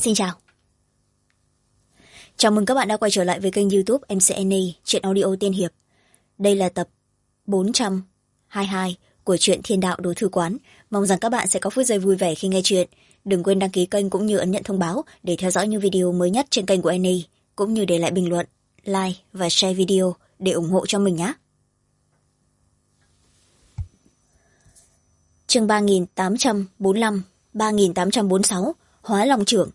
Xin chào. Chào mừng các bạn đã quay trở lại với kênh YouTube MCNA Truyện Audio Tiên Hiệp. Đây là tập 422 của truyện Thiên Đạo Đối Thư Quán. Mong rằng các bạn sẽ có phút giây vui vẻ khi nghe chuyện. Đừng quên đăng ký kênh cũng như ấn nhận thông báo để theo dõi những video mới nhất trên kênh của NA, cũng như để lại bình luận, like và share video để ủng hộ cho mình nhé. Chương 3845, 3846, Hóa Long Trưởng.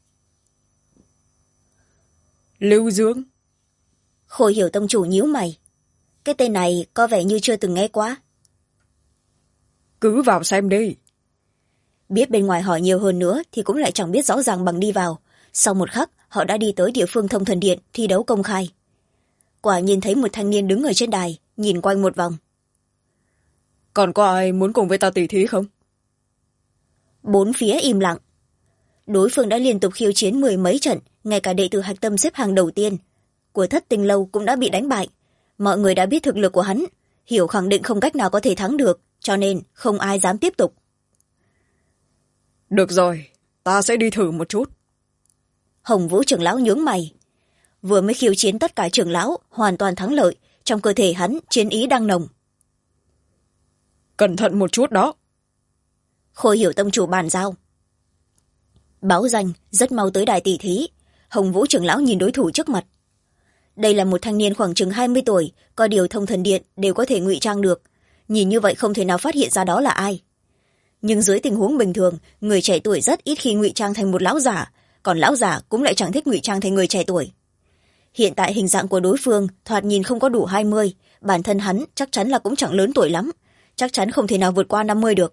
Lưu Dương. Khôi Hiểu tông chủ nhíu mày. Cái tên này có vẻ như chưa từng nghe qua. Cứ vào xem đi. Biết bên ngoài hỏi nhiều hơn nữa thì cũng lại chẳng biết rõ ràng bằng đi vào. Sau một khắc, họ đã đi tới địa phương Thông Thần Điện thi đấu công khai. Quả nhìn thấy một thanh niên đứng ở trên đài, nhìn quanh một vòng. Còn có ai muốn cùng với ta tỉ thí không? Bốn phía im lặng. Đối phương đã liên tục khiêu chiến 10 mấy trận, ngay cả đệ tử hạch tâm xếp hàng đầu tiên của Thất Tinh Lâu cũng đã bị đánh bại. Mọi người đã biết thực lực của hắn, hiểu khẳng định không cách nào có thể thắng được, cho nên không ai dám tiếp tục. Được rồi, ta sẽ đi thử một chút. Hồng Vũ trưởng lão nhướng mày. Vừa mới khiêu chiến tất cả trưởng lão, hoàn toàn thắng lợi, trong cơ thể hắn chiến ý đang nồng. Cẩn thận một chút đó. Khôi Hiểu tông chủ bàn giao. Báo danh rất mau tới đài tỷ thí. Hồng Vũ trưởng lão nhìn đối thủ trước mặt. Đây là một thanh niên khoảng chừng 20 tuổi, có điều Thông Thần Điện đều có thể ngụy trang được. Nhìn như vậy không thể nào phát hiện ra đó là ai. Nhưng dưới tình huống bình thường, người trẻ tuổi rất ít khi ngụy trang thành một lão giả, còn lão giả cũng lại chẳng thích ngụy trang thành người trẻ tuổi. Hiện tại hình dạng của đối phương thoạt nhìn không có đủ 20, bản thân hắn chắc chắn là cũng chẳng lớn tuổi lắm, chắc chắn không thể nào vượt qua 50 được.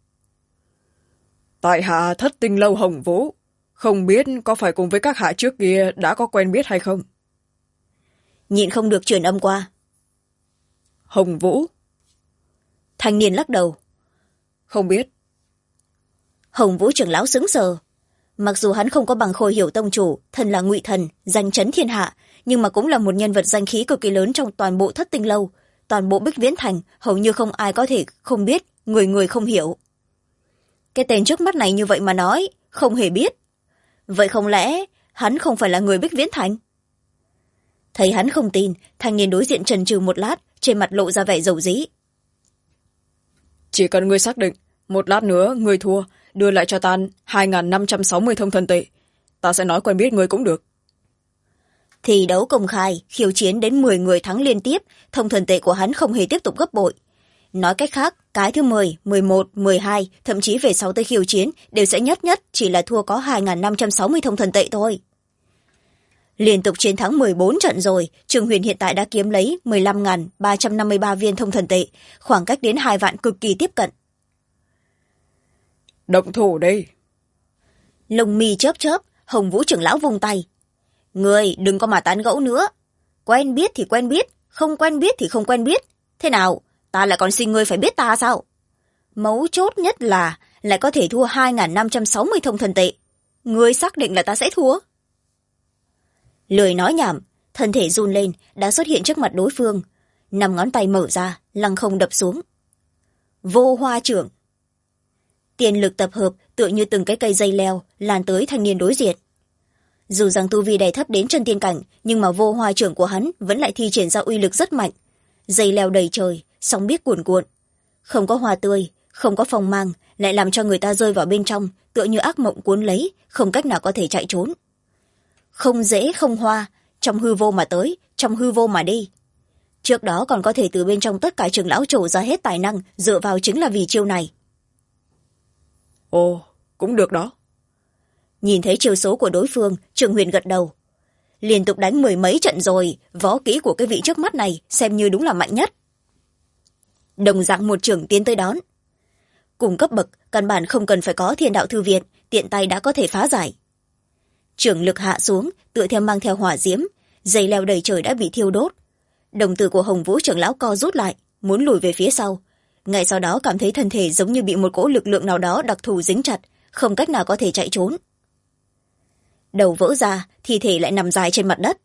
Tại hạ Thất Tinh Lâu Hồng Vũ, không biết có phải cùng với các hạ trước kia đã có quen biết hay không? Nhịn không được truyền âm qua. Hồng Vũ. Thanh niên lắc đầu. Không biết. Hồng Vũ trưởng lão sững sờ. Mặc dù hắn không có bằng Khôi Hiểu tông chủ, thân là ngụy thần, danh chấn thiên hạ, nhưng mà cũng là một nhân vật danh khí cực kỳ lớn trong toàn bộ Thất Tinh Lâu. Toàn bộ Bích Viễn Thành hầu như không ai có thể không biết, người người không hiểu. Cái tên trước mắt này như vậy mà nói, không hề biết. Vậy không lẽ hắn không phải là người Bích Viễn Thành? Thấy hắn không tin, thanh niên đối diện chần chừ một lát, trên mặt lộ ra vẻ dầu dĩ. Chỉ cần ngươi xác định, một lát nữa ngươi thua, đưa lại cho ta 2.560 thông thần tệ. Ta sẽ nói quen biết ngươi cũng được. Thi đấu công khai, khiêu chiến đến 10 người thắng liên tiếp, thông thần tệ của hắn không hề tiếp tục gấp bội. Nói cách khác, cái thứ 10, 11, 12, thậm chí về sau tới khiêu chiến đều sẽ nhất chỉ là thua có 2.560 thông thần tệ thôi. Liên tục chiến thắng 14 trận rồi, Trường Huyền hiện tại đã kiếm lấy 15.353 viên thông thần tệ, khoảng cách đến 2 vạn cực kỳ tiếp cận. Động thủ đi. Lông mi chớp chớp, Hồng Vũ trưởng lão vung tay. Người đừng có mà tán gẫu nữa. Quen biết thì quen biết, không quen biết thì không quen biết. Thế nào, ta lại còn xin ngươi phải biết ta sao? Mấu chốt nhất là lại có thể thua 2.560 thông thần tệ. Ngươi xác định là ta sẽ thua? Lời nói nhảm, thân thể run lên, đã xuất hiện trước mặt đối phương. 5 ngón tay mở ra, lăng không đập xuống. Vô Hoa trưởng. Tiền lực tập hợp tựa như từng cái cây dây leo, lan tới thanh niên đối diện. Dù rằng tu vi đè thấp đến chân tiên cảnh, nhưng mà Vô Hoa trưởng của hắn vẫn lại thi triển ra uy lực rất mạnh. Dây leo đầy trời, sóng biếc cuồn cuộn. Không có hoa tươi, không có phong mang, lại làm cho người ta rơi vào bên trong, tựa như ác mộng cuốn lấy, không cách nào có thể chạy trốn. Không dễ không hoa, trong hư vô mà tới, trong hư vô mà đi. Trước đó còn có thể từ bên trong tất cả trưởng lão trổ ra hết tài năng, dựa vào chính là vì chiêu này. Ồ, cũng được đó. Nhìn thấy chiêu số của đối phương, Trường Huyền gật đầu. Liên tục đánh 10 mấy trận rồi, võ kỹ của cái vị trước mắt này xem như đúng là mạnh nhất. Đồng dạng một trưởng tiến tới đón. Cùng cấp bậc, căn bản không cần phải có Thiên Đạo Thư Viện, tiện tay đã có thể phá giải. Trưởng lực hạ xuống, tựa theo mang theo hỏa diễm, dây leo đầy trời đã bị thiêu đốt. Đồng tử của Hồng Vũ trưởng lão co rút lại, muốn lùi về phía sau. Ngay sau đó cảm thấy thân thể giống như bị một cỗ lực lượng nào đó đặc thù dính chặt, không cách nào có thể chạy trốn. Đầu vỡ ra, thi thể lại nằm dài trên mặt đất.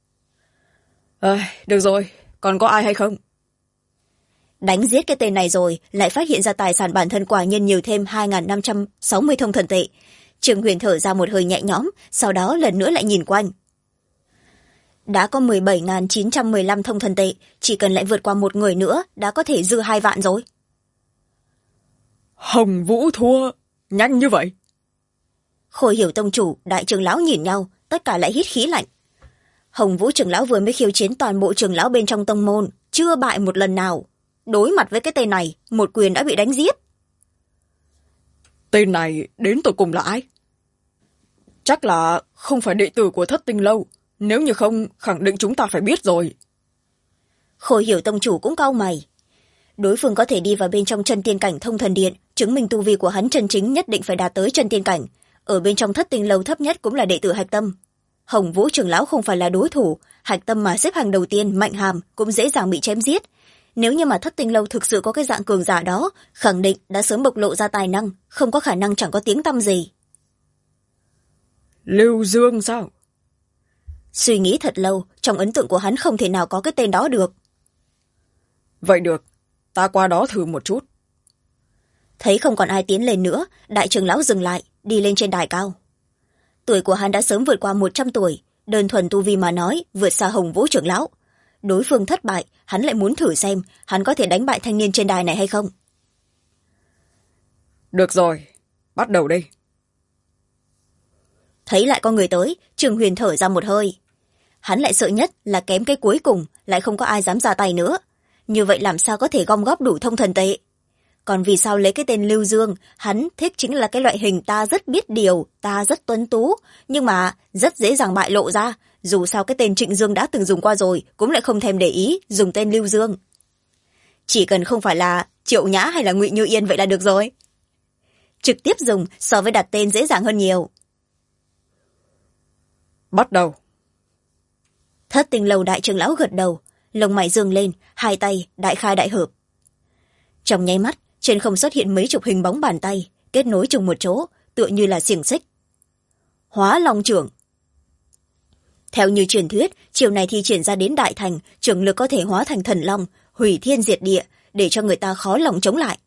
Được rồi, còn có ai hay không? Đánh giết cái tên này rồi, lại phát hiện ra tài sản bản thân quả nhiên nhiều thêm 2.560 thông thần tệ. Trương Huyền thở ra một hơi nhẹ nhõm, sau đó lần nữa lại nhìn quanh. Đã có 17.915 thông thần tệ, chỉ cần lại vượt qua một người nữa đã có thể dư 2 vạn rồi. Hồng Vũ thua nhanh như vậy? Khôi Hiểu tông chủ, đại trưởng lão nhìn nhau, tất cả lại hít khí lạnh. Hồng Vũ trưởng lão vừa mới khiêu chiến toàn bộ trưởng lão bên trong tông môn, chưa bại một lần nào. Đối mặt với cái tên này, một quyền đã bị đánh giết. Tên này đến tụi cùng là ai? Chắc là không phải đệ tử của Thất Tinh Lâu, nếu như không khẳng định chúng ta phải biết rồi. Khôi Hiểu tông chủ cũng cau mày. Đối phương có thể đi vào bên trong chân tiên cảnh thông thần điện, chứng minh tu vi của hắn chân chính nhất định phải đạt tới chân tiên cảnh. Ở bên trong Thất Tinh Lâu thấp nhất cũng là đệ tử Hạch Tâm. Hồng Vũ trưởng lão không phải là đối thủ, Hạch Tâm mà xếp hàng đầu tiên, Mạnh Hàm cũng dễ dàng bị chém giết. Nếu như mà Thất Tinh Lâu thực sự có cái dạng cường giả đó, khẳng định đã sớm bộc lộ ra tài năng, không có khả năng chẳng có tiếng tăm gì. Lưu Dương sao? Suy nghĩ thật lâu, trong ấn tượng của hắn không thể nào có cái tên đó được. Vậy được, ta qua đó thử một chút. Thấy không còn ai tiến lên nữa, đại trưởng lão dừng lại, đi lên trên đài cao. Tuổi của hắn đã sớm vượt qua 100 tuổi, đơn thuần tu vi mà nói, vượt xa Hồng Vũ trưởng lão. Đối phương thất bại, hắn lại muốn thử xem hắn có thể đánh bại thanh niên trên đài này hay không. Được rồi, bắt đầu đi. Thấy lại có người tới, Trương Huyền thở ra một hơi. Hắn lại sợ nhất là kém cái cuối cùng, lại không có ai dám ra tay nữa. Như vậy làm sao có thể gom góp đủ thông thần tệ? Còn vì sao lấy cái tên Lưu Dương, hắn thích chính là cái loại hình ta rất biết điều, ta rất tuấn tú, nhưng mà rất dễ dàng bại lộ ra. Dù sao cái tên Trịnh Dương đã từng dùng qua rồi, cũng lại không thèm để ý, dùng tên Lưu Dương. Chỉ cần không phải là Triệu Nhã hay là Ngụy Như Yên vậy là được rồi. Trực tiếp dùng so với đặt tên dễ dàng hơn nhiều. Bắt đầu. Thất Tinh Lâu đại trưởng lão gật đầu, lông mày dương lên, hai tay đại khai đại hợp. Trong nháy mắt, trên không xuất hiện mấy chục hình bóng bàn tay, kết nối chung một chỗ, tựa như là xiềng xích. Hóa Long trưởng. Theo như truyền thuyết, chiều này thi triển ra đến đại thành, trưởng lực có thể hóa thành thần long, hủy thiên diệt địa, để cho người ta khó lòng chống lại.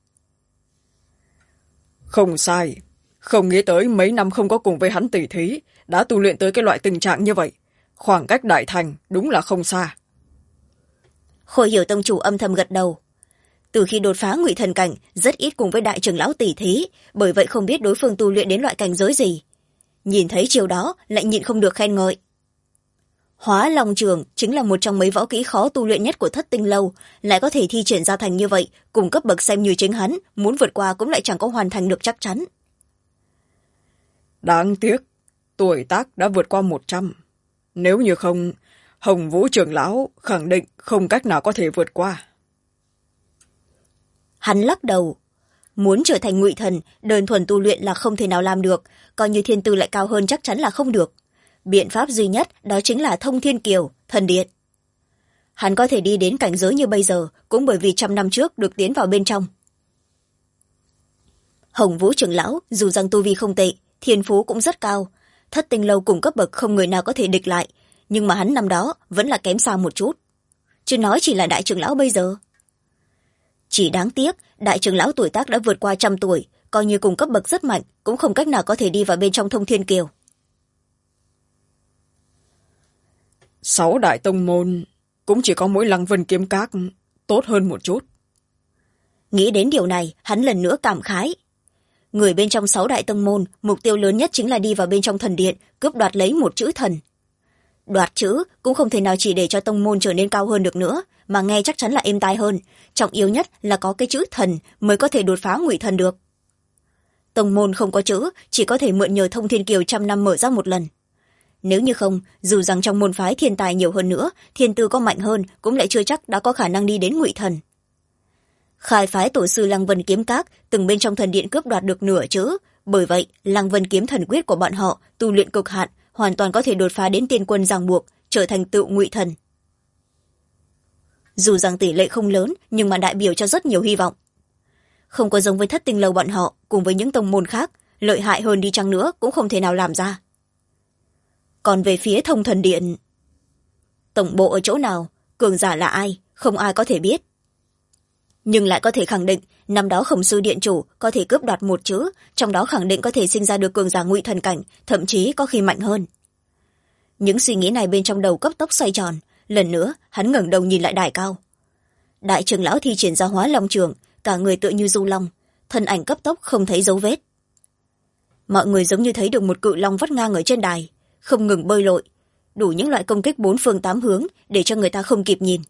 Không sai, không nghĩ tới mấy năm không có cùng với hắn tỉ thí, đã tu luyện tới cái loại tình trạng như vậy. Khoảng cách đại thành đúng là không xa. Khôi Hiểu tông chủ âm thầm gật đầu. Từ khi đột phá Ngụy Thần cảnh, rất ít cùng với đại trưởng lão tỉ thí, bởi vậy không biết đối phương tu luyện đến loại cảnh giới gì. Nhìn thấy chiều đó, lại nhịn không được khen ngợi. Hóa Long trường chính là một trong mấy võ kỹ khó tu luyện nhất của Thất Tinh Lâu, lại có thể thi triển ra thành như vậy, cùng cấp bậc xem như chính hắn, muốn vượt qua cũng lại chẳng có hoàn thành được chắc chắn. Đáng tiếc, tuổi tác đã vượt qua 100. Nếu như không, Hồng Vũ trưởng lão khẳng định không cách nào có thể vượt qua. Hắn lắc đầu. Muốn trở thành Ngụy Thần, đơn thuần tu luyện là không thể nào làm được, coi như thiên tư lại cao hơn chắc chắn là không được. Biện pháp duy nhất đó chính là thông thiên kiều, thần điện. Hắn có thể đi đến cảnh giới như bây giờ cũng bởi vì 100 năm trước được tiến vào bên trong. Hồng Vũ trưởng lão dù rằng tu vi không tệ, thiên phú cũng rất cao, Thất Tinh Lâu cùng cấp bậc không người nào có thể địch lại, nhưng mà hắn năm đó vẫn là kém xa một chút. Chứ nói chỉ là đại trưởng lão bây giờ. Chỉ đáng tiếc, đại trưởng lão tuổi tác đã vượt qua 100 tuổi, coi như cùng cấp bậc rất mạnh, cũng không cách nào có thể đi vào bên trong thông thiên kiều. 6 đại tông môn cũng chỉ có mỗi Lăng Vân Kiếm Các tốt hơn một chút. Nghĩ đến điều này, hắn lần nữa cảm khái. Người bên trong 6 đại tông môn, mục tiêu lớn nhất chính là đi vào bên trong thần điện, cướp đoạt lấy một chữ thần. Đoạt chữ cũng không thể nào chỉ để cho tông môn trở nên cao hơn được nữa, mà nghe chắc chắn là êm tai hơn. Trọng yếu nhất là có cái chữ thần mới có thể đột phá Ngụy Thần được. Tông môn không có chữ, chỉ có thể mượn nhờ thông thiên kiều 100 năm mở ra một lần. Nếu như không, dù rằng trong môn phái thiên tài nhiều hơn nữa, thiên tư có mạnh hơn, cũng lại chưa chắc đã có khả năng đi đến Ngụy Thần. Khai phái tổ sư Lăng Vân Kiếm Các từng bên trong thần điện cướp đoạt được nửa chữ, bởi vậy Lăng Vân Kiếm thần quyết của bọn họ tu luyện cực hạn, hoàn toàn có thể đột phá đến tiên quân ràng buộc, trở thành tự Ngụy Thần. Dù rằng tỷ lệ không lớn, nhưng mà đại biểu cho rất nhiều hy vọng. Không có giống với Thất Tinh Lâu bọn họ, cùng với những tông môn khác, lợi hại hơn đi chăng nữa cũng không thể nào làm ra. Còn về phía Thông Thần Điện, tổng bộ ở chỗ nào, cường giả là ai, không ai có thể biết. nhưng lại có thể khẳng định năm đó Khổng Sư điện chủ có thể cướp đoạt một chữ, trong đó khẳng định có thể sinh ra được cường giả ngụy thần cảnh, thậm chí có khi mạnh hơn. Những suy nghĩ này bên trong đầu cấp tốc xoay tròn, lần nữa hắn ngẩng đầu nhìn lại đài cao. Đại trưởng lão thi triển ra Hóa Long Trường, cả người tựa như du long, thân ảnh cấp tốc không thấy dấu vết. Mọi người giống như thấy được một cự long vắt ngang ở trên đài, không ngừng bơi lội, đủ những loại công kích bốn phương tám hướng để cho người ta không kịp nhìn.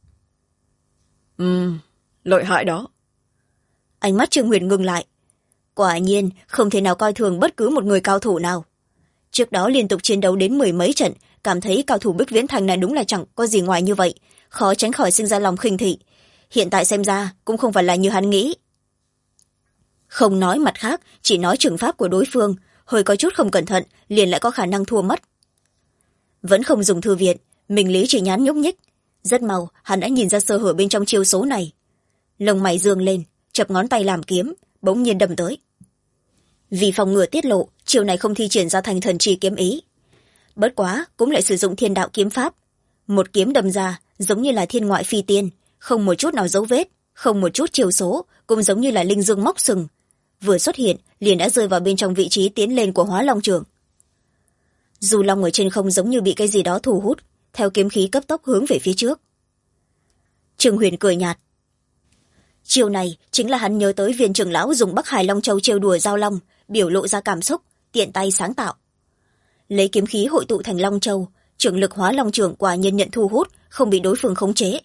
Lợi hại đó. Ánh mắt Trương Huyền ngừng lại. Quả nhiên không thể nào coi thường bất cứ một người cao thủ nào. Trước đó liên tục chiến đấu đến 10 mấy trận, cảm thấy cao thủ Bích Viễn Thành này đúng là chẳng có gì ngoài như vậy, khó tránh khỏi sinh ra lòng khinh thị. Hiện tại xem ra cũng không phải là như hắn nghĩ. Không nói mặt khác, chỉ nói trường pháp của đối phương, hơi có chút không cẩn thận liền lại có khả năng thua mất. Vẫn không dùng thư viện, mình lý chỉ nhán nhúc nhích. Rất mau hắn đã nhìn ra sơ hở bên trong chiêu số này. Lông mày dương lên, chập ngón tay làm kiếm, bỗng nhiên đâm tới. Vì phòng ngừa tiết lộ, chiêu này không thi triển ra thành thần trì kiếm ý. Bất quá cũng lại sử dụng thiên đạo kiếm pháp. Một kiếm đâm ra giống như là thiên ngoại phi tiên, không một chút nào dấu vết, không một chút chiêu số, cũng giống như là linh dương móc sừng. Vừa xuất hiện liền đã rơi vào bên trong vị trí tiến lên của Hóa Long Trường. Dù long ở trên không giống như bị cái gì đó thu hút, theo kiếm khí cấp tốc hướng về phía trước. Trương Huyền cười nhạt. Chiêu này chính là hắn nhớ tới viên trưởng lão dùng Bắc Hải Long Châu trêu đùa giao long, biểu lộ ra cảm xúc, tiện tay sáng tạo. Lấy kiếm khí hội tụ thành Long Châu, trưởng lực Hóa Long Trường quả nhiên nhận thu hút, không bị đối phương khống chế.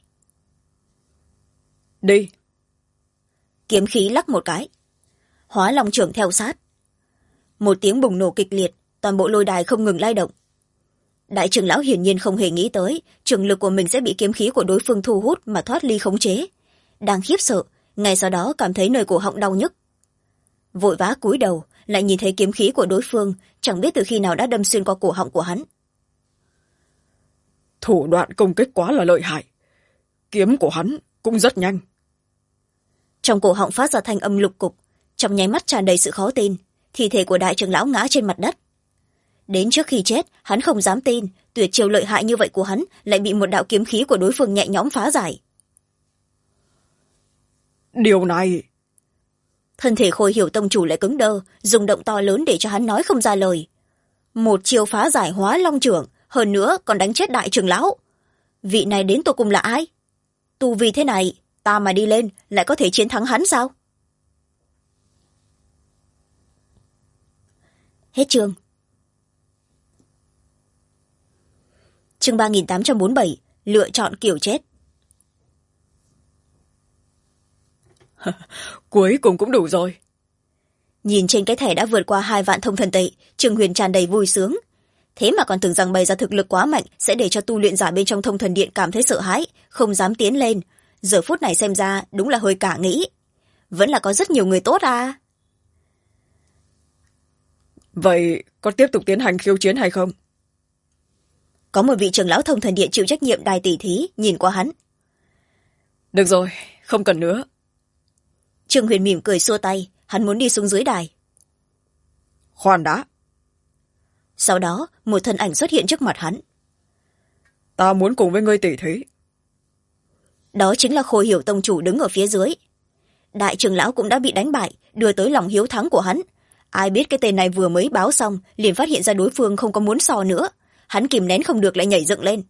Đi. Kiếm khí lắc một cái. Hóa Long Trường theo sát. Một tiếng bùng nổ kịch liệt, toàn bộ lôi đài không ngừng lay động. Đại trưởng lão hiển nhiên không hề nghĩ tới trường lực của mình sẽ bị kiếm khí của đối phương thu hút mà thoát ly khống chế. Đang khiếp sợ, ngay sau đó cảm thấy nơi cổ họng đau nhức. Vội vã cúi đầu, lại nhìn thấy kiếm khí của đối phương, chẳng biết từ khi nào đã đâm xuyên qua cổ họng của hắn. Thủ đoạn công kích quá là lợi hại. Kiếm của hắn cũng rất nhanh. Trong cổ họng phát ra thanh âm lục cục, trong nháy mắt tràn đầy sự khó tin, thi thể của đại trưởng lão ngã trên mặt đất. Đến trước khi chết, hắn không dám tin, tuyệt chiêu lợi hại như vậy của hắn lại bị một đạo kiếm khí của đối phương nhẹ nhõm phá giải. Điều này... Thân thể Khôi Hiểu tông chủ lại cứng đơ, dùng động to lớn để cho hắn nói không ra lời. Một chiêu phá giải Hóa Long Trưởng, hơn nữa còn đánh chết đại trưởng lão. Vị này đến tột cùng là ai? Tu vi thế này, ta mà đi lên lại có thể chiến thắng hắn sao? Hết chương. Chương 3847, lựa chọn kiểu chết. Cuối cùng cũng đủ rồi. Nhìn trên cái thẻ đã vượt qua 2 vạn thông thần tệ, Trương Huyền tràn đầy vui sướng. Thế mà còn tưởng rằng bày ra thực lực quá mạnh sẽ để cho tu luyện giả bên trong thông thần điện cảm thấy sợ hãi, không dám tiến lên. Giờ phút này xem ra đúng là hơi cả nghĩ. Vẫn là có rất nhiều người tốt à. Vậy có tiếp tục tiến hành khiêu chiến hay không? Có một vị trưởng lão thông thần điện chịu trách nhiệm đài tỷ thí nhìn qua hắn. Được rồi, không cần nữa. Trương Huyền mỉm cười xua tay, hắn muốn đi xuống dưới đài. Khoan đã. Sau đó một thân ảnh xuất hiện trước mặt hắn. Ta muốn cùng với ngươi tỷ thí. Đó chính là Khôi Hiểu tông chủ đứng ở phía dưới. Đại trưởng lão cũng đã bị đánh bại, đưa tới lòng hiếu thắng của hắn. Ai biết cái tên này vừa mới báo xong liền phát hiện ra đối phương không có muốn so nữa. Hắn kìm nén không được lại nhảy dựng lên.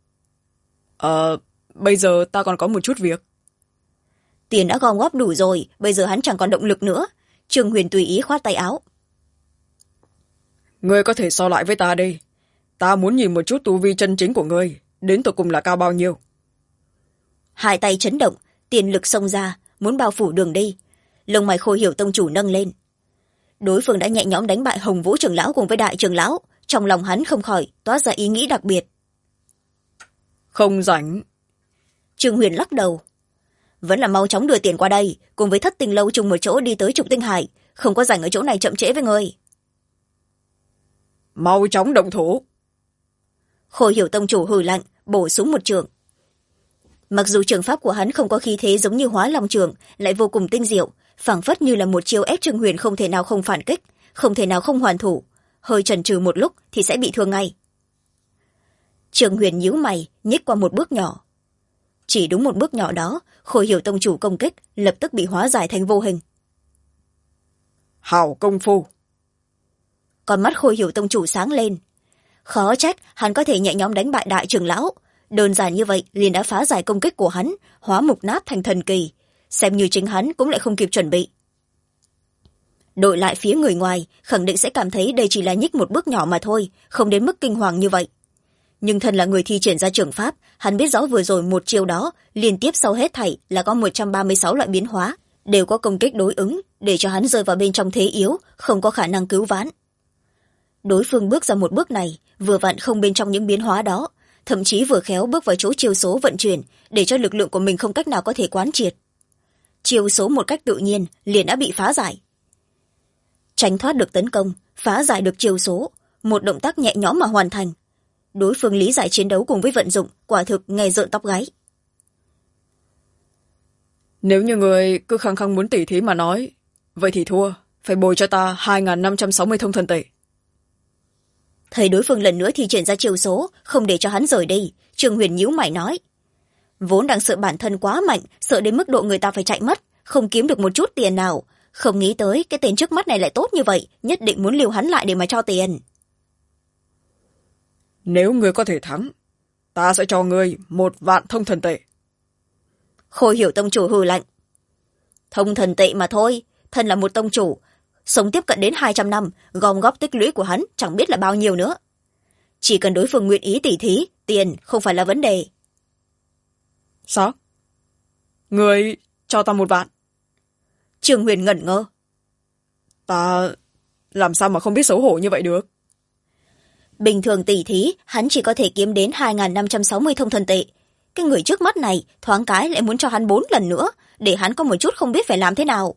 Bây giờ ta còn có một chút việc. Tiền đã gom góp đủ rồi, bây giờ hắn chẳng còn động lực nữa. Trương Huyền tùy ý khoát tay áo. Ngươi có thể so lại với ta đi. Ta muốn nhìn một chút tu vi chân chính của ngươi, đến tột cùng là cao bao nhiêu. Hai tay chấn động, tiền lực xông ra, muốn bao phủ đường đi. Lông mày Khôi Hiểu tông chủ nâng lên. Đối phương đã nhẹ nhõm đánh bại Hồng Vũ trưởng lão cùng với đại trưởng lão, trong lòng hắn không khỏi toát ra ý nghĩ đặc biệt. Không rảnh. Trương Huyền lắc đầu. Vẫn là mau chóng đưa tiền qua đây, cùng với Thất Tinh lâu chung một chỗ đi tới Trục Tinh Hải, không có rảnh ở chỗ này chậm trễ với ngươi. Mau chóng động thủ. Khôi Hiểu tông chủ hừ lạnh, bổ súng một trường. Mặc dù trường pháp của hắn không có khí thế giống như Hóa Long Trường, lại vô cùng tinh diệu, phảng phất như là một chiêu ép Trương Huyền không thể nào không phản kích, không thể nào không hoàn thủ, hơi chần chừ một lúc thì sẽ bị thương ngay. Trương Huyền nhíu mày, nhích qua một bước nhỏ. chỉ đúng một bước nhỏ đó, Khôi Hiểu tông chủ công kích lập tức bị hóa giải thành vô hình. Hảo công phu. Con mắt Khôi Hiểu tông chủ sáng lên. Khó trách hắn có thể nhẹ nhõm đánh bại đại trưởng lão, đơn giản như vậy liền đã phá giải công kích của hắn, hóa mục nát thành thần kỳ, xem như chính hắn cũng lại không kịp chuẩn bị. Đổi lại phía người ngoài khẳng định sẽ cảm thấy đây chỉ là nhích một bước nhỏ mà thôi, không đến mức kinh hoàng như vậy. Nhưng thân là người thi triển ra trường pháp, hắn biết rõ vừa rồi một chiêu đó liên tiếp sau hết thảy là có 136 loại biến hóa, đều có công kích đối ứng để cho hắn rơi vào bên trong thế yếu, không có khả năng cứu vãn. Đối phương bước ra một bước này vừa vặn không bên trong những biến hóa đó, thậm chí vừa khéo bước vào chỗ chiêu số vận chuyển để cho lực lượng của mình không cách nào có thể quán triệt. Chiêu số một cách tự nhiên liền đã bị phá giải. Tránh thoát được tấn công, phá giải được chiêu số, một động tác nhẹ nhõm mà hoàn thành. Đối phương lý giải chiến đấu cùng với vận dụng, quả thực nghe rợn tóc gáy. Nếu như người cứ khăng khăng muốn tỉ thí mà nói, vậy thì thua, phải bồi cho ta 2.560 thông thần tệ. Thấy đối phương lần nữa thì triển ra chiêu số, không để cho hắn rời đi, Trương Huyền nhíu mày nói. Vốn đang sợ bản thân quá mạnh, sợ đến mức độ người ta phải chạy mất, không kiếm được một chút tiền nào. Không nghĩ tới cái tên trước mắt này lại tốt như vậy, nhất định muốn lưu hắn lại để mà cho tiền. Nếu người có thể thắng, ta sẽ cho người 1.000.000 thông thần tệ. Khôi Hiểu tông chủ hừ lạnh. Thông thần tệ mà thôi, thân là một tông chủ, sống tiếp cận đến 200 năm, gom góp tích lũy của hắn chẳng biết là bao nhiêu nữa. Chỉ cần đối phương nguyện ý tỉ thí, tiền không phải là vấn đề. Sao? Người cho ta 1.000.000. Trương Huyền ngẩn ngơ. Ta làm sao mà không biết xấu hổ như vậy được? Bình thường tỉ thí, hắn chỉ có thể kiếm đến 2.560 thông thần tệ. Cái người trước mắt này thoáng cái lại muốn cho hắn 4 lần nữa, để hắn có một chút không biết phải làm thế nào.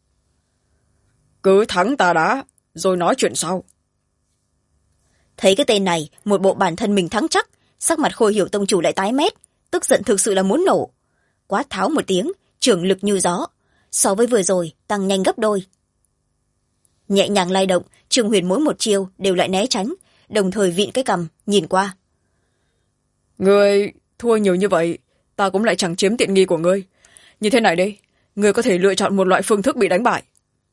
Cứ thắng ta đã, rồi nói chuyện sau. Thấy cái tên này, một bộ bản thân mình thắng chắc, sắc mặt Khôi Hiểu tông chủ lại tái mét, tức giận thực sự là muốn nổ. Quát tháo một tiếng, trưởng lực như gió, so với vừa rồi tăng nhanh gấp đôi. Nhẹ nhàng lay động, Trương Huyền mỗi một chiêu đều lại né tránh, đồng thời vịn cái cằm nhìn qua. Người thua nhiều như vậy, ta cũng lại chẳng chiếm tiện nghi của ngươi. Như thế này đi, người có thể lựa chọn một loại phương thức bị đánh bại.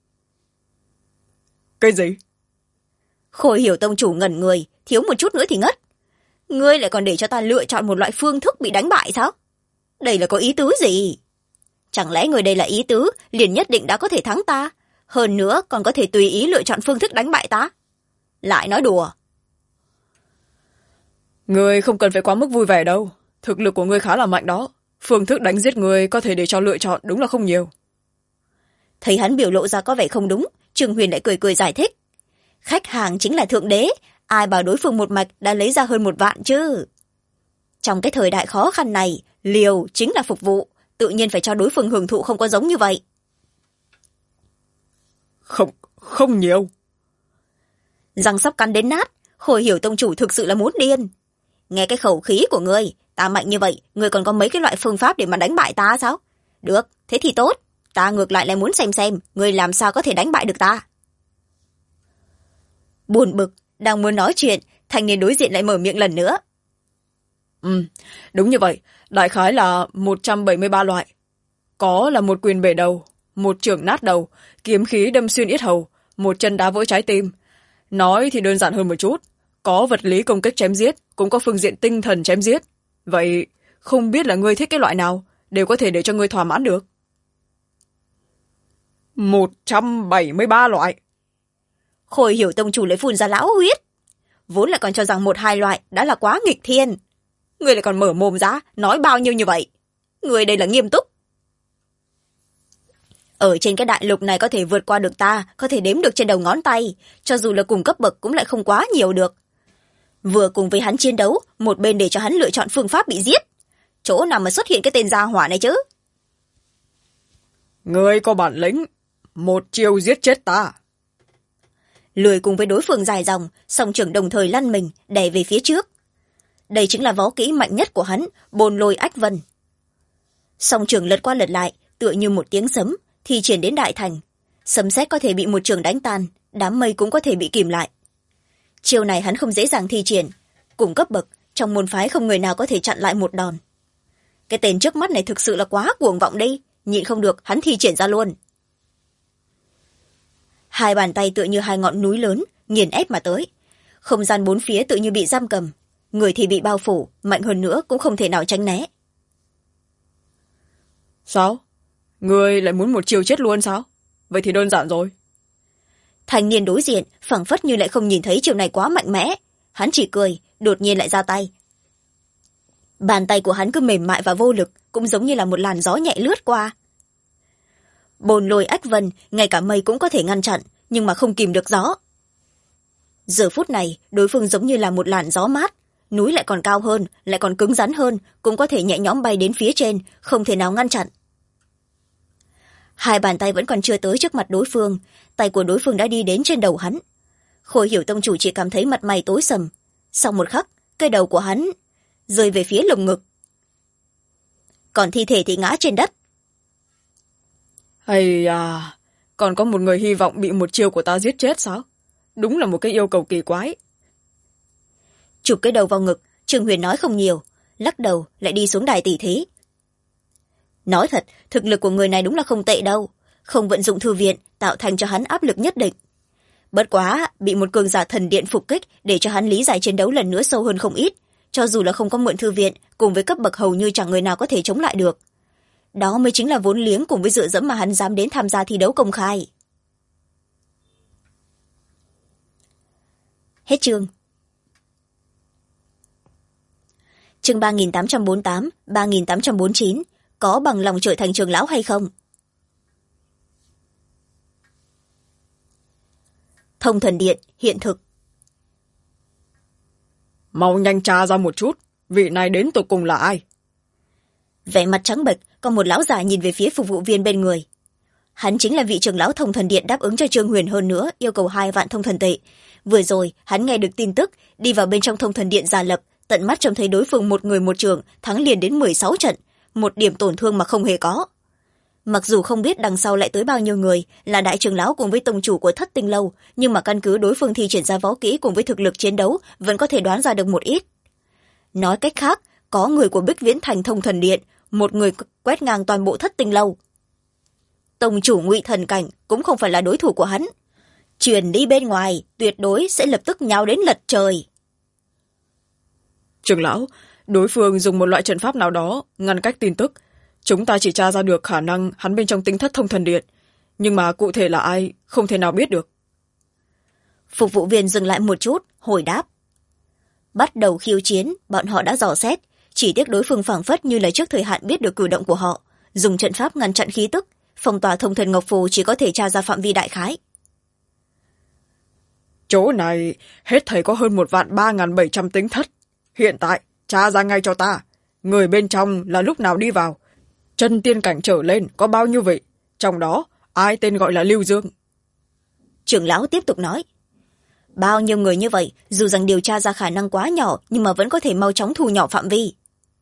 Cái gì? Khôi Hiểu tông chủ ngẩn người, thiếu một chút nữa thì ngất. Ngươi lại còn để cho ta lựa chọn một loại phương thức bị đánh bại sao? Đây là có ý tứ gì? Chẳng lẽ người đây là ý tứ liền nhất định đã có thể thắng ta, hơn nữa còn có thể tùy ý lựa chọn phương thức đánh bại ta? Lại nói đùa. Người không cần phải quá mức vui vẻ đâu, thực lực của ngươi khá là mạnh đó, phương thức đánh giết người có thể để cho lựa chọn đúng là không nhiều. Thấy hắn biểu lộ ra có vẻ không đúng, Trương Huyền lại cười cười giải thích. Khách hàng chính là thượng đế, ai bảo đối phương một mạch đã lấy ra hơn 1.000.000 chứ. Trong cái thời đại khó khăn này, liều chính là phục vụ, tự nhiên phải cho đối phương hưởng thụ không có giống như vậy. Không nhiều. Răng sắp cắn đến nát, Khôi Hiểu tông chủ thực sự là muốn điên. Nghe cái khẩu khí của ngươi, ta mạnh như vậy, ngươi còn có mấy cái loại phương pháp để mà đánh bại ta sao? Được, thế thì tốt, ta ngược lại muốn xem ngươi làm sao có thể đánh bại được ta. Buồn bực, đang muốn nói chuyện, thanh niên đối diện lại mở miệng lần nữa. Đúng như vậy, đại khái là 173 loại. Có là một quyền bể đầu, một chưởng nát đầu, kiếm khí đâm xuyên yết hầu, một chân đá vỡ trái tim. Nói thì đơn giản hơn một chút, có vật lý công kích chém giết, cũng có phương diện tinh thần chém giết. Vậy không biết là ngươi thích cái loại nào, đều có thể để cho ngươi thỏa mãn được. 173 loại. Khôi Hiểu tông chủ lại phun ra lão huyết. Vốn lại còn cho rằng 1-2 loại đã là quá nghịch thiên. Ngươi lại còn mở mồm ra, nói bao nhiêu như vậy. Ngươi đây là nghiêm túc. Ở trên cái đại lục này có thể vượt qua được ta, có thể đếm được trên đầu ngón tay, cho dù là cùng cấp bậc cũng lại không quá nhiều được. Vừa cùng với hắn chiến đấu, một bên để cho hắn lựa chọn phương pháp bị giết. Chỗ nào mà xuất hiện cái tên gia hỏa này chứ? Ngươi có bản lĩnh, một chiêu giết chết ta. Lười cùng với đối phương dài dòng, song trưởng đồng thời lăn mình, đè về phía trước. Đây chính là võ kỹ mạnh nhất của hắn, Bồn Lôi Ách Vân. Song trưởng lật qua lật lại, tựa như một tiếng sấm, thi triển đến đại thành. Sấm sét có thể bị một trường đánh tan, đám mây cũng có thể bị kìm lại. Chiêu này hắn không dễ dàng thi triển, cùng cấp bậc, trong môn phái không người nào có thể chặn lại một đòn. cái tên trước mắt này thực sự là quá cuồng vọng đi, nhịn không được hắn thi triển ra luôn. Hai bàn tay tựa như hai ngọn núi lớn nghiền ép mà tới, không gian bốn phía tự như bị giam cầm, người thì bị bao phủ, mạnh hơn nữa cũng không thể nào tránh né. Sao? Ngươi lại muốn một chiều chết luôn sao? Vậy thì đơn giản rồi. Thanh niên đối diện phảng phất như lại không nhìn thấy chiều này quá mạnh mẽ, hắn chỉ cười, đột nhiên lại ra tay. Bàn tay của hắn cứ mềm mại và vô lực, cũng giống như là một làn gió nhẹ lướt qua. Bồn lôi ách vân, ngay cả mây cũng có thể ngăn chặn, nhưng mà không kìm được gió. Giờ phút này, đối phương giống như là một làn gió mát, núi lại còn cao hơn, lại còn cứng rắn hơn, cũng có thể nhẹ nhõm bay đến phía trên, không thể nào ngăn chặn. Hai bàn tay vẫn còn chưa tới trước mặt đối phương, tay của đối phương đã đi đến trên đầu hắn. Khôi Hiểu tông chủ chỉ cảm thấy mặt mày tối sầm. Sau một khắc, cái đầu của hắn rơi về phía lồng ngực, còn thi thể thì ngã trên đất. Hay à, còn có một người hy vọng bị một chiêu của ta giết chết sao? Đúng là một cái yêu cầu kỳ quái. Chụp cái đầu vào ngực, Trương Huyền nói không nhiều, lắc đầu lại đi xuống đài tỷ thí. Nói thật, thực lực của người này đúng là không tệ đâu, không vận dụng thư viện tạo thành cho hắn áp lực nhất định. Bất quá bị một cường giả thần điện phục kích để cho hắn lý giải chiến đấu lần nữa sâu hơn không ít, cho dù là không có mượn thư viện, cùng với cấp bậc hầu như chẳng người nào có thể chống lại được. Đó mới chính là vốn liếng cùng với dựa dẫm mà hắn dám đến tham gia thi đấu công khai. Hết chương. Chương 3848, 3849, có bằng lòng trở thành trưởng lão hay không? Thông thần điện, hiện thực. Mau nhanh tra ra một chút, vị này đến tột cùng là ai? Vẻ mặt trắng bệch, còn một lão già nhìn về phía phục vụ viên bên người. Hắn chính là vị trưởng lão thông thần điện đáp ứng cho Trương Huyền hơn nữa yêu cầu 2 vạn thông thần tệ. Vừa rồi hắn nghe được tin tức, đi vào bên trong thông thần điện giả lập, tận mắt trông thấy đối phương một người một trường thắng liền đến 16 trận, một điểm tổn thương mà không hề có. Mặc dù không biết đằng sau lại tới bao nhiêu người là đại trưởng lão cùng với tông chủ của Thất Tinh Lâu, nhưng mà căn cứ đối phương thi triển ra võ kỹ cùng với thực lực chiến đấu vẫn có thể đoán ra được một ít. Nói cách khác, có người của Bích Viễn Thành thông thần điện, một người quét ngang toàn bộ Thất Tinh Lâu. Tông chủ Ngụy Thần Cảnh cũng không phải là đối thủ của hắn, truyền đi bên ngoài tuyệt đối sẽ lập tức nhào đến lật trời. Trưởng lão, đối phương dùng một loại trận pháp nào đó ngăn cách tin tức, chúng ta chỉ tra ra được khả năng hắn bên trong Tinh Thất thông thần điện, nhưng mà cụ thể là ai không thể nào biết được. Phục vụ viên dừng lại một chút, hồi đáp. Bắt đầu khiêu chiến, bọn họ đã dò xét, chỉ tiếc đối phương phảng phất như là trước thời hạn biết được cử động của họ, dùng trận pháp ngăn chặn khí tức, phong tỏa thông thần ngọc phù chỉ có thể tra ra phạm vi đại khái. Chỗ này hết thảy có hơn 1.3700 tính thất. Hiện tại tra ra ngay cho ta, người bên trong là lúc nào đi vào, chân tiên cảnh trở lên có bao nhiêu vị, trong đó ai tên gọi là Lưu Dương? Trưởng lão tiếp tục nói. Bao nhiêu người như vậy, dù rằng điều tra ra khả năng quá nhỏ, nhưng mà vẫn có thể mau chóng thu nhỏ phạm vi.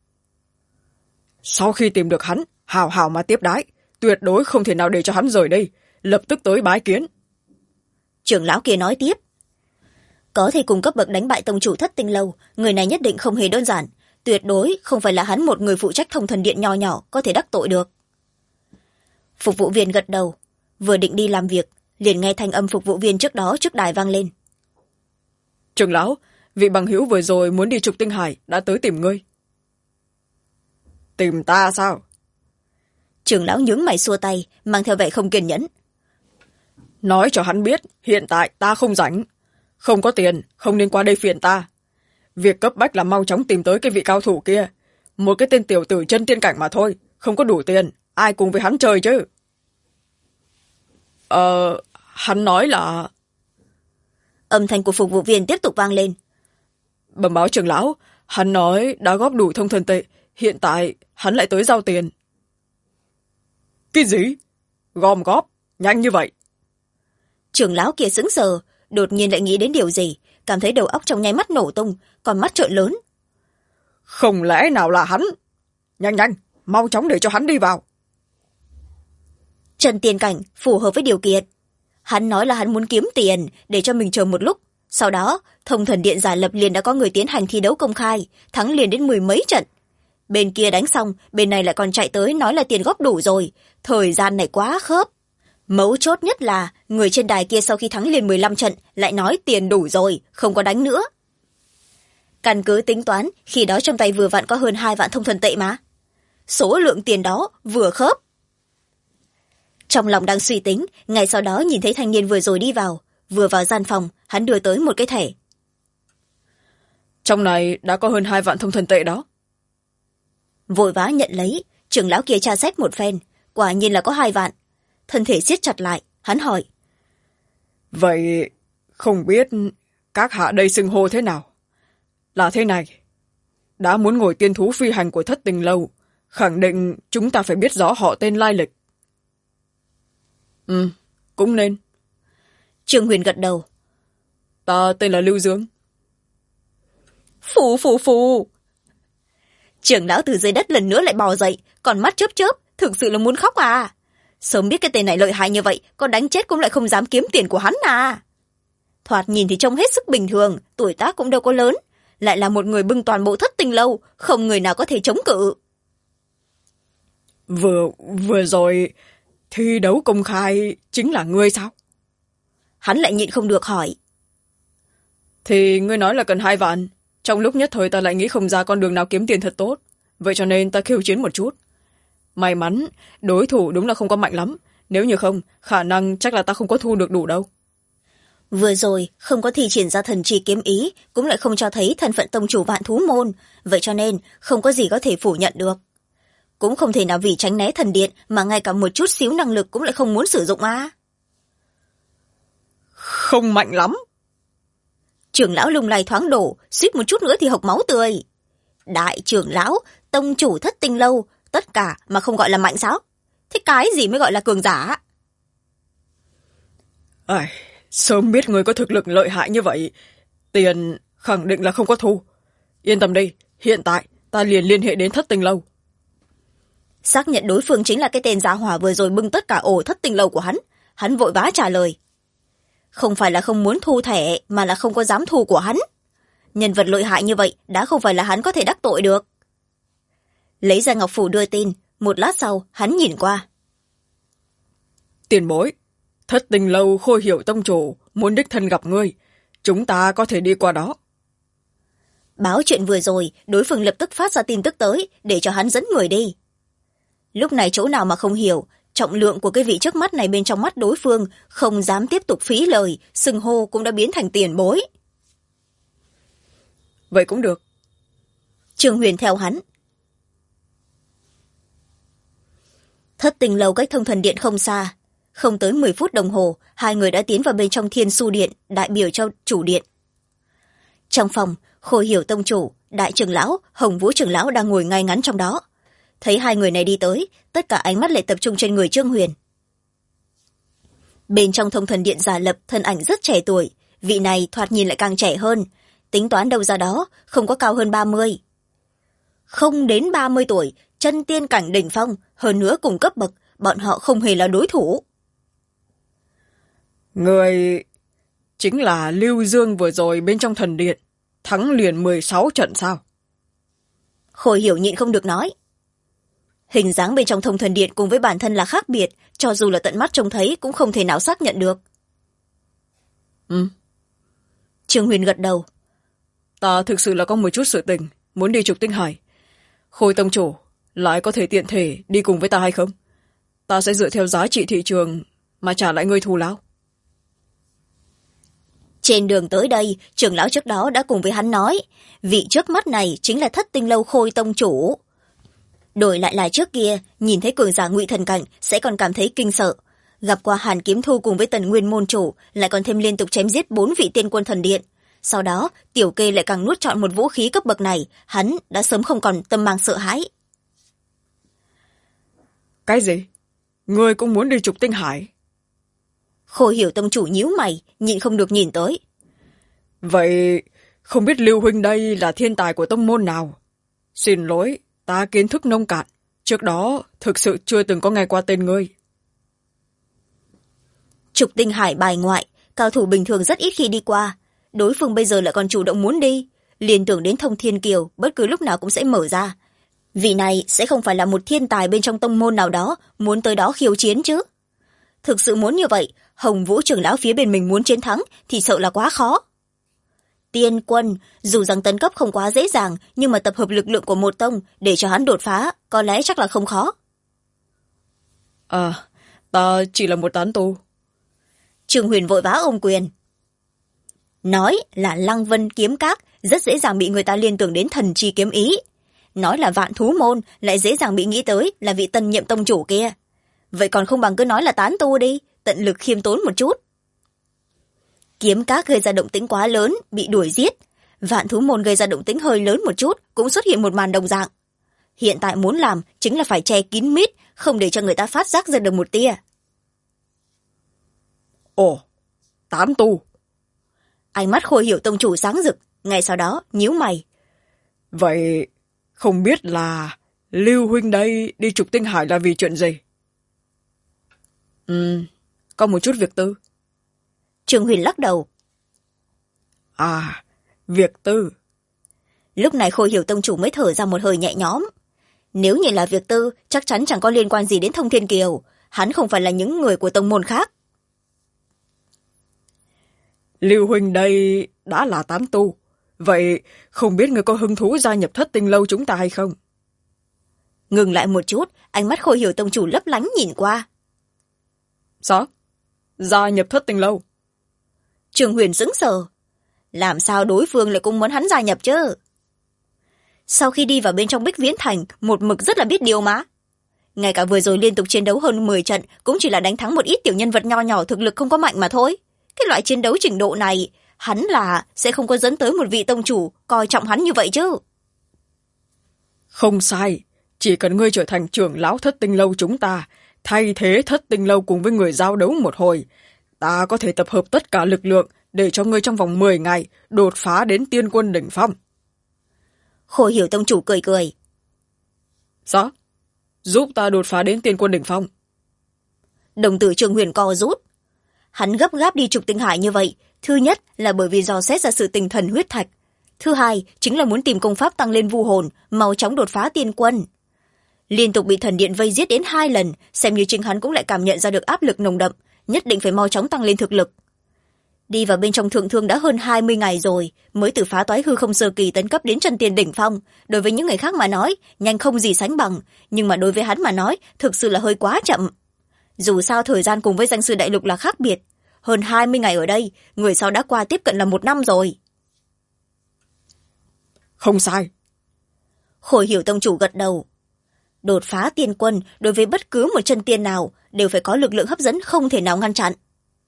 Sau khi tìm được hắn, hào hào mà tiếp đái, tuyệt đối không thể nào để cho hắn rời đây, lập tức tới bái kiến. Trưởng lão kia nói tiếp. Có thể cùng cấp bậc đánh bại tông chủ Thất Tinh Lâu, người này nhất định không hề đơn giản, tuyệt đối không phải là hắn một người phụ trách thông thần điện nho nhỏ có thể đắc tội được. Phục vụ viên gật đầu, vừa định đi làm việc, liền nghe thanh âm phục vụ viên trước đó trước đài vang lên. Trưởng lão, vị bằng hữu vừa rồi muốn đi trục tinh hải đã tới tìm ngươi. Tìm ta sao? Trưởng lão nhướng mày xua tay, mang theo vẻ không kiên nhẫn. Nói cho hắn biết, hiện tại ta không rảnh, không có tiền, không nên qua đây phiền ta. Việc cấp bách là mau chóng tìm tới cái vị cao thủ kia, một cái tên tiểu tử chân tiên cảnh mà thôi, không có đủ tiền, ai cùng với hắn chơi chứ? Hắn nói là... Âm thanh của phục vụ viên tiếp tục vang lên. Bẩm báo trưởng lão, hắn nói đã góp đủ thông thần tệ, hiện tại hắn lại tới giao tiền. Cái gì? Gom góp? Nhanh như vậy? Trưởng lão kia sững sờ, đột nhiên lại nghĩ đến điều gì, cảm thấy đầu óc trong nháy mắt nổ tung, còn mắt trợn lớn. Không lẽ nào là hắn? Nhanh nhanh, mau chóng để cho hắn đi vào. Trần Tiên Cảnh phù hợp với điều kiện. Hắn nói là hắn muốn kiếm tiền để cho mình chờ một lúc, sau đó thông thần điện giả lập liền đã có người tiến hành thi đấu công khai, thắng liền đến 10 mấy trận. bên kia đánh xong bên này lại còn chạy tới nói là tiền góp đủ rồi. Thời gian này quá khớp. Mấu chốt nhất là người trên đài kia sau khi thắng liền 15 trận lại nói tiền đủ rồi, không có đánh nữa. Căn cứ tính toán, khi đó trong tay vừa vặn có hơn 2 vạn thông thần tệ mà. Số lượng tiền đó vừa khớp. Trong lòng đang suy tính, ngay sau đó nhìn thấy thanh niên vừa rồi đi vào. Vừa vào gian phòng, hắn đưa tới một cái thẻ. Trong này đã có hơn 2 vạn thông thần tệ đó. Vội vã nhận lấy, trưởng lão kia tra xét một phen, quả nhiên là có 2 vạn. Thân thể siết chặt lại, hắn hỏi. Vậy không biết các hạ đây xưng hô thế nào? Là thế này, đã muốn ngồi tiên thú phi hành của Thất Tình Lâu, khẳng định chúng ta phải biết rõ họ tên lai lịch. Cũng nên. Trương Huyền gật đầu. Ta tên là Lưu Dương. Phù. Trưởng lão từ dưới đất lần nữa lại bò dậy, còn mắt chớp chớp, thực sự là muốn khóc à. Sớm biết cái tên này lợi hại như vậy, con đánh chết cũng lại không dám kiếm tiền của hắn à. Thoạt nhìn thì trông hết sức bình thường, tuổi tác cũng đâu có lớn, lại là một người bưng toàn bộ Thất Tình Lâu, không người nào có thể chống cự. Vừa rồi thi đấu công khai chính là ngươi sao? Hắn lại nhịn không được hỏi. Thì ngươi nói là cần 2 vạn. Trong lúc nhất thời ta lại nghĩ không ra con đường nào kiếm tiền thật tốt, vậy cho nên ta khiêu chiến một chút. May mắn đối thủ đúng là không có mạnh lắm, nếu như không khả năng chắc là ta không có thu được đủ đâu. Vừa rồi không có thi triển ra thần chi kiếm ý, cũng lại không cho thấy thân phận tông chủ Vạn Thú Môn, vậy cho nên không có gì có thể phủ nhận được. Cũng không thể nào vì tránh né thần điện mà ngay cả một chút xíu năng lực cũng lại không muốn sử dụng à. Không mạnh lắm. Trưởng lão lung lay thoáng đổ, suýt một chút nữa thì hộc máu tươi. Đại trưởng lão, tông chủ Thất Tình Lâu, tất cả mà không gọi là mạnh sao? Thế cái gì mới gọi là cường giả? Sớm biết người có thực lực lợi hại như vậy, tiền khẳng định là không có thu. Yên tâm đi, hiện tại ta liền liên hệ đến Thất Tình Lâu. Xác nhận đối phương chính là cái tên gia hỏa vừa rồi bưng tất cả ổ Thất Tình Lâu của hắn vội vã trả lời. Không phải là không muốn thu thẻ, mà là không có dám thu của hắn. Nhân vật lợi hại như vậy đã không phải là hắn có thể đắc tội được. Lấy ra ngọc phù đưa tin, một lát sau hắn nhìn qua. Tiền bối, Thất Tình Lâu Khôi Hiểu tông chủ muốn đích thân gặp ngươi, chúng ta có thể đi qua đó. Báo chuyện vừa rồi, đối phương lập tức phát ra tin tức tới để cho hắn dẫn người đi. Lúc này chỗ nào mà không hiểu, trọng lượng của cái vị trước mắt này bên trong mắt đối phương không dám tiếp tục phí lời, xưng hô cũng đã biến thành tiền bối. Vậy cũng được. Trương Huyền theo hắn. Thất Tình Lâu cách Thông Thần Điện không xa, không tới 10 phút đồng hồ, hai người đã tiến vào bên trong Thiên Su Điện, đại biểu cho chủ điện. Trong phòng, Khôi Hiểu tông chủ, đại trưởng lão, Hồng Vũ trưởng lão đang ngồi ngay ngắn trong đó. Thấy hai người này đi tới, tất cả ánh mắt lại tập trung trên người Trương Huyền. Bên trong Thông Thần Điện giả lập, thân ảnh rất trẻ tuổi, vị này thoạt nhìn lại càng trẻ hơn, tính toán đâu ra đó, không có cao hơn 30. Không đến 30 tuổi, chân tiên cảnh đỉnh phong, hơn nữa cùng cấp bậc, bọn họ không hề là đối thủ. Người chính là Lưu Dương vừa rồi bên trong thần điện, thắng liền 16 trận sao? Khôi Hiểu nhịn không được nói. Hình dáng bên trong Thông Thần Điện cùng với bản thân là khác biệt, cho dù là tận mắt trông thấy cũng không thể nào xác nhận được. Trương Huyền gật đầu. Ta thực sự là có một chút sự tình, muốn đi Trục Tinh Hải. Khôi tông chủ, lại có thể tiện thể đi cùng với ta hay không? Ta sẽ dựa theo giá trị thị trường mà trả lại ngươi thù lao. Trên đường tới đây, trưởng lão trước đó đã cùng với hắn nói, vị trước mắt này chính là Thất Tinh Lâu Khôi tông chủ. Đổi lại là trước kia, nhìn thấy cường giả Ngụy Thần Cảnh sẽ còn cảm thấy kinh sợ. Gặp qua Hàn Kiếm Thu cùng với Tần Nguyên môn chủ, lại còn thêm liên tục chém giết 4 vị tiên quân thần điện. Sau đó, Tiểu Kê lại càng nuốt trọn một vũ khí cấp bậc này, hắn đã sớm không còn tâm mang sợ hãi. Cái gì? Ngươi cũng muốn đi Trục Tinh Hải? Khôi Hiểu tông chủ nhíu mày, nhịn không được nhìn tới. Vậy không biết Lưu huynh đây là thiên tài của tông môn nào? Xin lỗi, ta kiến thức nông cạn, trước đó thực sự chưa từng có nghe qua tên ngươi. Trục Tinh Hải bài ngoại, cao thủ bình thường rất ít khi đi qua, đối phương bây giờ lại còn chủ động muốn đi, liên tưởng đến Thông Thiên Kiều bất cứ lúc nào cũng sẽ mở ra. Vị này sẽ không phải là một thiên tài bên trong tông môn nào đó muốn tới đó khiêu chiến chứ. Thực sự muốn như vậy, Hồng Vũ trưởng lão phía bên mình muốn chiến thắng thì sợ là quá khó. Tiên quân, dù rằng tấn cấp không quá dễ dàng, nhưng mà tập hợp lực lượng của một tông để cho hắn đột phá, có lẽ chắc là không khó. Ta chỉ là một tán tu. Trương Huyền vội vã ôm quyền. Nói là Lăng Vân kiếm các rất dễ dàng bị người ta liên tưởng đến thần chi kiếm ý. Nói là Vạn Thú môn lại dễ dàng bị nghĩ tới là vị tân nhiệm tông chủ kia. Vậy còn không bằng cứ nói là tán tu đi, tận lực khiêm tốn một chút. Kiếm các gây ra động tĩnh quá lớn, bị đuổi giết. Vạn Thú môn gây ra động tĩnh hơi lớn một chút, cũng xuất hiện một màn đồng dạng. Hiện tại muốn làm chính là phải che kín mít, không để cho người ta phát giác ra được một tia. Ồ, tán tu. Ánh mắt Khôi Hiểu tông chủ sáng rực, ngay sau đó nhíu mày. Vậy không biết là Lưu huynh đây đi trục tinh hải là vì chuyện gì? Có một chút việc tư. Trương Huyền lắc đầu. Việc tư. Lúc này Khôi Hiểu tông chủ mới thở ra một hơi nhẹ nhõm. Nếu như là việc tư, chắc chắn chẳng có liên quan gì đến Thông Thiên Kiều. Hắn không phải là những người của tông môn khác. Lưu huynh đây đã là tán tu. Vậy không biết người có hứng thú gia nhập Thất Tinh lâu chúng ta hay không? Ngừng lại một chút, ánh mắt Khôi Hiểu tông chủ lấp lánh nhìn qua. Sao? Gia nhập Thất Tinh lâu? Trương Huyền sững sờ. Làm sao đối phương lại cũng muốn hắn gia nhập chứ? Sau khi đi vào bên trong Bích Viễn Thành, một mực rất là biết điều mà. Ngay cả vừa rồi liên tục chiến đấu hơn 10 trận, cũng chỉ là đánh thắng một ít tiểu nhân vật nho nhỏ thực lực không có mạnh mà thôi. Cái loại chiến đấu trình độ này, hắn là sẽ không có dẫn tới một vị tông chủ coi trọng hắn như vậy chứ. Không sai, chỉ cần ngươi trở thành trưởng lão Thất Tinh lâu chúng ta, thay thế Thất Tinh lâu cùng với người giao đấu một hồi, ta có thể tập hợp tất cả lực lượng để cho ngươi trong vòng 10 ngày đột phá đến tiên quân đỉnh phong. Khôi Hiểu tông chủ cười cười. Sao? Giúp ta đột phá đến tiên quân đỉnh phong? Đồng tử Trương Huyền co rút. Hắn gấp gáp đi trục tinh hải như vậy, thứ nhất là bởi vì dò xét ra sự tình thần huyết thạch, thứ hai chính là muốn tìm công pháp tăng lên vu hồn, mau chóng đột phá tiên quân. Liên tục bị thần điện vây giết đến 2 lần, xem như chính hắn cũng lại cảm nhận ra được áp lực nồng đậm, nhất định phải mau chóng tăng lên thực lực. Đi vào bên trong thượng thương đã hơn 20 ngày rồi, mới từ phá toái hư không sơ kỳ tấn cấp đến chân tiên đỉnh phong. Đối với những người khác mà nói, nhanh không gì sánh bằng, nhưng mà đối với hắn mà nói, thực sự là hơi quá chậm. Dù sao thời gian cùng với danh sư đại lục là khác biệt. Hơn 20 ngày ở đây, người sau đã qua tiếp cận là 1 năm rồi. Không sai. Khôi Hiểu tông chủ gật đầu. Đột phá tiên quân đối với bất cứ một chân tiên nào đều phải có lực lượng hấp dẫn không thể nào ngăn chặn.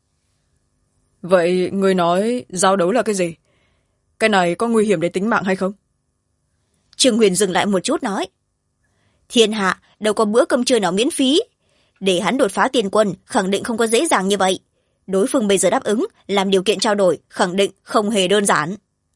Vậy người nói giao đấu là cái gì? Cái này có nguy hiểm đến tính mạng hay không? Trương Huyền dừng lại một chút nói. Thiên hạ đâu có bữa cơm trưa nào miễn phí. Để hắn đột phá tiên quân khẳng định không có dễ dàng như vậy. Đối phương bây giờ đáp ứng làm điều kiện trao đổi khẳng định không hề đơn giản.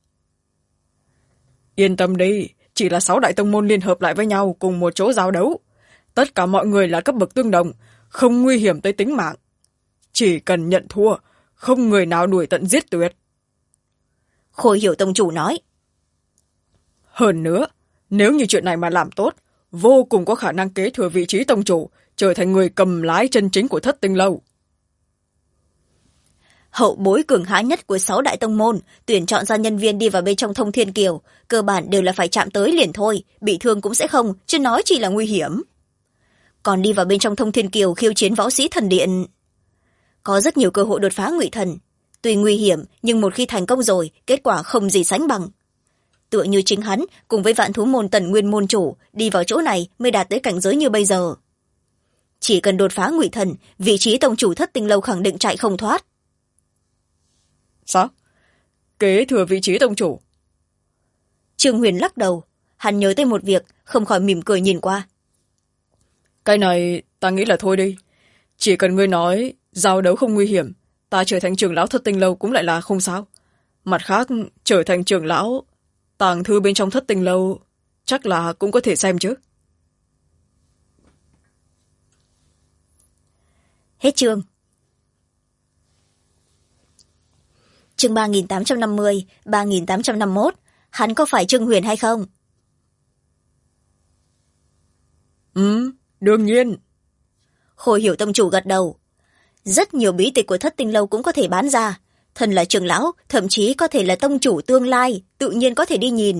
Yên tâm đi, chỉ là 6 đại tông môn liên hợp lại với nhau cùng một chỗ giao đấu. Tất cả mọi người là cấp bậc tương đồng, không nguy hiểm tới tính mạng. Chỉ cần nhận thua, không người nào đuổi tận giết tuyệt. Khôi Hiểu tông chủ nói. Hơn nữa, nếu như chuyện này mà làm tốt, vô cùng có khả năng kế thừa vị trí tông chủ, trở thành người cầm lái chân chính của Thất Tinh lâu. Hậu bối cường hãn nhất của 6 đại tông môn tuyển chọn ra nhân viên đi vào bên trong Thông Thiên Kiều, cơ bản đều là phải chạm tới liền thôi, bị thương cũng sẽ không, chứ nói chỉ là nguy hiểm. Còn đi vào bên trong Thông Thiên Kiều khiêu chiến võ sĩ thần điện, có rất nhiều cơ hội đột phá ngụy thần. Tuy nguy hiểm nhưng một khi thành công rồi, kết quả không gì sánh bằng. Tựa như chính hắn cùng với Vạn Thú môn Tần Nguyên môn chủ đi vào chỗ này mới đạt tới cảnh giới như bây giờ. Chỉ cần đột phá ngụy thần, vị trí tông chủ Thất Tinh lâu khẳng định chạy không thoát. Sao? Kế thừa vị trí tông chủ? Trương Huyền lắc đầu, hắn nhớ tới một việc, không khỏi mỉm cười nhìn qua. Cái này ta nghĩ là thôi đi. Chỉ cần ngươi nói giao đấu không nguy hiểm, ta trở thành trưởng lão Thất Tinh lâu cũng lại là không sao. Mặt khác, trở thành trưởng lão tàng thư bên trong Thất Tinh lâu chắc là cũng có thể xem chứ. Hết chương. Chương 3850, 3851, hắn có phải Trương Huyền hay không? Đương nhiên. Khôi Hiểu tông chủ gật đầu. Rất nhiều bí tịch của Thất Tinh lâu cũng có thể bán ra. Thần là trưởng lão, thậm chí có thể là tông chủ tương lai, tự nhiên có thể đi nhìn.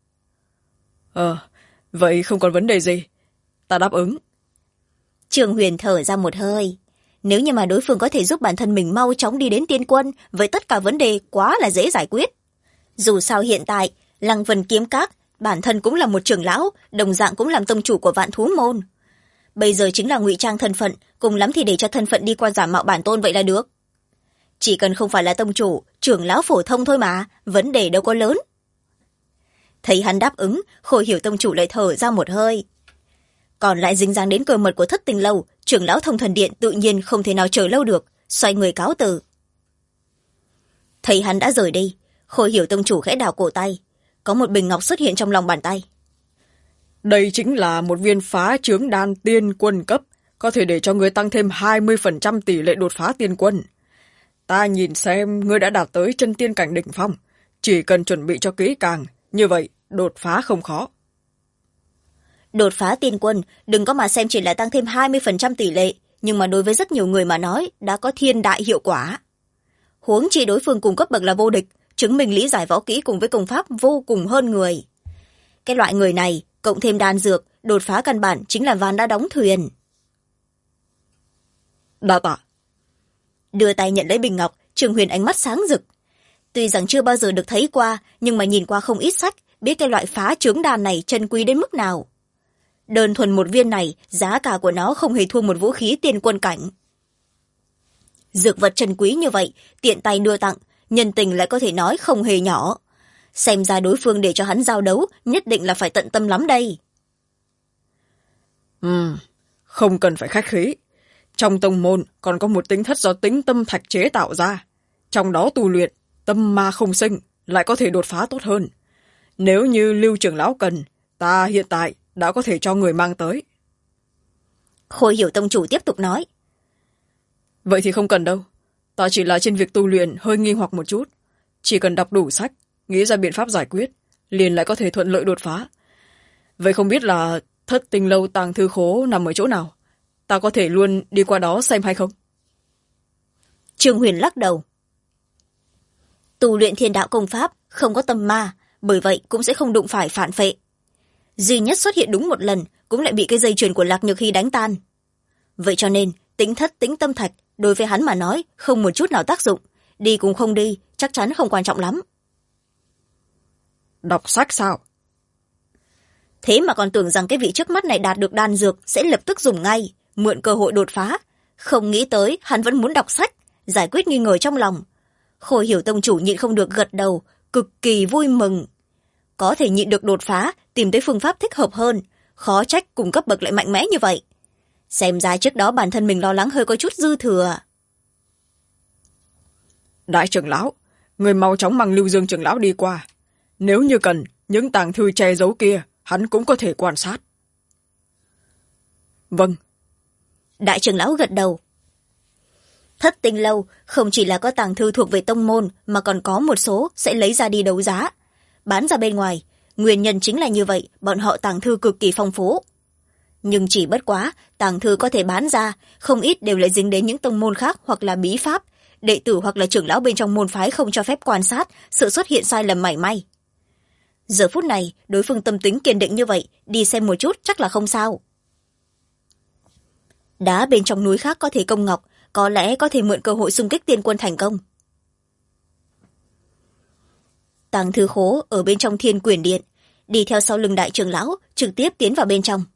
Vậy không còn vấn đề gì. Ta đáp ứng. Trường Huyền thở ra một hơi. Nếu như mà đối phương có thể giúp bản thân mình mau chóng đi đến tiên quân, vậy tất cả vấn đề quá là dễ giải quyết. Dù sao hiện tại, Lăng Vân Kiếm Các, bản thân cũng là một trưởng lão, đồng dạng cũng làm tông chủ của Vạn Thú Môn. Bây giờ chính là ngụy trang thân phận, cùng lắm thì để cho thân phận đi qua giả mạo bản tôn vậy là được. Chỉ cần không phải là tông chủ, trưởng lão phổ thông thôi mà, vấn đề đâu có lớn. Thấy hắn đáp ứng, Khôi Hiểu tông chủ lại thở ra một hơi. Còn lại dính dáng đến cơ mật của Thất Tinh lâu, trưởng lão Thông Thần Điện tự nhiên không thể nào chờ lâu được, xoay người cáo từ. Thấy hắn đã rời đi, Khôi Hiểu tông chủ khẽ đảo cổ tay, có một bình ngọc xuất hiện trong lòng bàn tay. Đây chính là một viên phá chướng đan tiên quân cấp, có thể để cho ngươi tăng thêm 20% tỷ lệ đột phá tiên quân. Ta nhìn xem ngươi đã đạt tới chân tiên cảnh đỉnh phong, chỉ cần chuẩn bị cho kỹ càng, như vậy đột phá không khó. Đột phá tiên quân, đừng có mà xem chỉ là tăng thêm 20% tỷ lệ, nhưng mà đối với rất nhiều người mà nói, đã có thiên đại hiệu quả. Huống chi đối phương cùng cấp bậc là vô địch, chứng minh lý giải võ kỹ cùng với công pháp vô cùng hơn người. Cái loại người này, cộng thêm đan dược, đột phá căn bản chính là ván đã đóng thuyền. Đa tạ. Đưa tay nhận lấy bình ngọc, Trường Huyền ánh mắt sáng rực. Tuy rằng chưa bao giờ được thấy qua, nhưng mà nhìn qua không ít sách, biết cái loại phá chướng đan này chân quý đến mức nào. Đơn thuần một viên này, giá cả của nó không hề thua một vũ khí tiên quân cảnh. Dược vật chân quý như vậy, tiện tay đưa tặng, nhân tình lại có thể nói không hề nhỏ. Xem ra đối phương để cho hắn giao đấu, nhất định là phải tận tâm lắm đây. Không cần phải khách khí. Trong tông môn còn có một tính thất do tính tâm thạch chế tạo ra. Trong đó tu luyện, tâm ma không sinh, lại có thể đột phá tốt hơn. Nếu như Lưu trưởng lão cần, ta hiện tại đã có thể cho người mang tới. Khôi Hiểu tông chủ tiếp tục nói. Vậy thì không cần đâu. Ta chỉ là trên việc tu luyện hơi nghi hoặc một chút. Chỉ cần đọc đủ sách, nghĩ ra biện pháp giải quyết, liền lại có thể thuận lợi đột phá. Vậy không biết là Thất Tinh lâu tàng thư khố nằm ở chỗ nào? Ta có thể luôn đi qua đó xem hay không? Trường Huyền lắc đầu. Tu luyện thiên đạo công pháp, không có tâm ma, bởi vậy cũng sẽ không đụng phải phản phệ. Duy nhất xuất hiện đúng một lần, cũng lại bị cái dây chuyền của Lạc Nhược Hy đánh tan. Vậy cho nên, tính thất tính tâm thạch, đối với hắn mà nói, không một chút nào tác dụng. Đi cũng không đi, chắc chắn không quan trọng lắm. Đọc sách sao? Thế mà còn tưởng rằng cái vị trước mắt này đạt được đan dược sẽ lập tức dùng ngay, mượn cơ hội đột phá. Không nghĩ tới hắn vẫn muốn đọc sách, giải quyết nghi ngờ trong lòng. Khôi Hiểu tông chủ nhịn không được gật đầu, cực kỳ vui mừng. Có thể nhịn được đột phá, tìm tới phương pháp thích hợp hơn, khó trách cùng cấp bậc lại mạnh mẽ như vậy. Xem ra trước đó bản thân mình lo lắng hơi có chút dư thừa. Đại trưởng lão, người mau chóng mang Lưu Dương trưởng lão đi qua. Nếu như cần, những tàng thư che giấu kia, hắn cũng có thể quan sát. Vâng. Đại trưởng lão gật đầu. Thất Tinh lâu không chỉ là có tàng thư thuộc về tông môn, mà còn có một số sẽ lấy ra đi đấu giá, bán ra bên ngoài. Nguyên nhân chính là như vậy, bọn họ tàng thư cực kỳ phong phú. Nhưng chỉ bất quá, tàng thư có thể bán ra, không ít đều lại dính đến những tông môn khác hoặc là bí pháp. Đệ tử hoặc là trưởng lão bên trong môn phái không cho phép quan sát, sự xuất hiện sai lầm mảy may. Giờ phút này, đối phương tâm tính kiên định như vậy, đi xem một chút chắc là không sao. Đá bên trong núi khác có thể công ngọc, có lẽ có thể mượn cơ hội xung kích tiên quân thành công. Tàng thư khố ở bên trong Thiên Quyền Điện, đi theo sau lưng đại trưởng lão, trực tiếp tiến vào bên trong.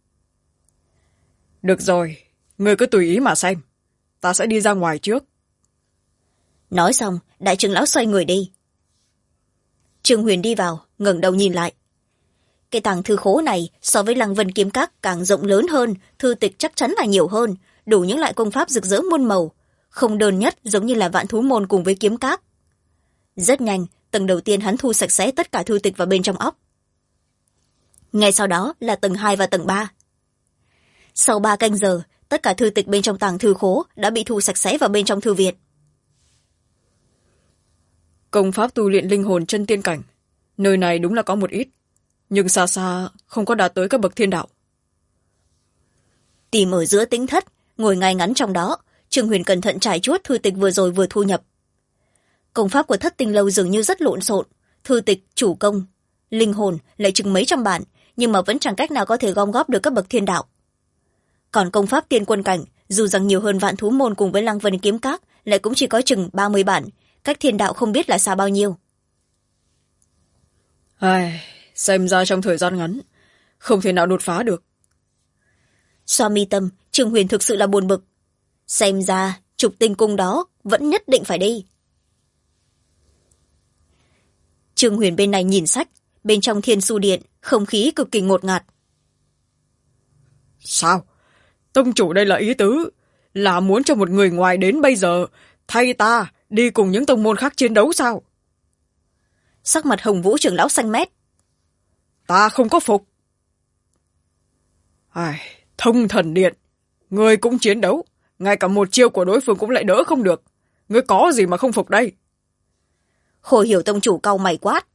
Được rồi, người cứ tùy ý mà xem. Ta sẽ đi ra ngoài trước. Nói xong, đại trưởng lão xoay người đi. Trương Huyền đi vào, ngẩng đầu nhìn lại. Cái tàng thư khố này so với Lăng Vân Kiếm Các càng rộng lớn hơn, thư tịch chắc chắn là nhiều hơn, đủ những loại công pháp rực rỡ muôn màu, không đơn nhất giống như là Vạn Thú Môn cùng với Kiếm Các. Rất nhanh, tầng đầu tiên hắn thu sạch sẽ tất cả thư tịch vào bên trong óc. Ngay sau đó là tầng 2 và tầng 3. Sau 3 canh giờ, tất cả thư tịch bên trong tàng thư khố đã bị thu sạch sẽ vào bên trong thư viện. Công pháp tu luyện linh hồn chân tiên cảnh, nơi này đúng là có một ít, nhưng xa xa không có đạt tới các bậc thiên đạo. tìm ở giữa tĩnh thất, ngồi ngay ngắn trong đó. Trương Huyền cẩn thận trải chuốt thư tịch vừa rồi vừa thu nhập. Công pháp của Thất Tinh Lâu dường như rất lộn xộn, thư tịch, chủ công, linh hồn lại chừng mấy trăm bản, nhưng mà vẫn chẳng cách nào có thể gom góp được các bậc thiên đạo. Còn công pháp tiên quân cảnh, dù rằng nhiều hơn Vạn Thú Môn cùng với Lăng Vân Kiếm Các, lại cũng chỉ có chừng 30 bản, cách thiên đạo không biết là xa bao nhiêu. Xem ra trong thời gian ngắn không thể nào đột phá được. Xoa mi tâm, Trương Huyền thực sự là buồn bực. Xem ra Trục Tinh Cung đó vẫn nhất định phải đi. Trương Huyền bên này nhìn sách, bên trong Thiên Su Điện không khí cực kỳ ngột ngạt. Sao? Tông chủ đây là ý tứ là muốn cho một người ngoài đến bây giờ thay ta đi cùng những tông môn khác chiến đấu sao? Sắc mặt Hồng Vũ trưởng lão xanh mét. Ta không có phục. Thông Thần Điện, ngươi cũng chiến đấu, ngay cả một chiêu của đối phương cũng lại đỡ không được. Ngươi có gì mà không phục đây? Hồ Hiểu tông chủ cau mày quát.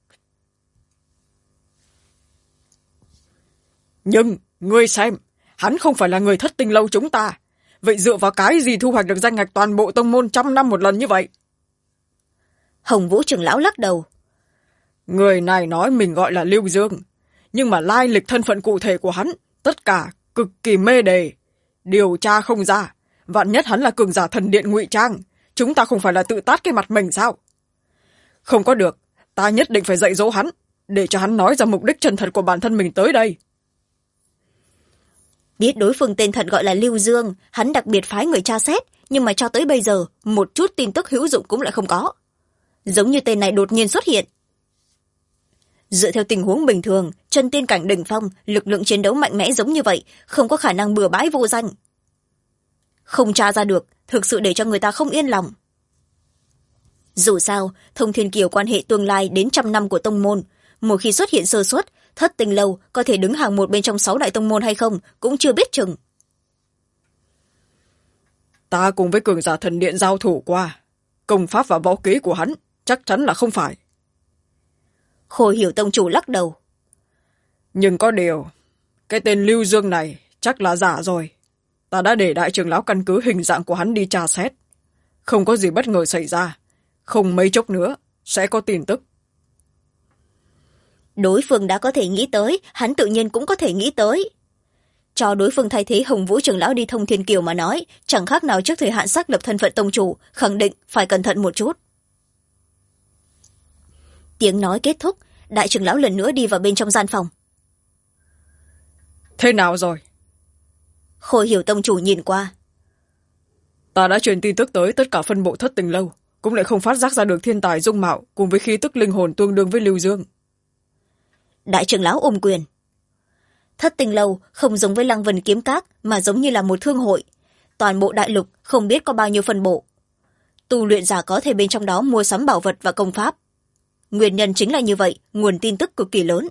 Nhưng ngươi xem, hắn không phải là người Thất Tinh Lâu chúng ta, vậy dựa vào cái gì thu hoạch được danh ngạch toàn bộ tông môn 100 năm một lần như vậy? Hồng Vũ trưởng lão lắc đầu. Người này nói mình gọi là Lưu Dương, nhưng mà lai lịch thân phận cụ thể của hắn tất cả cực kỳ mê đề, điều tra không ra. Vạn nhất hắn là cường giả thần điện ngụy trang, chúng ta không phải là tự tát cái mặt mình sao? Không có được, ta nhất định phải dạy dỗ hắn, để cho hắn nói ra mục đích chân thật của bản thân mình tới đây. Biết đối phương tên thật gọi là Lưu Dương, hắn đặc biệt phái người tra xét, nhưng mà cho tới bây giờ một chút tin tức hữu dụng cũng lại không có. Giống như tên này đột nhiên xuất hiện. Dựa theo tình huống bình thường, chân tiên cảnh đỉnh phong, lực lượng chiến đấu mạnh mẽ giống như vậy, không có khả năng bừa bãi vô danh. Không tra ra được, thực sự để cho người ta không yên lòng. Dù sao, Thông Thiên Kiều quan hệ tương lai đến 100 năm của tông môn, một khi xuất hiện sơ suất, Thất Tinh Lâu có thể đứng hàng một bên trong 6 đại tông môn hay không cũng chưa biết chừng. Ta cùng với cường giả thần điện giao thủ qua, công pháp và võ kỹ của hắn chắc chắn là không phải. Hồ Hiểu tông chủ lắc đầu. Nhưng có điều, cái tên Lưu Dương này chắc là giả rồi. Ta đã để đại trưởng lão căn cứ hình dạng của hắn đi tra xét. Không có gì bất ngờ xảy ra. Không mấy chốc nữa, sẽ có tin tức. Đối phương đã có thể nghĩ tới, hắn tự nhiên cũng có thể nghĩ tới. Cho đối phương thay thế Hồng Vũ trưởng lão đi Thông Thiên Kiều mà nói, chẳng khác nào trước thời hạn xác lập thân phận tông chủ, khẳng định phải cẩn thận một chút. Tiếng nói kết thúc, đại trưởng lão lần nữa đi vào bên trong gian phòng. Thế nào rồi? Khôi Hiểu tông chủ nhìn qua. Ta đã truyền tin tức tới tất cả phân bộ Thất Tình Lâu, cũng lại không phát giác ra được thiên tài dung mạo cùng với khí tức linh hồn tương đương với Lưu Dương. Đại trưởng lão ôm quyền. Thất Tinh Lâu không giống với Lăng Vân Kiếm Các mà giống như là một thương hội. Toàn bộ đại lục không biết có bao nhiêu phân bộ. Tu luyện giả có thể bên trong đó mua sắm bảo vật và công pháp. Nguyên nhân chính là như vậy, nguồn tin tức cực kỳ lớn.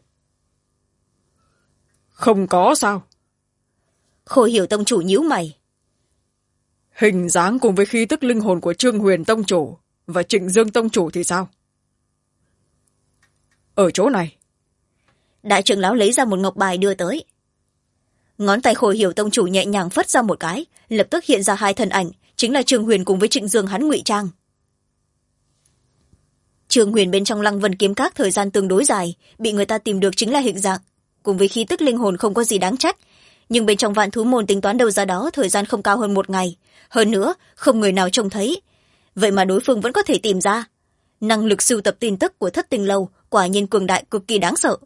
Không có sao? Khôi Hiểu tông chủ nhíu mày. Hình dáng cùng với khí tức linh hồn của Trương Huyền tông chủ và Trịnh Dương tông chủ thì sao? Ở chỗ này. Đại trưởng lão lấy ra một ngọc bài đưa tới. Ngón tay Khôi Hiểu tông chủ nhẹ nhàng phất ra một cái, lập tức hiện ra hai thân ảnh, chính là Trương Huyền cùng với Trịnh Dương hắn ngụy trang. Trương Huyền bên trong Lăng Vân Kiếm Các thời gian tương đối dài, bị người ta tìm được chính là hình dạng, cùng với khí tức linh hồn không có gì đáng trách, nhưng bên trong Vạn Thú Môn tính toán đâu ra đó thời gian không cao hơn 1 ngày, hơn nữa không người nào trông thấy, vậy mà đối phương vẫn có thể tìm ra. Năng lực sưu tập tin tức của Thất Tinh Lâu quả nhiên cường đại cực kỳ đáng sợ.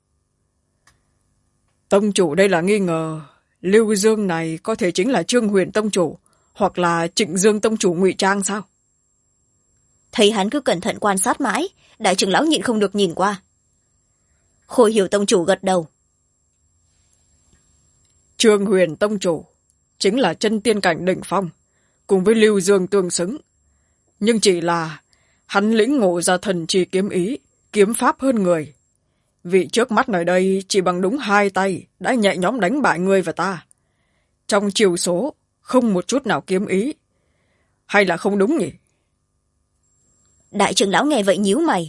Tông chủ đây là nghi ngờ Lưu Dương này có thể chính là Trương Huyền tông chủ hoặc là Trịnh Dương tông chủ ngụy trang sao? Thấy hắn cứ cẩn thận quan sát mãi, đại trưởng lão nhịn không được nhìn qua. Khôi Hiểu tông chủ gật đầu. Trương Huyền tông chủ chính là chân tiên cảnh đỉnh phong, cùng với Lưu Dương tương xứng, nhưng chỉ là hắn lĩnh ngộ ra thần trì kiếm ý, kiếm pháp hơn người. Vị trước mắt nơi đây chỉ bằng đúng 2 tay đã nhẹ nhõm đánh bại ngươi và ta. Trong chiều số không một chút nào kiếm ý. Hay là không đúng nhỉ? Đại trưởng lão nghe vậy nhíu mày.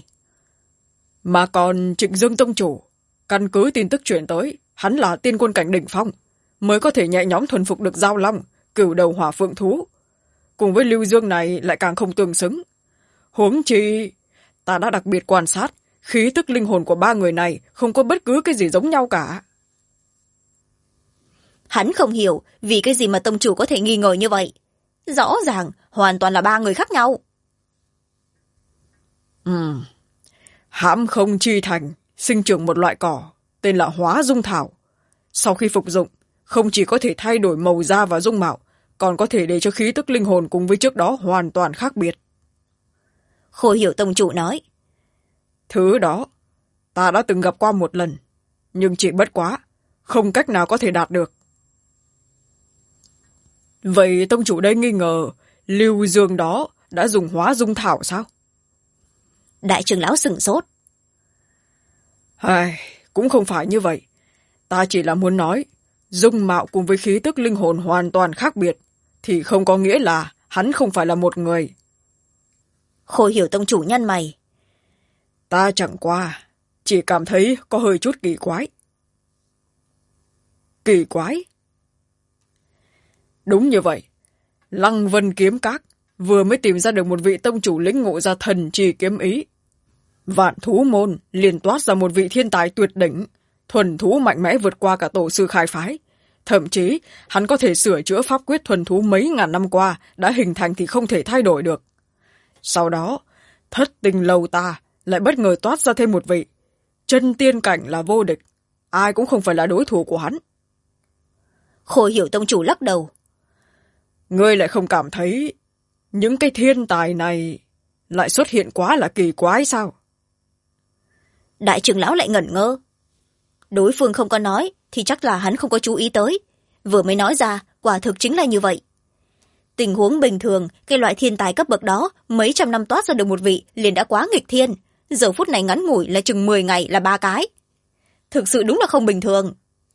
Mà còn Trịnh Dương tông chủ, căn cứ tin tức chuyển tới, hắn là tiên quân cảnh đỉnh phong, mới có thể nhẹ nhõm thuần phục được Giao Long, Cửu Đầu Hỏa Phượng thú. Cùng với Lưu Dương này lại càng không tương xứng. Huống chi, ta đã đặc biệt quan sát, khí tức linh hồn của ba người này không có bất cứ cái gì giống nhau cả. Hắn không hiểu vì cái gì mà tông chủ có thể nghi ngờ như vậy. Rõ ràng, hoàn toàn là ba người khác nhau. Hãm không chi thành, sinh trưởng một loại cỏ, tên là Hóa Dung Thảo. Sau khi phục dụng, không chỉ có thể thay đổi màu da và dung mạo, còn có thể để cho khí tức linh hồn cùng với trước đó hoàn toàn khác biệt. Khôi Hiểu tông chủ nói. Thứ đó, ta đã từng gặp qua một lần, nhưng chỉ bất quá, không cách nào có thể đạt được. Vậy tông chủ đây nghi ngờ, Lưu Dương đó đã dùng Hóa Dung Thảo sao? Đại trưởng lão sửng sốt. Cũng không phải như vậy. Ta chỉ là muốn nói, dung mạo cùng với khí tức linh hồn hoàn toàn khác biệt, thì không có nghĩa là hắn không phải là một người. Khôi Hiểu tông chủ nhăn mày. Ta chẳng qua, chỉ cảm thấy có hơi chút kỳ quái. Kỳ quái? Đúng như vậy. Lăng Vân Kiếm Các vừa mới tìm ra được một vị tông chủ lĩnh ngộ ra thần trì kiếm ý. Vạn Thú Môn liền toát ra một vị thiên tài tuyệt đỉnh, thuần thú mạnh mẽ vượt qua cả tổ sư khai phái. Thậm chí, hắn có thể sửa chữa pháp quyết thuần thú mấy ngàn năm qua đã hình thành thì không thể thay đổi được. Sau đó, Thất Tình Lầu ta lại bất ngờ toát ra thêm một vị. Chân tiên cảnh là vô địch, ai cũng không phải là đối thủ của hắn. Khôi Hiểu tông chủ lắc đầu. Ngươi lại không cảm thấy những cái thiên tài này lại xuất hiện quá là kỳ quái sao? Đại trưởng lão lại ngẩn ngơ. Đối phương không có nói thì chắc là hắn không có chú ý tới. Vừa mới nói ra, quả thực chính là như vậy. Tình huống bình thường, cái loại thiên tài cấp bậc đó mấy trăm năm toát ra được một vị liền đã quá nghịch thiên. Giờ phút này ngắn ngủi là chừng 10 ngày là 3 cái. Thực sự đúng là không bình thường.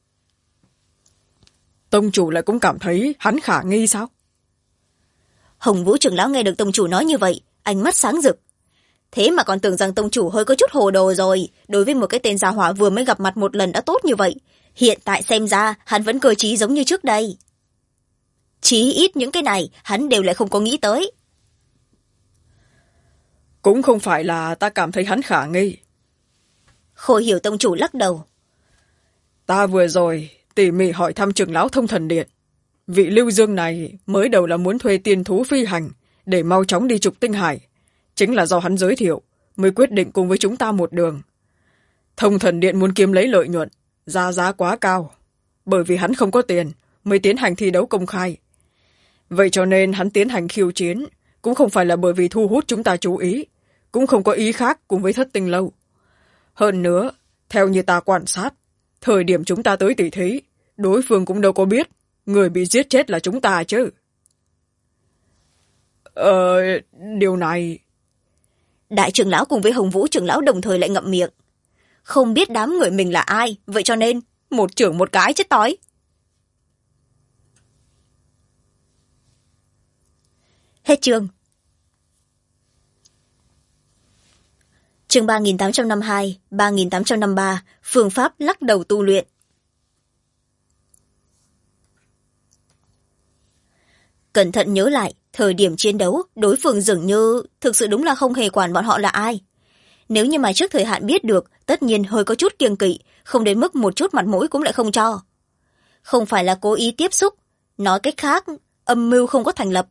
Tông chủ lại cũng cảm thấy hắn khả nghi sao? Hồng Vũ trưởng lão nghe được tông chủ nói như vậy, ánh mắt sáng rực. Thế mà còn tưởng rằng tông chủ hơi có chút hồ đồ rồi. Đối với một cái tên gia hỏa vừa mới gặp mặt một lần đã tốt như vậy, hiện tại xem ra hắn vẫn cơ trí giống như trước đây. Chí ít những cái này hắn đều lại không có nghĩ tới. Cũng không phải là ta cảm thấy hắn khả nghi. Khôi Hiểu tông chủ lắc đầu. Ta vừa rồi tỉ mỉ hỏi thăm trưởng lão Thông Thần Điện. Vị Lưu Dương này mới đầu là muốn thuê tiên thú phi hành để mau chóng đi trục tinh hải. Chính là do hắn giới thiệu mới quyết định cùng với chúng ta một đường. Thông Thần Điện muốn kiếm lấy lợi nhuận, ra giá quá cao. Bởi vì hắn không có tiền mới tiến hành thi đấu công khai. Vậy cho nên hắn tiến hành khiêu chiến cũng không phải là bởi vì thu hút chúng ta chú ý, cũng không có ý khác cùng với Thất Tinh Lâu. Hơn nữa, theo như ta quan sát, thời điểm chúng ta tới tỷ thí, đối phương cũng đâu có biết người bị giết chết là chúng ta chứ. Điều này... Đại trưởng lão cùng với Hồng Vũ trưởng lão đồng thời lại ngậm miệng. Không biết đám người mình là ai, vậy cho nên một trưởng một cái chết tối. Hết chương. Chương 3852, 3853, phương pháp lắc đầu tu luyện. Cẩn thận nhớ lại, thời điểm chiến đấu, đối phương dường như thực sự đúng là không hề quản bọn họ là ai. Nếu như mà trước thời hạn biết được, tất nhiên hơi có chút kiêng kỵ, không đến mức một chút mặt mũi cũng lại không cho. Không phải là cố ý tiếp xúc, nói cách khác, âm mưu không có thành lập.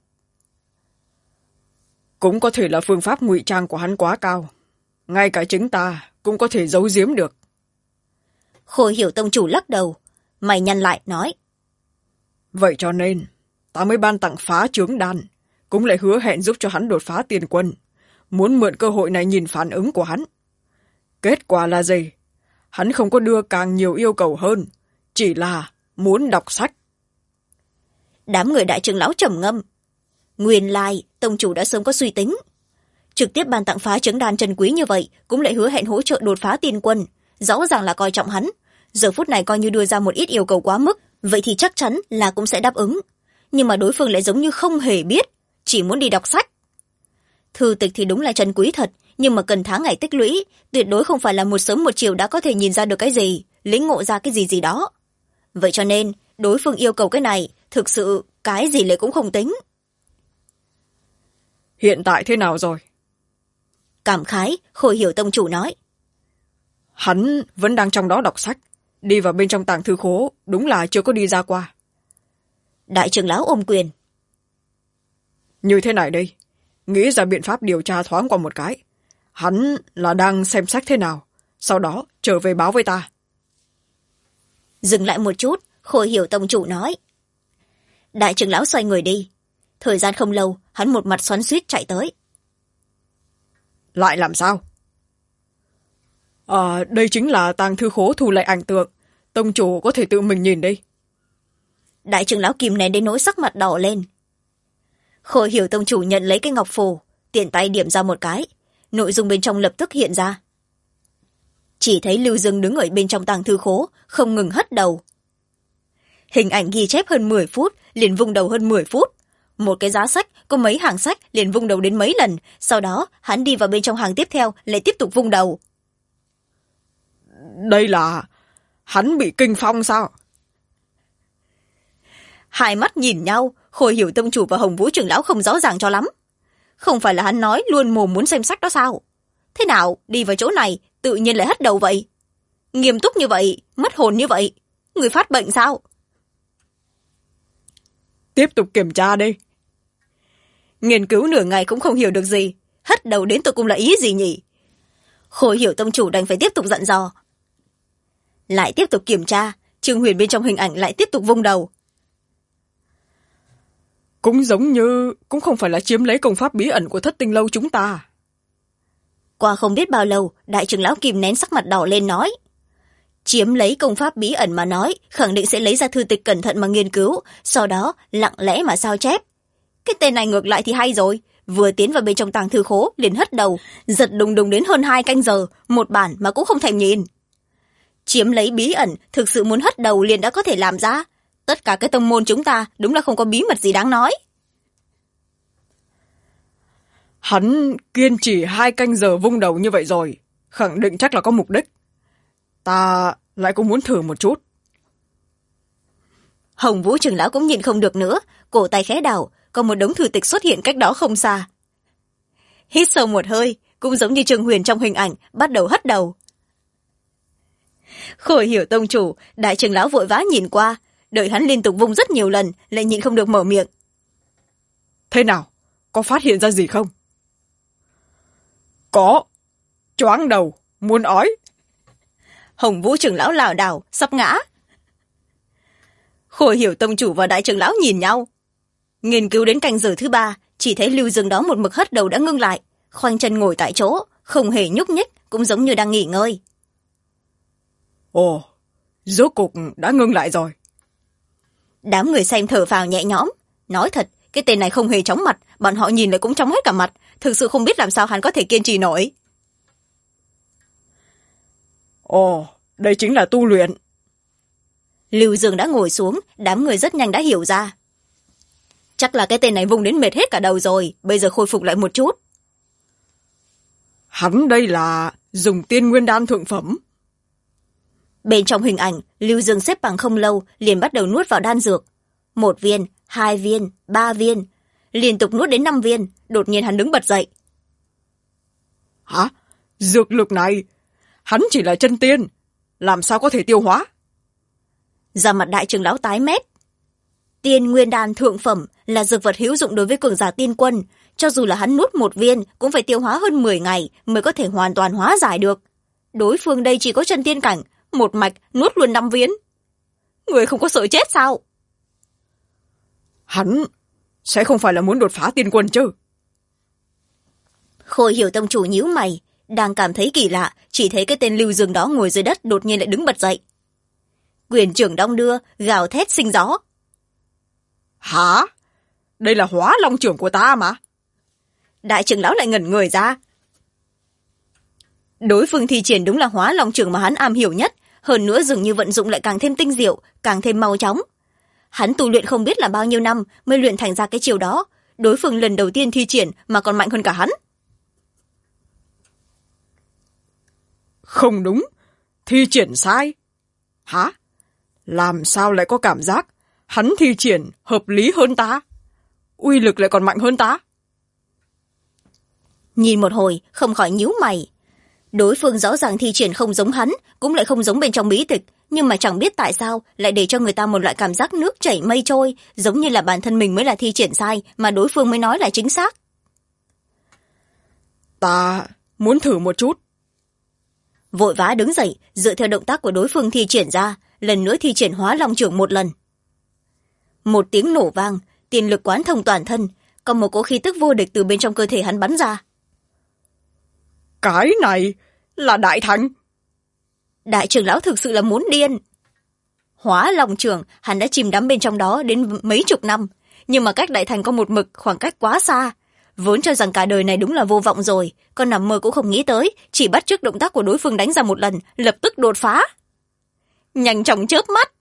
Cũng có thể là phương pháp ngụy trang của hắn quá cao. Ngay cả chính ta cũng có thể giấu giếm được. Khôi Hiểu tông chủ lắc đầu, mày nhăn lại nói. Vậy cho nên, ta mới ban tặng phá chướng đan, cũng lại hứa hẹn giúp cho hắn đột phá tiền quân. Muốn mượn cơ hội này nhìn phản ứng của hắn. Kết quả là gì? Hắn không có đưa càng nhiều yêu cầu hơn, chỉ là muốn đọc sách. Đám người đại trưởng lão trầm ngâm. Nguyên lai, tông chủ đã sớm có suy tính. Trực tiếp ban tặng phá trứng đan trân quý như vậy, cũng lại hứa hẹn hỗ trợ đột phá tiên quân. Rõ ràng là coi trọng hắn. Giờ phút này coi như đưa ra một ít yêu cầu quá mức, vậy thì chắc chắn là cũng sẽ đáp ứng. Nhưng mà đối phương lại giống như không hề biết, chỉ muốn đi đọc sách. Thư tịch thì đúng là trân quý thật, nhưng mà cần tháng ngày tích lũy, tuyệt đối không phải là một sớm một chiều đã có thể nhìn ra được cái gì, lĩnh ngộ ra cái gì gì đó. Vậy cho nên, đối phương yêu cầu cái này, thực sự cái gì lại cũng không tính. Hiện tại thế nào rồi? Cảm khái, Khôi Hiểu tông chủ nói. Hắn vẫn đang trong đó đọc sách, đi vào bên trong tàng thư khố, đúng là chưa có đi ra qua. Đại trưởng lão ôm quyền. Như thế này đây, nghĩ ra biện pháp điều tra thoáng qua một cái. Hắn là đang xem sách thế nào, sau đó trở về báo với ta. Dừng lại một chút, Khôi Hiểu tông chủ nói. Đại trưởng lão xoay người đi. Thời gian không lâu, hắn một mặt xoắn xuýt chạy tới. Lại làm sao? Đây chính là tàng thư khố thu lại ảnh tượng. Tông chủ có thể tự mình nhìn đi. Đại trưởng lão kìm nén đến nỗi sắc mặt đỏ lên. Khôi Hiểu tông chủ nhận lấy cái ngọc phù, tiện tay điểm ra một cái. Nội dung bên trong lập tức hiện ra. Chỉ thấy Lưu Dương đứng ở bên trong tàng thư khố, không ngừng hất đầu. Hình ảnh ghi chép hơn 10 phút, liền vung đầu hơn 10 phút. Một cái giá sách, có mấy hàng sách, liền vung đầu đến mấy lần. Sau đó, hắn đi vào bên trong hàng tiếp theo, lại tiếp tục vung đầu. Đây là... hắn bị kinh phong sao? Hai mắt nhìn nhau, Khôi Hiểu tông chủ và Hồng Vũ trưởng lão không rõ ràng cho lắm. Không phải là hắn nói luôn mồm muốn xem sách đó sao? Thế nào, đi vào chỗ này, tự nhiên lại hất đầu vậy? Nghiêm túc như vậy, mất hồn như vậy, người phát bệnh sao? Tiếp tục kiểm tra đi. Nghiên cứu nửa ngày cũng không hiểu được gì, hất đầu đến tụi cùng là ý gì nhỉ? Khôi Hiểu tông chủ đành phải tiếp tục dặn dò. Lại tiếp tục kiểm tra, Trương Huyền bên trong hình ảnh lại tiếp tục vung đầu. Cũng giống như... cũng không phải là chiếm lấy công pháp bí ẩn của Thất Tinh lâu chúng ta. Qua không biết bao lâu, đại trưởng lão kìm nén sắc mặt đỏ lên nói. Chiếm lấy công pháp bí ẩn mà nói, khẳng định sẽ lấy ra thư tịch cẩn thận mà nghiên cứu, sau đó lặng lẽ mà sao chép. Cái tên này ngược lại thì hay rồi, vừa tiến vào bên trong tàng thư khố, liền hất đầu, giật đùng đùng đến hơn 2 canh giờ, một bản mà cũng không thèm nhìn. Chiếm lấy bí ẩn, thực sự muốn hất đầu liền đã có thể làm ra. Tất cả cái tông môn chúng ta đúng là không có bí mật gì đáng nói. Hắn kiên trì 2 canh giờ vung đầu như vậy rồi, khẳng định chắc là có mục đích. Ta lại cũng muốn thử một chút. Hồng Vũ trưởng lão cũng nhìn không được nữa, cổ tay khẽ đảo, có một đống thư tịch xuất hiện cách đó không xa. Hít sâu một hơi, cũng giống như Trương Huyền trong hình ảnh, bắt đầu hất đầu. Khôi Hiểu tông chủ, đại trưởng lão vội vã nhìn qua, đợi hắn liên tục vung rất nhiều lần, lại nhịn không được mở miệng. Thế nào? Có phát hiện ra gì không? Có. Choáng đầu, muốn ói. Hồng Vũ trưởng lão lảo đảo, sắp ngã. Khôi Hiểu tông chủ và đại trưởng lão nhìn nhau. Nghiên cứu đến canh giờ thứ 3, chỉ thấy Lưu Dương đó một mực hất đầu đã ngưng lại, khoanh chân ngồi tại chỗ, không hề nhúc nhích, cũng giống như đang nghỉ ngơi. Ồ, rốt cục đã ngưng lại rồi. Đám người xem thở phào nhẹ nhõm. Nói thật, cái tên này không hề chóng mặt, bọn họ nhìn lại cũng chóng hết cả mặt, thực sự không biết làm sao hắn có thể kiên trì nổi. Ồ, đây chính là tu luyện. Lưu Dương đã ngồi xuống, đám người rất nhanh đã hiểu ra. Chắc là cái tên này vùng đến mệt hết cả đầu rồi, bây giờ khôi phục lại một chút. Hắn đây là dùng tiên nguyên đan thượng phẩm. Bên trong hình ảnh, Lưu Dương xếp bằng không lâu, liền bắt đầu nuốt vào đan dược. 1 viên, 2 viên, 3 viên. Liên tục nuốt đến 5 viên, đột nhiên hắn đứng bật dậy. Hả? Dược lực này, hắn chỉ là chân tiên, làm sao có thể tiêu hóa? Da mặt đại trưởng lão tái mét. Tiên nguyên đan thượng phẩm là dược vật hữu dụng đối với cường giả tiên quân, cho dù là hắn nuốt 1 viên cũng phải tiêu hóa hơn 10 ngày mới có thể hoàn toàn hóa giải được. Đối phương đây chỉ có chân tiên cảnh, một mạch nuốt luôn 5 viên. Người không có sợ chết sao? Hắn sẽ không phải là muốn đột phá tiên quân chứ? Khôi Hiểu tông chủ nhíu mày, đang cảm thấy kỳ lạ, chỉ thấy cái tên Lưu Dương đó ngồi dưới đất đột nhiên lại đứng bật dậy. Quyền trưởng đong đưa, gào thét sinh gió. Hả? Đây là Hóa Long trưởng của ta mà. Đại trưởng lão lại ngẩn người ra. Đối phương thi triển đúng là Hóa Long trưởng mà hắn am hiểu nhất, hơn nữa dường như vận dụng lại càng thêm tinh diệu, càng thêm mau chóng. Hắn tu luyện không biết là bao nhiêu năm mới luyện thành ra cái chiều đó, đối phương lần đầu tiên thi triển mà còn mạnh hơn cả hắn. Không đúng, thi triển sai. Hả? Làm sao lại có cảm giác hắn thi triển hợp lý hơn ta? Uy lực lại còn mạnh hơn ta? Nhìn một hồi không khỏi nhíu mày. Đối phương rõ ràng thi triển không giống hắn, cũng lại không giống bên trong bí tịch, nhưng mà chẳng biết tại sao lại để cho người ta một loại cảm giác nước chảy mây trôi, giống như là bản thân mình mới là thi triển sai, mà đối phương mới nói là chính xác. Ta muốn thử một chút. Vội vã đứng dậy, dựa theo động tác của đối phương thi triển ra, lần nữa thi triển Hóa Long Chưởng một lần. Một tiếng nổ vang, tiền lực quán thông toàn thân, còn một cỗ khí tức vô địch từ bên trong cơ thể hắn bắn ra. Cái này là đại thánh. Đại trưởng lão thực sự là muốn điên. Hóa Long Chưởng hắn đã chìm đắm bên trong đó đến mấy chục năm, nhưng mà cách đại thành có một mực khoảng cách quá xa, vốn cho rằng cả đời này đúng là vô vọng rồi, con nằm mơ cũng không nghĩ tới, chỉ bắt chước động tác của đối phương đánh ra một lần, lập tức đột phá. Nhanh chóng chớp mắt.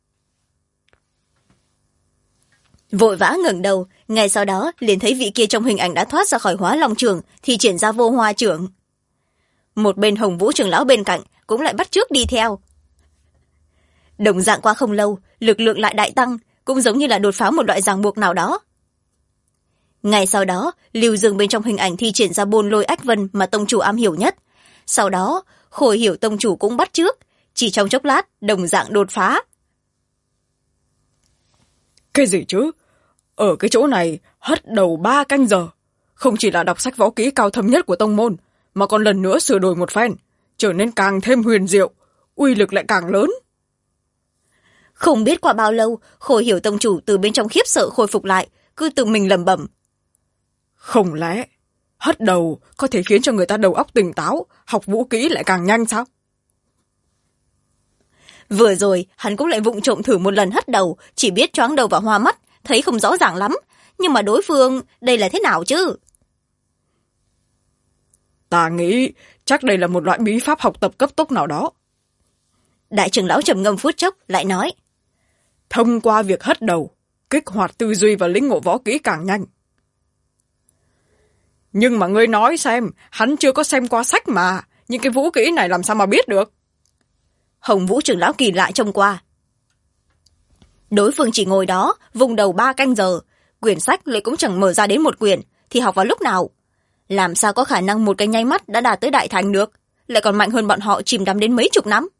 Vội vã ngẩng đầu, ngay sau đó liền thấy vị kia trong hình ảnh đã thoát ra khỏi Hóa Long Chưởng, thì triển ra Vô Hoa Chưởng. Một bên Hồng Vũ trưởng lão bên cạnh cũng lại bắt chước đi theo. Đồng dạng qua không lâu, lực lượng lại đại tăng, cũng giống như là đột phá một loại ràng buộc nào đó. Ngay sau đó, Lưu Dương bên trong hình ảnh thi triển ra Bôn Lôi Ách Vân mà tông chủ am hiểu nhất. Sau đó, Khôi Hiểu tông chủ cũng bắt chước, chỉ trong chốc lát, đồng dạng đột phá. Cái gì chứ? Ở cái chỗ này, hất đầu 3 canh giờ. Không chỉ là đọc sách võ kỹ cao thâm nhất của tông môn, mà còn lần nữa sửa đổi một phen, trở nên càng thêm huyền diệu, uy lực lại càng lớn. Không biết qua bao lâu, Khôi Hiểu tông chủ từ bên trong khiếp sợ khôi phục lại, cứ tự mình lẩm bẩm. Không lẽ hất đầu có thể khiến cho người ta đầu óc tỉnh táo, học vũ kỹ lại càng nhanh sao? Vừa rồi hắn cũng lại vụng trộm thử một lần hất đầu, chỉ biết choáng đầu và hoa mắt, thấy không rõ ràng lắm, nhưng mà đối phương đây là thế nào chứ? Ta nghĩ chắc đây là một loại bí pháp học tập cấp tốc nào đó. Đại trưởng lão trầm ngâm phút chốc lại nói, thông qua việc hất đầu, kích hoạt tư duy và lĩnh ngộ võ kỹ càng nhanh. Nhưng mà ngươi nói xem, hắn chưa có xem qua sách mà, những cái vũ kỹ này làm sao mà biết được? Hồng Vũ trưởng lão kỳ lạ trông qua. Đối phương chỉ ngồi đó, vùng đầu 3 canh giờ, quyển sách lại cũng chẳng mở ra đến một quyển, thì học vào lúc nào? Làm sao có khả năng một cái nháy mắt đã đạt tới đại thành được, lại còn mạnh hơn bọn họ chìm đắm đến mấy chục năm?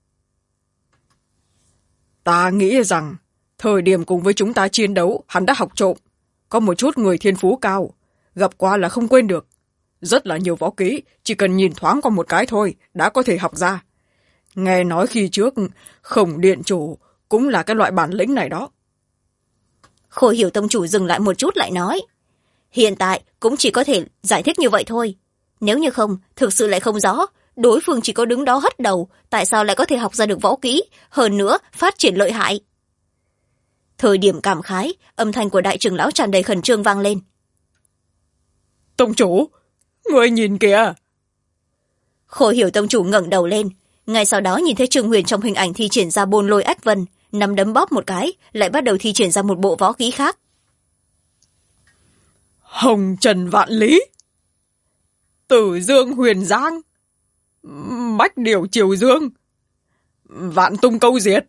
Ta nghĩ rằng, thời điểm cùng với chúng ta chiến đấu, hắn đã học trộm. Có một chút người thiên phú cao, gặp qua là không quên được. Rất là nhiều võ kỹ, chỉ cần nhìn thoáng qua một cái thôi, đã có thể học ra. Nghe nói khi trước, Khổng điện chủ cũng là cái loại bản lĩnh này đó. Khôi Hiểu tông chủ dừng lại một chút lại nói, hiện tại cũng chỉ có thể giải thích như vậy thôi. Nếu như không, thực sự lại không rõ, đối phương chỉ có đứng đó hất đầu, tại sao lại có thể học ra được võ kỹ, hơn nữa phát triển lợi hại. Thời điểm cảm khái, âm thanh của đại trưởng lão tràn đầy khẩn trương vang lên. Tông chủ, người nhìn kìa. Khôi Hiểu tông chủ ngẩng đầu lên, ngay sau đó nhìn thấy Trương Huyền trong hình ảnh thi triển ra Bôn Lôi Ách Vân, nắm đấm bóp một cái, lại bắt đầu thi triển ra một bộ võ kỹ khác. Hồng Trần Vạn Lý, Tử Dương Huyền Giang, Bách Điểu Triều Dương, Vạn Tung Câu Diệt.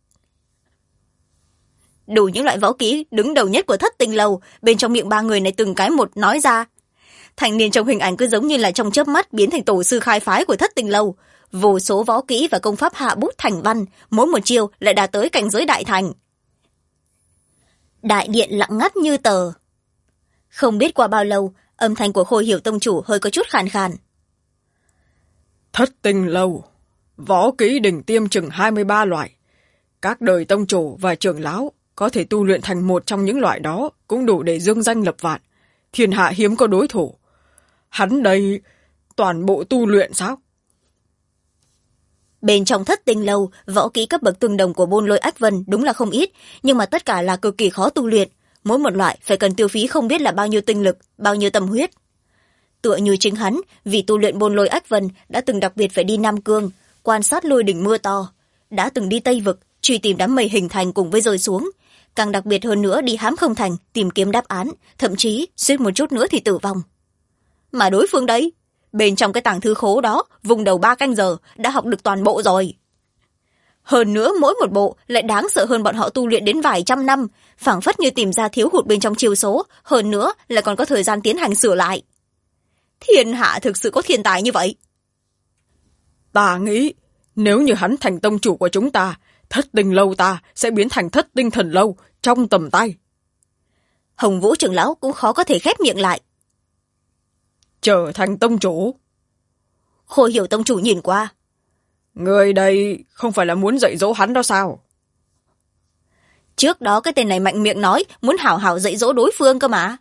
Đủ những loại võ kỹ đứng đầu nhất của Thất Tinh Lâu, bên trong miệng 3 người này từng cái một nói ra. Thanh niên trong hình ảnh cứ giống như là trong chớp mắt biến thành tổ sư khai phái của Thất Tinh Lâu. Vô số võ kỹ và công pháp hạ bút thành văn, mỗi một chiêu lại đạt tới cảnh giới đại thành. Đại điện lặng ngắt như tờ. Không biết qua bao lâu, âm thanh của Khôi Hiểu tông chủ hơi có chút khàn khàn. Thất Tinh Lâu, võ kỹ đỉnh tiêm chừng 23 loại. Các đời tông chủ và trưởng lão có thể tu luyện thành một trong những loại đó cũng đủ để dương danh lập vạn. Thiên hạ hiếm có đối thủ. Hắn đây toàn bộ tu luyện sao? Bên trong Thất Tinh Lâu, võ kỹ cấp bậc tương đồng của Bôn Lôi Ách Vân đúng là không ít, nhưng mà tất cả là cực kỳ khó tu luyện. Mỗi một loại phải cần tiêu phí không biết là bao nhiêu tinh lực, bao nhiêu tâm huyết. Tựa như chính hắn, vì tu luyện Bôn Lôi Ách Vân đã từng đặc biệt phải đi Nam Cương, quan sát lôi đỉnh mưa to, đã từng đi Tây Vực, truy tìm đám mây hình thành cùng với rơi xuống. Càng đặc biệt hơn nữa đi Hám Không Thành, tìm kiếm đáp án, thậm chí suýt một chút nữa thì tử vong. Mà đối phương đấy, bên trong cái tàng thư khố đó, vùng đầu 3 canh giờ, đã học được toàn bộ rồi. Hơn nữa mỗi một bộ lại đáng sợ hơn bọn họ tu luyện đến vài trăm năm, phảng phất như tìm ra thiếu hụt bên trong chiêu số, hơn nữa lại còn có thời gian tiến hành sửa lại. Thiên hạ thực sự có thiên tài như vậy? Ta nghĩ, nếu như hắn thành tông chủ của chúng ta, Thất Tinh Lâu ta sẽ biến thành Thất Tinh Thần Lâu trong tầm tay. Hồng Vũ trưởng lão cũng khó có thể khép miệng lại. Trở thành tông chủ? Khôi Hiểu tông chủ nhìn qua. Người đây không phải là muốn dạy dỗ hắn đó sao? Trước đó cái tên này mạnh miệng nói muốn hảo hảo dạy dỗ đối phương cơ mà.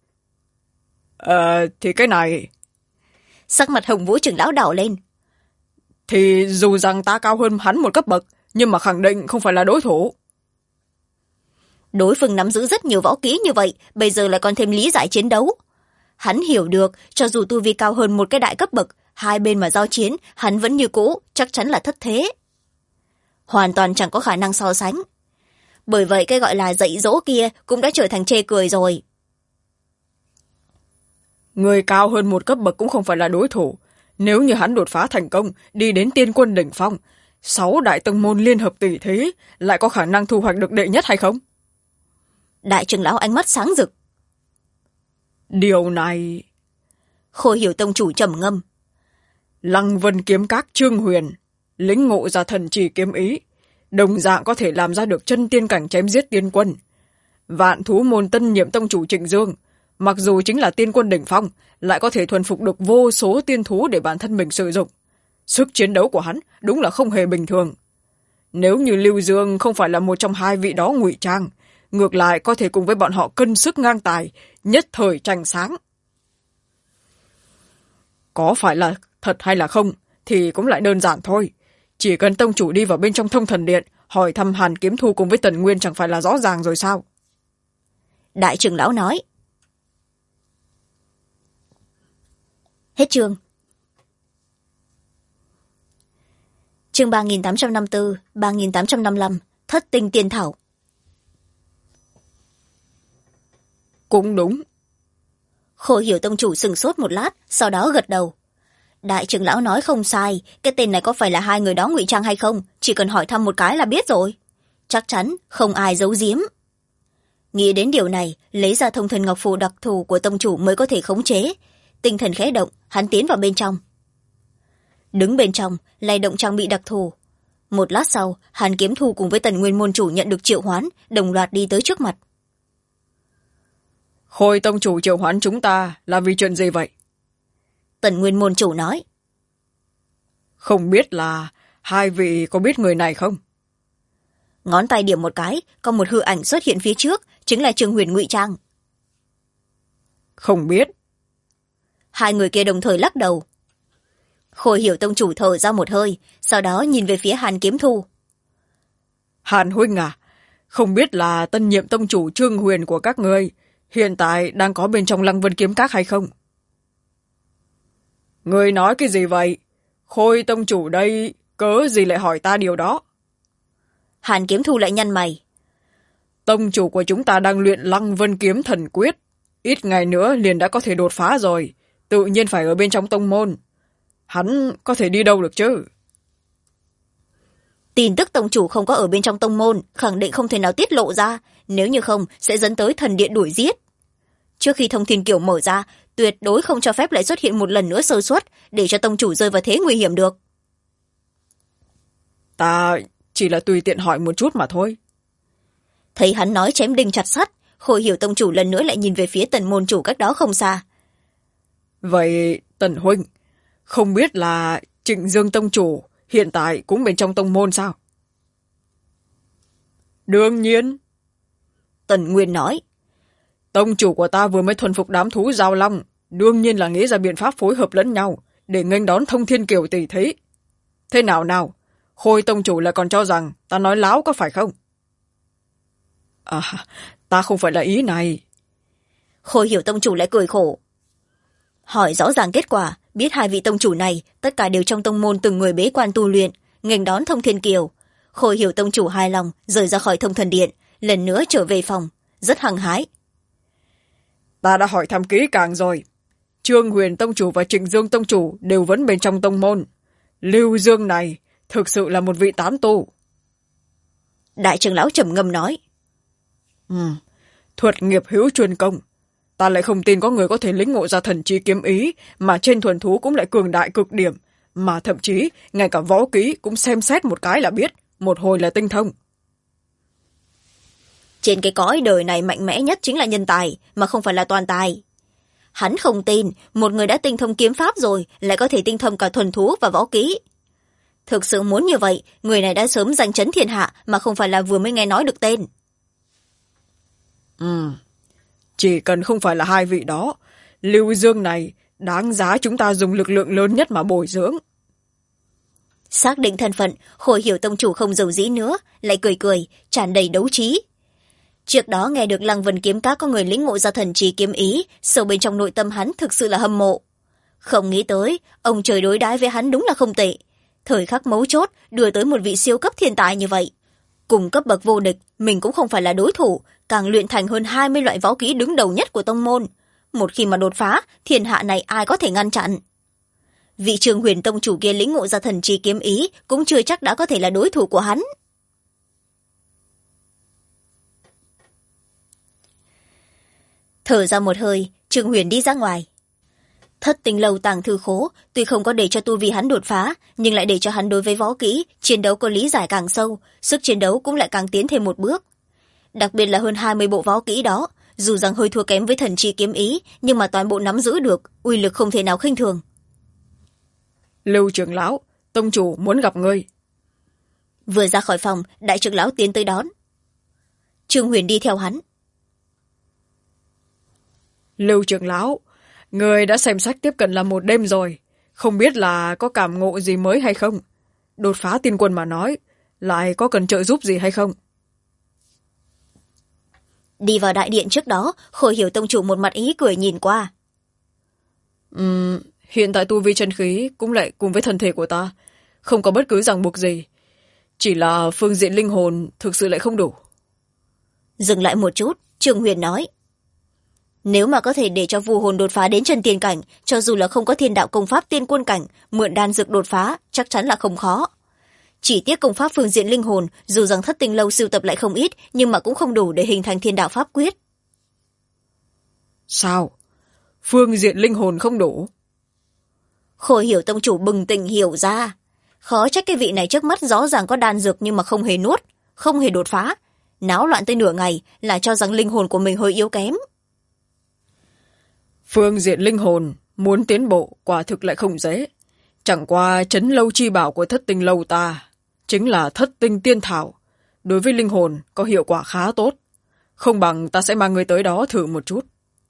Thì cái này... Sắc mặt Hồng Vũ trưởng lão đỏ lên. Thì dù rằng ta cao hơn hắn một cấp bậc, nhưng mà khẳng định không phải là đối thủ. Đối phương nắm giữ rất nhiều võ kỹ như vậy, bây giờ lại còn thêm lý giải chiến đấu. Hắn hiểu được, cho dù tu vi cao hơn một cái đại cấp bậc, hai bên mà giao chiến, hắn vẫn như cũ, chắc chắn là thất thế. Hoàn toàn chẳng có khả năng so sánh. Bởi vậy cái gọi là dạy dỗ kia cũng đã trở thành chê cười rồi. Người cao hơn một cấp bậc cũng không phải là đối thủ. Nếu như hắn đột phá thành công, đi đến tiên quân đỉnh phong, 6 đại tông môn liên hợp tỷ thí, lại có khả năng thu hoạch được đệ nhất hay không? Đại trưởng lão ánh mắt sáng rực. Điều này... Khôi Hiểu tông chủ trầm ngâm. Lăng Vân kiếm các Trương Huyền, lĩnh ngộ ra thần chỉ kiếm ý, đồng dạng có thể làm ra được chân tiên cảnh chém giết tiên quân. Vạn thú môn tân nhiệm tông chủ Trịnh Dương, mặc dù chính là tiên quân đỉnh phong, lại có thể thuần phục được vô số tiên thú để bản thân mình sử dụng. Sức chiến đấu của hắn đúng là không hề bình thường. Nếu như Lưu Dương không phải là một trong hai vị đó ngụy trang, ngược lại có thể cùng với bọn họ cân sức ngang tài, nhất thời tranh sáng. Có phải là thật hay là không thì cũng lại đơn giản thôi. Chỉ cần tông chủ đi vào bên trong Thông Thần Điện, hỏi thăm Hàn Kiếm Thu cùng với Tần Nguyên chẳng phải là rõ ràng rồi sao? Đại trưởng lão nói. Hết chương. Chương 3854, 3855, Thất Tinh Tiên Thảo. Cũng đúng. Khôi Hiểu tông chủ sừng sốt một lát, sau đó gật đầu. Đại trưởng lão nói không sai, cái tên này có phải là hai người đó ngụy trang hay không, chỉ cần hỏi thăm một cái là biết rồi. Chắc chắn không ai giấu giếm. Nghĩ đến điều này, lấy ra thông thần ngọc phù đặc thù của tông chủ mới có thể khống chế. Tinh thần khẽ động, hắn tiến vào bên trong. Đứng bên trong, lay động trang bị đặc thù. Một lát sau, Hàn Kiếm Thu cùng với Tần Nguyên môn chủ nhận được triệu hoán, đồng loạt đi tới trước mặt. Khôi tông chủ triệu hoán chúng ta là vì chuyện gì vậy? Tần Nguyên môn chủ nói. Không biết là hai vị có biết người này không? Ngón tay điểm một cái, có một hư ảnh xuất hiện phía trước, chính là Trương Huyền ngụy trang. Không biết. Hai người kia đồng thời lắc đầu. Khôi Hiểu tông chủ thở ra một hơi, sau đó nhìn về phía Hàn Kiếm Thu. Hàn huynh à, không biết là tân nhiệm tông chủ Trương Huyền của các ngươi hiện tại đang có bên trong Lăng Vân kiếm các hay không? Người nói cái gì vậy? Khôi tông chủ đây, cớ gì lại hỏi ta điều đó? Hàn Kiếm Thu lại nhăn mày. Tông chủ của chúng ta đang luyện Lăng Vân kiếm thần quyết. Ít ngày nữa liền đã có thể đột phá rồi. Tự nhiên phải ở bên trong tông môn. Hắn có thể đi đâu được chứ? Tin tức tông chủ không có ở bên trong tông môn, khẳng định không thể nào tiết lộ ra. Nếu như không, sẽ dẫn tới thần điện đuổi giết. Trước khi thông thiên kiều mở ra, tuyệt đối không cho phép lại xuất hiện một lần nữa sơ suất, để cho tông chủ rơi vào thế nguy hiểm được. Ta chỉ là tùy tiện hỏi một chút mà thôi. Thấy hắn nói chém đinh chặt sắt, Khôi Hiểu tông chủ lần nữa lại nhìn về phía Tần môn chủ cách đó không xa. Vậy Tần huynh, không biết là Trịnh Dương tông chủ hiện tại cũng bên trong tông môn sao? Đương nhiên. Tần Nguyên nói. Tông chủ của ta vừa mới thuần phục đám thú giao long, đương nhiên là nghĩ ra biện pháp phối hợp lẫn nhau để nghênh đón Thông Thiên Kiều tỷ thí. Thế nào nào, Khôi tông chủ lại còn cho rằng ta nói láo có phải không? À, ta không phải là ý này. Khôi Hiểu tông chủ lại cười khổ. Hỏi rõ ràng kết quả, biết hai vị tông chủ này tất cả đều trong tông môn từng người bế quan tu luyện, nghênh đón Thông Thiên Kiều. Khôi Hiểu tông chủ hài lòng rời ra khỏi Thông Thần Điện, lần nữa trở về phòng, rất hăng hái. Ta đã hỏi thăm kỹ càng rồi. Trương Huyền tông chủ và Trịnh Dương tông chủ đều vẫn bên trong tông môn. Lưu Dương này thực sự là một vị tán tu. Đại trưởng lão trầm ngâm nói. Thuật nghiệp hữu chuyên công, ta lại không tin có người có thể lĩnh ngộ ra thần trí kiếm ý mà trên thuần thú cũng lại cường đại cực điểm, mà thậm chí ngay cả võ kỹ cũng xem xét một cái là biết, một hồi là tinh thông. Trên cái cõi đời này mạnh mẽ nhất chính là nhân tài, mà không phải là toàn tài. Hắn không tin một người đã tinh thông kiếm pháp rồi lại có thể tinh thông cả thuần thú và võ kỹ. Thực sự muốn như vậy, người này đã sớm giành chấn thiên hạ mà không phải là vừa mới nghe nói được tên. Chỉ cần không phải là hai vị đó, Lưu Dương này đáng giá chúng ta dùng lực lượng lớn nhất mà bồi dưỡng. Xác định thân phận, Khôi Hiểu tông chủ không giàu dĩ nữa, lại cười cười, tràn đầy đấu trí. Trước đó nghe được Lăng Vân kiếm các có người lĩnh ngộ ra thần trí kiếm ý, sâu bên trong nội tâm hắn thực sự là hâm mộ. Không nghĩ tới, ông trời đối đãi với hắn đúng là không tệ. Thời khắc mấu chốt đưa tới một vị siêu cấp thiên tài như vậy. Cùng cấp bậc vô địch, mình cũng không phải là đối thủ, càng luyện thành hơn 20 loại võ kỹ đứng đầu nhất của tông môn. Một khi mà đột phá, thiên hạ này ai có thể ngăn chặn. Vị Trường Huyền tông chủ kia lĩnh ngộ ra thần trí kiếm ý cũng chưa chắc đã có thể là đối thủ của hắn. Thở ra một hơi, Trường Huyền đi ra ngoài. Thất Tinh Lâu tàng thư khố tuy không có để cho tu vi hắn đột phá, nhưng lại để cho hắn đối với võ kỹ chiến đấu có lý giải càng sâu, sức chiến đấu cũng lại càng tiến thêm một bước. Đặc biệt là hơn 20 bộ võ kỹ đó, dù rằng hơi thua kém với thần chi kiếm ý, nhưng mà toàn bộ nắm giữ được, uy lực không thể nào khinh thường. Lưu trưởng lão, tông chủ muốn gặp ngươi. Vừa ra khỏi phòng, đại trưởng lão tiến tới đón. Trương Huyền đi theo hắn. Lưu trưởng lão, người đã xem sách tiếp cận là một đêm rồi, không biết là có cảm ngộ gì mới hay không? Đột phá tiên quân mà nói, lại có cần trợ giúp gì hay không? Đi vào đại điện trước đó, Khôi Hiểu tông chủ một mặt ý cười nhìn qua. Hiện tại tu vi chân khí cũng lại cùng với thân thể của ta, không có bất cứ ràng buộc gì. Chỉ là phương diện linh hồn thực sự lại không đủ. Dừng lại một chút, Trương Huyền nói. Nếu mà có thể để cho vu hồn đột phá đến chân tiên cảnh, cho dù là không có thiên đạo công pháp tiên quân cảnh, mượn đan dược đột phá, chắc chắn là không khó. Chỉ tiếc công pháp phương diện linh hồn, dù rằng Thất Tinh Lâu sưu tập lại không ít, nhưng mà cũng không đủ để hình thành thiên đạo pháp quyết. Sao? Phương diện linh hồn không đủ? Khôi Hiểu tông chủ bừng tỉnh hiểu ra. Khó trách cái vị này trước mắt rõ ràng có đan dược nhưng mà không hề nuốt, không hề đột phá. Náo loạn tới nửa ngày là cho rằng linh hồn của mình hơi yếu kém. Phương diện linh hồn muốn tiến bộ quả thực lại không dễ. Chẳng qua trấn lâu chi bảo của Thất Tinh Lâu ta chính là Thất Tinh Tiên Thảo, đối với linh hồn có hiệu quả khá tốt. Không bằng ta sẽ mang người tới đó thử một chút.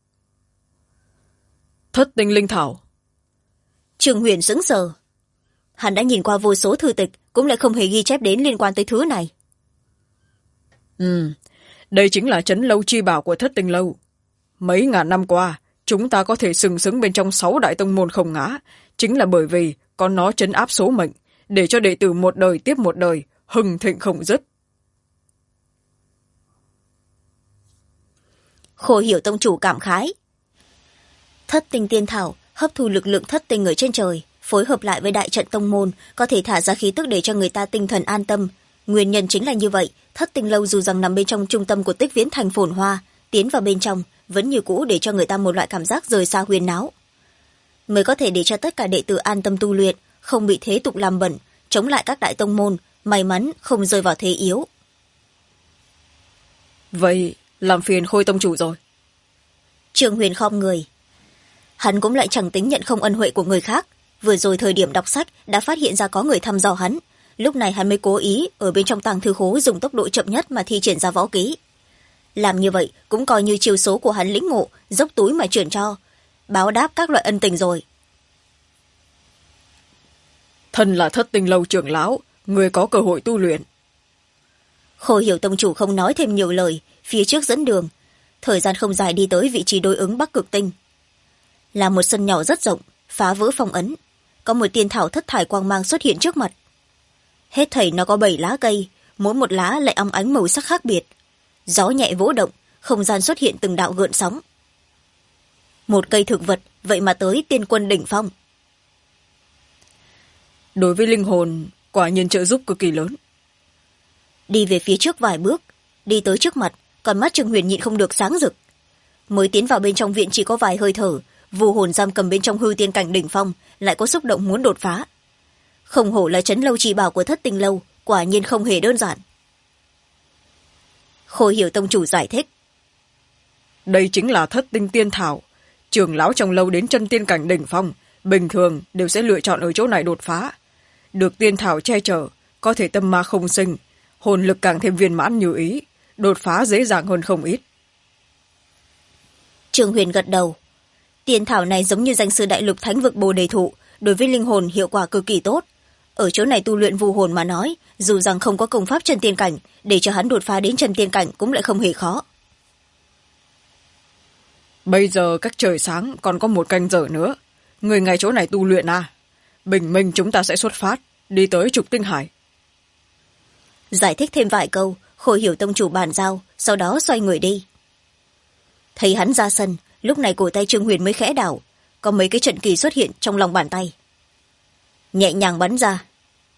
Thất Tinh Linh Thảo. Trương Huyền sững sờ. Hắn đã nhìn qua vô số thư tịch, cũng lại không hề ghi chép đến liên quan tới thứ này. Đây chính là trấn lâu chi bảo của Thất Tinh Lâu. Mấy ngàn năm qua, chúng ta có thể sừng sững bên trong 6 đại tông môn không ngã, chính là bởi vì có nó trấn áp số mệnh, để cho đệ tử một đời tiếp một đời, hưng thịnh không dứt. Khôi Hiểu tông chủ cảm khái. Thất Tinh Tiên Thảo hấp thu lực lượng thất tinh ở trên trời, phối hợp lại với đại trận tông môn, có thể thả ra khí tức để cho người ta tinh thần an tâm. Nguyên nhân chính là như vậy, Thất Tinh Lâu dù rằng nằm bên trong trung tâm của Tích Viễn thành phồn hoa, tiến vào bên trong vẫn như cũ để cho người ta một loại cảm giác rời xa huyên náo, mới có thể để cho tất cả đệ tử an tâm tu luyện, không bị thế tục làm bẩn, chống lại các đại tông môn, may mắn không rơi vào thế yếu. Vậy làm phiền Khôi tông chủ rồi. Trương Huyền khom người. Hắn cũng lại chẳng tính nhận không ân huệ của người khác, vừa rồi thời điểm đọc sách đã phát hiện ra có người thăm dò hắn, lúc này hắn mới cố ý ở bên trong tàng thư khố dùng tốc độ chậm nhất mà thi triển ra võ kỹ. Làm như vậy cũng coi như chiêu số của hắn lĩnh ngộ, dốc túi mà chuyển cho, báo đáp các loại ân tình rồi. Thân là Thất Tinh Lâu trưởng lão, người có cơ hội tu luyện. Khôi Hiểu tông chủ không nói thêm nhiều lời, phía trước dẫn đường. Thời gian không dài đi tới vị trí đối ứng Bắc Cực Tinh. Là một sân nhỏ rất rộng, phá vỡ phong ấn. Có một tiên thảo thất thải quang mang xuất hiện trước mặt. Hết thảy nó có 7 lá cây, mỗi một lá lại óng ánh màu sắc khác biệt. Gió nhẹ vỗ động, không gian xuất hiện từng đạo gợn sóng. Một cây thực vật, vậy mà tới tiên quân đỉnh phong. Đối với linh hồn, quả nhiên trợ giúp cực kỳ lớn. đi về phía trước vài bước, đi tới trước mặt, còn mắt Trương Huyền nhịn không được sáng rực. Mới tiến vào bên trong viện chỉ có vài hơi thở, vu hồn giam cầm bên trong hư tiên cảnh đỉnh phong lại có xúc động muốn đột phá. Không hổ là trấn lâu chỉ bảo của Thất Tinh lâu, quả nhiên không hề đơn giản. Khôi Hiểu tông chủ giải thích. Đây chính là Thất Tinh tiên thảo. Trưởng lão trong lâu đến chân tiên cảnh đỉnh phong, bình thường đều sẽ lựa chọn ở chỗ này đột phá. Được tiên thảo che chở, có thể tâm ma không sinh, hồn lực càng thêm viên mãn như ý, đột phá dễ dàng hơn không ít. Trương Huyền gật đầu. Tiên thảo này giống như danh sư đại lục thánh vực Bồ Đề thụ, đối với linh hồn hiệu quả cực kỳ tốt. Ở chỗ này tu luyện vu hồn mà nói, dù rằng không có công pháp chân tiên cảnh, để cho hắn đột phá đến chân tiên cảnh cũng lại không hề khó. Bây giờ cách trời sáng còn có 1 canh giờ nữa. Người ngay chỗ này tu luyện à? Bình minh chúng ta sẽ xuất phát, đi tới Trục Tinh Hải. Giải thích thêm vài câu, Khôi Hiểu tông chủ bàn giao, sau đó xoay người đi. Thấy hắn ra sân, lúc này cổ tay Trương Huyền mới khẽ đảo, có mấy cái trận kỳ xuất hiện trong lòng bàn tay. Nhẹ nhàng bắn ra.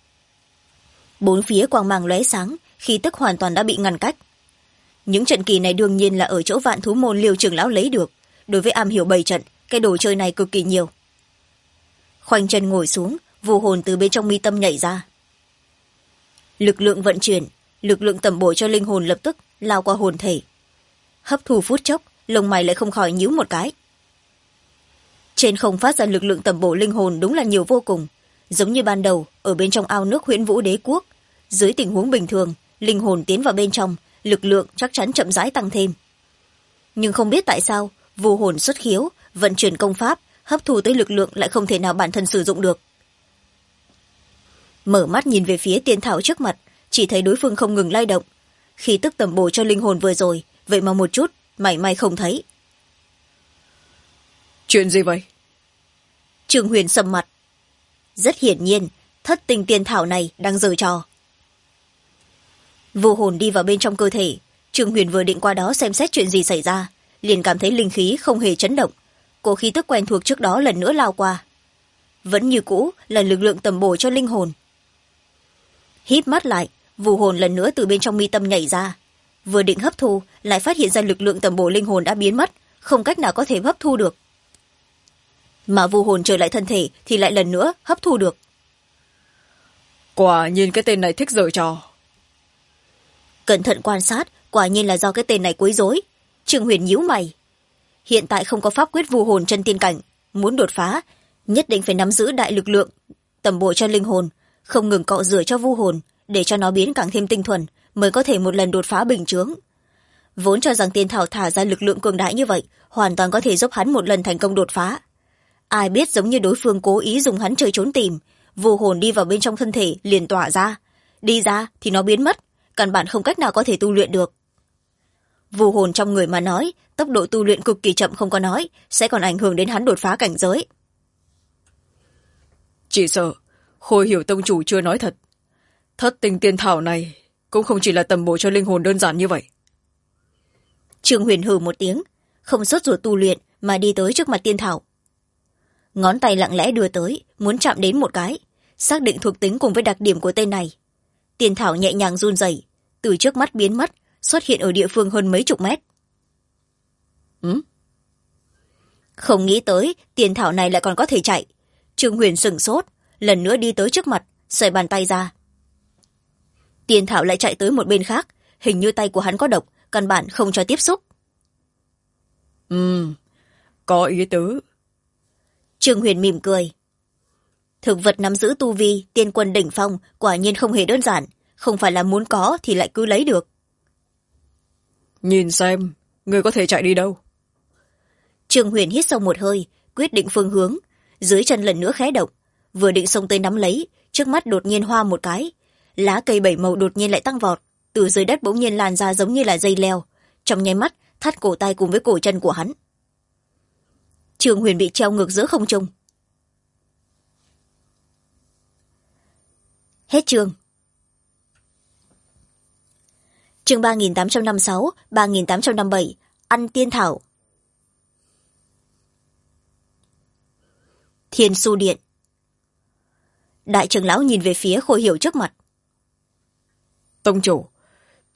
4 phía quang mang lóe sáng, khí tức hoàn toàn đã bị ngăn cách. Những trận kỳ này đương nhiên là ở chỗ Vạn Thú môn Liêu trưởng lão lấy được, đối với am hiểu bày trận, cái đồ chơi này cực kỳ nhiều. Khoanh chân ngồi xuống, vu hồn từ bên trong mi tâm nhảy ra. Lực lượng vận chuyển, lực lượng tẩm bổ cho linh hồn lập tức lao qua hồn thể. Hấp thu phút chốc, lông mày lại không khỏi nhíu một cái. Trên không phát ra lực lượng tẩm bổ linh hồn đúng là nhiều vô cùng, giống như ban đầu ở bên trong ao nước Huyễn Vũ Đế Quốc. Dưới tình huống bình thường, linh hồn tiến vào bên trong, lực lượng chắc chắn chậm rãi tăng thêm. Nhưng không biết tại sao, vu hồn xuất khiếu, vận chuyển công pháp, hấp thu tới lực lượng lại không thể nào bản thân sử dụng được. Mở mắt nhìn về phía tiên thảo trước mặt, chỉ thấy đối phương không ngừng lay động. Khi tức tẩm bổ cho linh hồn vừa rồi, vậy mà một chút mảy may không thấy. Chuyện gì vậy? Trương Huyền sầm mặt. Rất hiển nhiên, Thất Tinh tiên thảo này đang giở trò. Vô hồn đi vào bên trong cơ thể, Trương Huyền vừa định qua đó xem xét chuyện gì xảy ra, liền cảm thấy linh khí không hề chấn động. Cổ khí tức quen thuộc trước đó lần nữa lao qua. Vẫn như cũ là lực lượng tầm bổ cho linh hồn. Híp mắt lại, vu hồn lần nữa từ bên trong mi tâm nhảy ra. Vừa định hấp thu, lại phát hiện ra lực lượng tầm bổ linh hồn đã biến mất, không cách nào có thể hấp thu được. Mà vu hồn trở lại thân thể thì lại lần nữa hấp thu được. Quả nhiên cái tên này thích giở trò. Cẩn thận quan sát, quả nhiên là do cái tên này quấy rối. Trương Huyền nhíu mày. Hiện tại không có pháp quyết vu hồn chân tiên cảnh, muốn đột phá, nhất định phải nắm giữ đại lực lượng, tầm bổ cho linh hồn, không ngừng cọ rửa cho vu hồn, để cho nó biến càng thêm tinh thuần, mới có thể một lần đột phá bình chướng. Vốn cho rằng tiên thảo thả ra lực lượng cường đại như vậy, hoàn toàn có thể giúp hắn một lần thành công đột phá. Ai biết giống như đối phương cố ý dùng hắn chơi trốn tìm, vu hồn đi vào bên trong thân thể liền tỏa ra, đi ra thì nó biến mất, căn bản không cách nào có thể tu luyện được. Vu hồn trong người mà nói, tốc độ tu luyện cực kỳ chậm không có nói, sẽ còn ảnh hưởng đến hắn đột phá cảnh giới. Chỉ sợ Khôi Hiểu tông chủ chưa nói thật. Thất Tinh tiên thảo này cũng không chỉ là tầm bổ cho linh hồn đơn giản như vậy. Trương Huyền hừ một tiếng, không sốt ruột tu luyện mà đi tới trước mặt tiên thảo. Ngón tay lặng lẽ đưa tới, muốn chạm đến một cái, xác định thuộc tính cùng với đặc điểm của tên này. Tiên thảo nhẹ nhàng run rẩy, từ trước mắt biến mất, xuất hiện ở địa phương hơn mấy chục mét. Không nghĩ tới tiên thảo này lại còn có thể chạy. Trương Huyền sửng sốt, lần nữa đi tới trước mặt, xoay bàn tay ra. Tiên thảo lại chạy tới một bên khác, hình như tay của hắn có độc, căn bản không cho tiếp xúc. Có ý tứ. Trương Huyền mỉm cười. Thực vật nắm giữ tu vi tiên quân đỉnh phong quả nhiên không hề đơn giản, không phải là muốn có thì lại cứ lấy được. Nhìn xem, người có thể chạy đi đâu? Trương Huyền hít sâu một hơi, quyết định phương hướng, dưới chân lần nữa khẽ động, vừa định xông tới nắm lấy, trước mắt đột nhiên hoa một cái, lá cây bảy màu đột nhiên lại tăng vọt, từ dưới đất bỗng nhiên lan ra giống như là dây leo, trong nháy mắt thắt cổ tay cùng với cổ chân của hắn. Trương Huyền bị treo ngược giữa không trung. Hết chương. Chương 3856, 3857, ăn tiên thảo. Thiên Su Điện. Đại trưởng lão nhìn về phía Khôi Hiểu trước mặt. Tông chủ,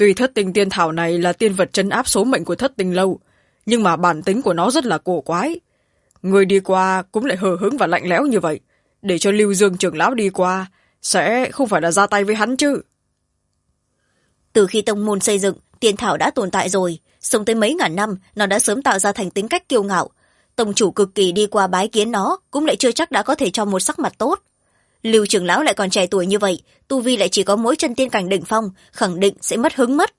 Tuy thất tinh tiên thảo này là tiên vật trấn áp số mệnh của thất tinh lâu, nhưng mà bản tính của nó rất là cổ quái. Người đi qua cũng lại hờ hững và lạnh lẽo như vậy, để cho Lưu Dương trưởng lão đi qua sẽ không phải là ra tay với hắn chứ. Từ khi tông môn xây dựng, tiên thảo đã tồn tại rồi, sống tới mấy ngàn năm, nó đã sớm tạo ra thành tính cách kiêu ngạo. Tông chủ cực kỳ đi qua bái kiến nó, cũng lại chưa chắc đã có thể cho một sắc mặt tốt. Lưu trưởng lão lại còn trẻ tuổi như vậy, tu vi lại chỉ có mỗi chân tiên cảnh đỉnh phong, khẳng định sẽ mất hứng mất.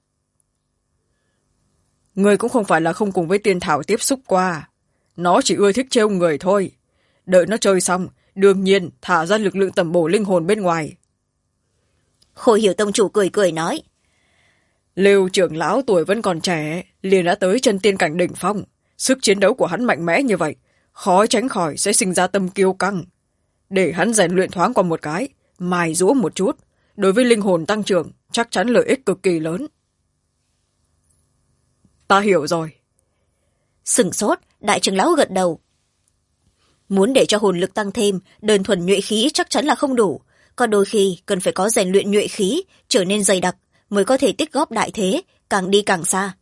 Người cũng không phải là không cùng với tiên thảo tiếp xúc qua. Nó chỉ ưa thích trêu người thôi. Đợi nó chơi xong, đương nhiên thả ra lực lượng tẩm bổ linh hồn bên ngoài. Khôi Hiểu tông chủ cười cười nói. Lưu trưởng lão tuổi vẫn còn trẻ, liền đã tới chân tiên cảnh đỉnh phong. Sức chiến đấu của hắn mạnh mẽ như vậy, khó tránh khỏi sẽ sinh ra tâm kiêu căng. Để hắn rèn luyện thoáng qua một cái, mài giũa một chút, đối với linh hồn tăng trưởng chắc chắn lợi ích cực kỳ lớn. Ta hiểu rồi. Sửng sốt, đại trưởng lão gật đầu. Muốn để cho hồn lực tăng thêm, đơn thuần nhuệ khí chắc chắn là không đủ. Còn đôi khi cần phải có rèn luyện nhuệ khí, trở nên dày đặc, mới có thể tích góp đại thế, càng đi càng xa.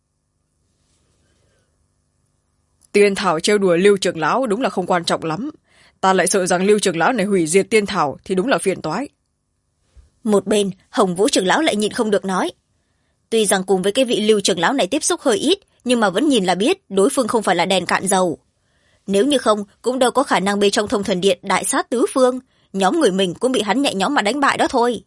Tiên thảo trêu đùa Lưu trưởng lão đúng là không quan trọng lắm. Ta lại sợ rằng Lưu trưởng lão này hủy diệt tiên thảo thì đúng là phiền toái. Một bên, Hồng Vũ trưởng lão lại nhịn không được nói. Tuy rằng cùng với cái vị Lưu trưởng lão này tiếp xúc hơi ít, nhưng mà vẫn nhìn là biết đối phương không phải là đèn cạn dầu. Nếu như không, cũng đâu có khả năng bên trong Thông Thần Điện đại sát tứ phương, nhóm người mình cũng bị hắn nhẹ nhõm mà đánh bại đó thôi.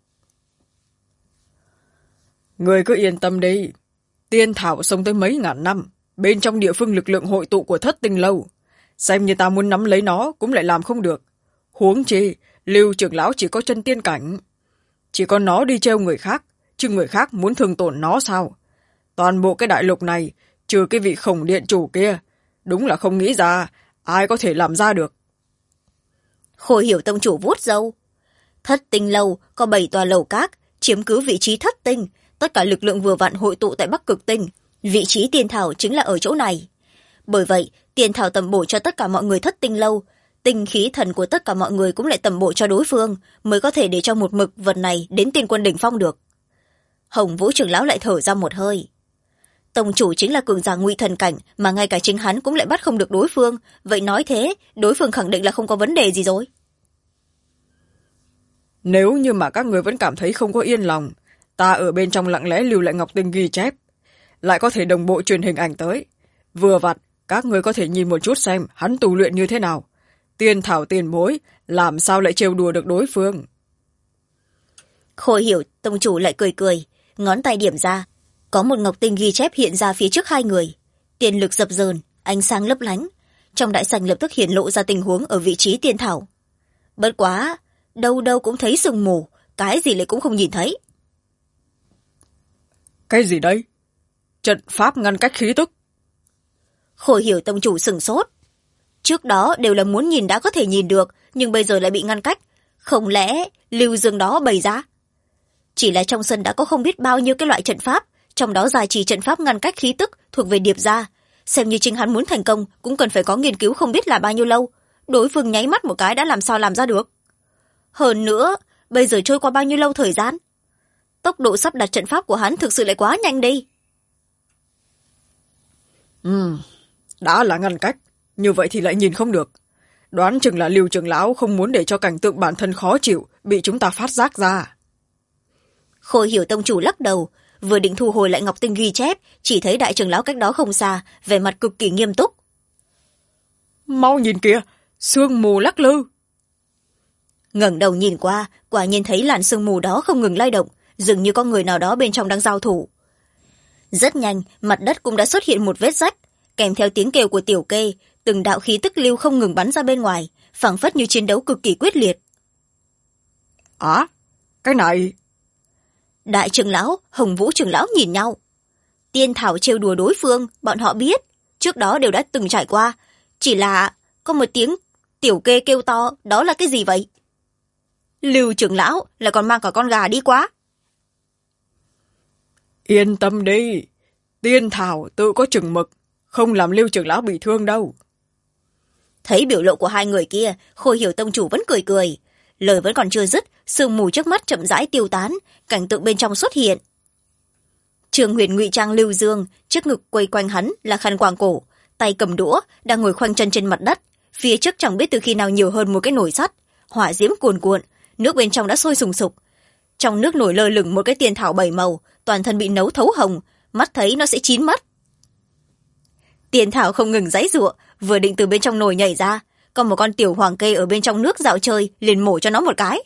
Người cứ yên tâm đi. Tiên thảo sống tới mấy ngàn năm, bên trong địa phương lực lượng hội tụ của thất tinh lâu. Xem như ta muốn nắm lấy nó cũng lại làm không được. Huống chi, Lưu trưởng lão chỉ có chân tiên cảnh. Chỉ có nó đi trêu người khác, chứ người khác muốn thương tổn nó sao? Toàn bộ cái đại lục này, trừ cái vị Khổng điện chủ kia, đúng là không nghĩ ra ai có thể làm ra được. Khôi Hiểu tông chủ vuốt râu. Thất tinh lâu có 7 tòa lầu các, chiếm cứ vị trí thất tinh, tất cả lực lượng vừa vặn hội tụ tại Bắc Cực Tinh. Vị trí tiên thảo chính là ở chỗ này. Bởi vậy, tiên thảo tầm bổ cho tất cả mọi người thất tinh lâu, tinh khí thần của tất cả mọi người cũng lại tầm bổ cho đối phương, mới có thể để cho một mực vật này đến tiên quân đỉnh phong được. Hồng Vũ trưởng lão lại thở ra một hơi. Tông chủ chính là cường giả ngụy thần cảnh, mà ngay cả chính hắn cũng lại bắt không được đối phương, vậy nói thế, đối phương khẳng định là không có vấn đề gì rồi. Nếu như mà các người vẫn cảm thấy không có yên lòng, ta ở bên trong lặng lẽ lưu lại ngọc tinh ghi chép, lại có thể đồng bộ truyền hình ảnh tới. Vừa vặn, các người có thể nhìn một chút xem hắn tu luyện như thế nào. Tiên thảo tiền bối, làm sao lại trêu đùa được đối phương. Khôi Hiểu tông chủ lại cười cười, ngón tay điểm ra. Có một ngọc tinh ghi chép hiện ra phía trước hai người. Tiền lực dập dờn, ánh sáng lấp lánh. Trong đại sảnh lập tức hiện lộ ra tình huống ở vị trí tiên thảo. Bất quá, đâu đâu cũng thấy sương mù, cái gì lại cũng không nhìn thấy. Cái gì đây? Trận pháp ngăn cách khí tức. Khôi Hiểu tông chủ sửng sốt. Trước đó đều là muốn nhìn đã có thể nhìn được, nhưng bây giờ lại bị ngăn cách. Không lẽ Lưu Dương đó bày ra? Chỉ là trong sân đã có không biết bao nhiêu cái loại trận pháp, trong đó gia trì trận pháp ngăn cách khí tức thuộc về Điệp gia. Xem như chính hắn muốn thành công cũng cần phải có nghiên cứu không biết là bao nhiêu lâu. Đối phương nháy mắt một cái đã làm sao làm ra được. Hơn nữa, bây giờ trôi qua bao nhiêu lâu thời gian? Tốc độ sắp đặt trận pháp của hắn thực sự lại quá nhanh đi. Đã là ngăn cách, như vậy thì lại nhìn không được. Đoán chừng là Lưu trưởng lão không muốn để cho cảnh tượng bản thân khó chịu bị chúng ta phát giác ra. Khôi Hiểu tông chủ lắc đầu, vừa định thu hồi lại ngọc tinh ghi chép, chỉ thấy đại trưởng lão cách đó không xa, vẻ mặt cực kỳ nghiêm túc. Mau nhìn kìa, sương mù lắc lư. Ngẩng đầu nhìn qua, quả nhiên thấy làn sương mù đó không ngừng lay động, dường như có người nào đó bên trong đang giao thủ. Rất nhanh, mặt đất cũng đã xuất hiện một vết rách, kèm theo tiếng kêu của tiểu kê, từng đạo khí tức lưu không ngừng bắn ra bên ngoài, phảng phất như chiến đấu cực kỳ quyết liệt. Cái này... Đại trưởng lão, Hồng Vũ trưởng lão nhìn nhau. Tiên thảo trêu đùa đối phương, bọn họ biết, trước đó đều đã từng trải qua, chỉ là có một tiếng tiểu kê kêu to, đó là cái gì vậy? Lưu trưởng lão lại còn mang cả con gà đi quá. Yên tâm đi, tiên thảo tự có chừng mực, không làm Lưu trưởng lão bị thương đâu. Thấy biểu lộ của hai người kia, Khôi Hiểu tông chủ vẫn cười cười. Lời vẫn còn chưa dứt, sương mù trước mắt chậm rãi tiêu tán, cảnh tượng bên trong xuất hiện. Trương Huyền ngụy trang Lưu Dương, trước ngực quây quanh hắn là khăn quàng cổ, tay cầm đũa, đang ngồi khoanh chân trên mặt đất. Phía trước chẳng biết từ khi nào nhiều hơn một cái nồi sắt, hỏa diễm cuồn cuộn, nước bên trong đã sôi sùng sục. Trong nước nổi lơ lửng một cái tiên thảo 7 màu, toàn thân bị nấu thấu hồng, mắt thấy nó sẽ chín mất. Tiên thảo không ngừng giãy giụa, vừa định từ bên trong nồi nhảy ra, còn một con tiểu hoàng kê ở bên trong nước dạo chơi, liền mổ cho nó một cái.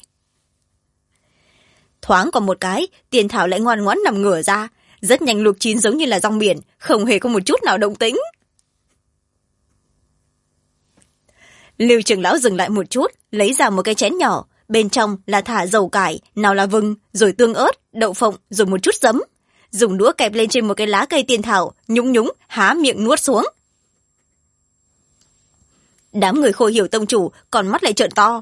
Thoáng còn một cái, tiên thảo lại ngoan ngoãn nằm ngửa ra, rất nhanh luộc chín giống như là rong biển, không hề có một chút nào động tĩnh. Lưu trưởng lão dừng lại một chút, lấy ra một cái chén nhỏ, bên trong là thả dầu cải, nào là vừng, rồi tương ớt, đậu phộng, rồi một chút giấm. Dùng đũa kẹp lên trên một cái lá cây tiên thảo, nhúng nhúng, há miệng nuốt xuống. Đám người Khôi Hiểu tông chủ còn mắt lại trợn to.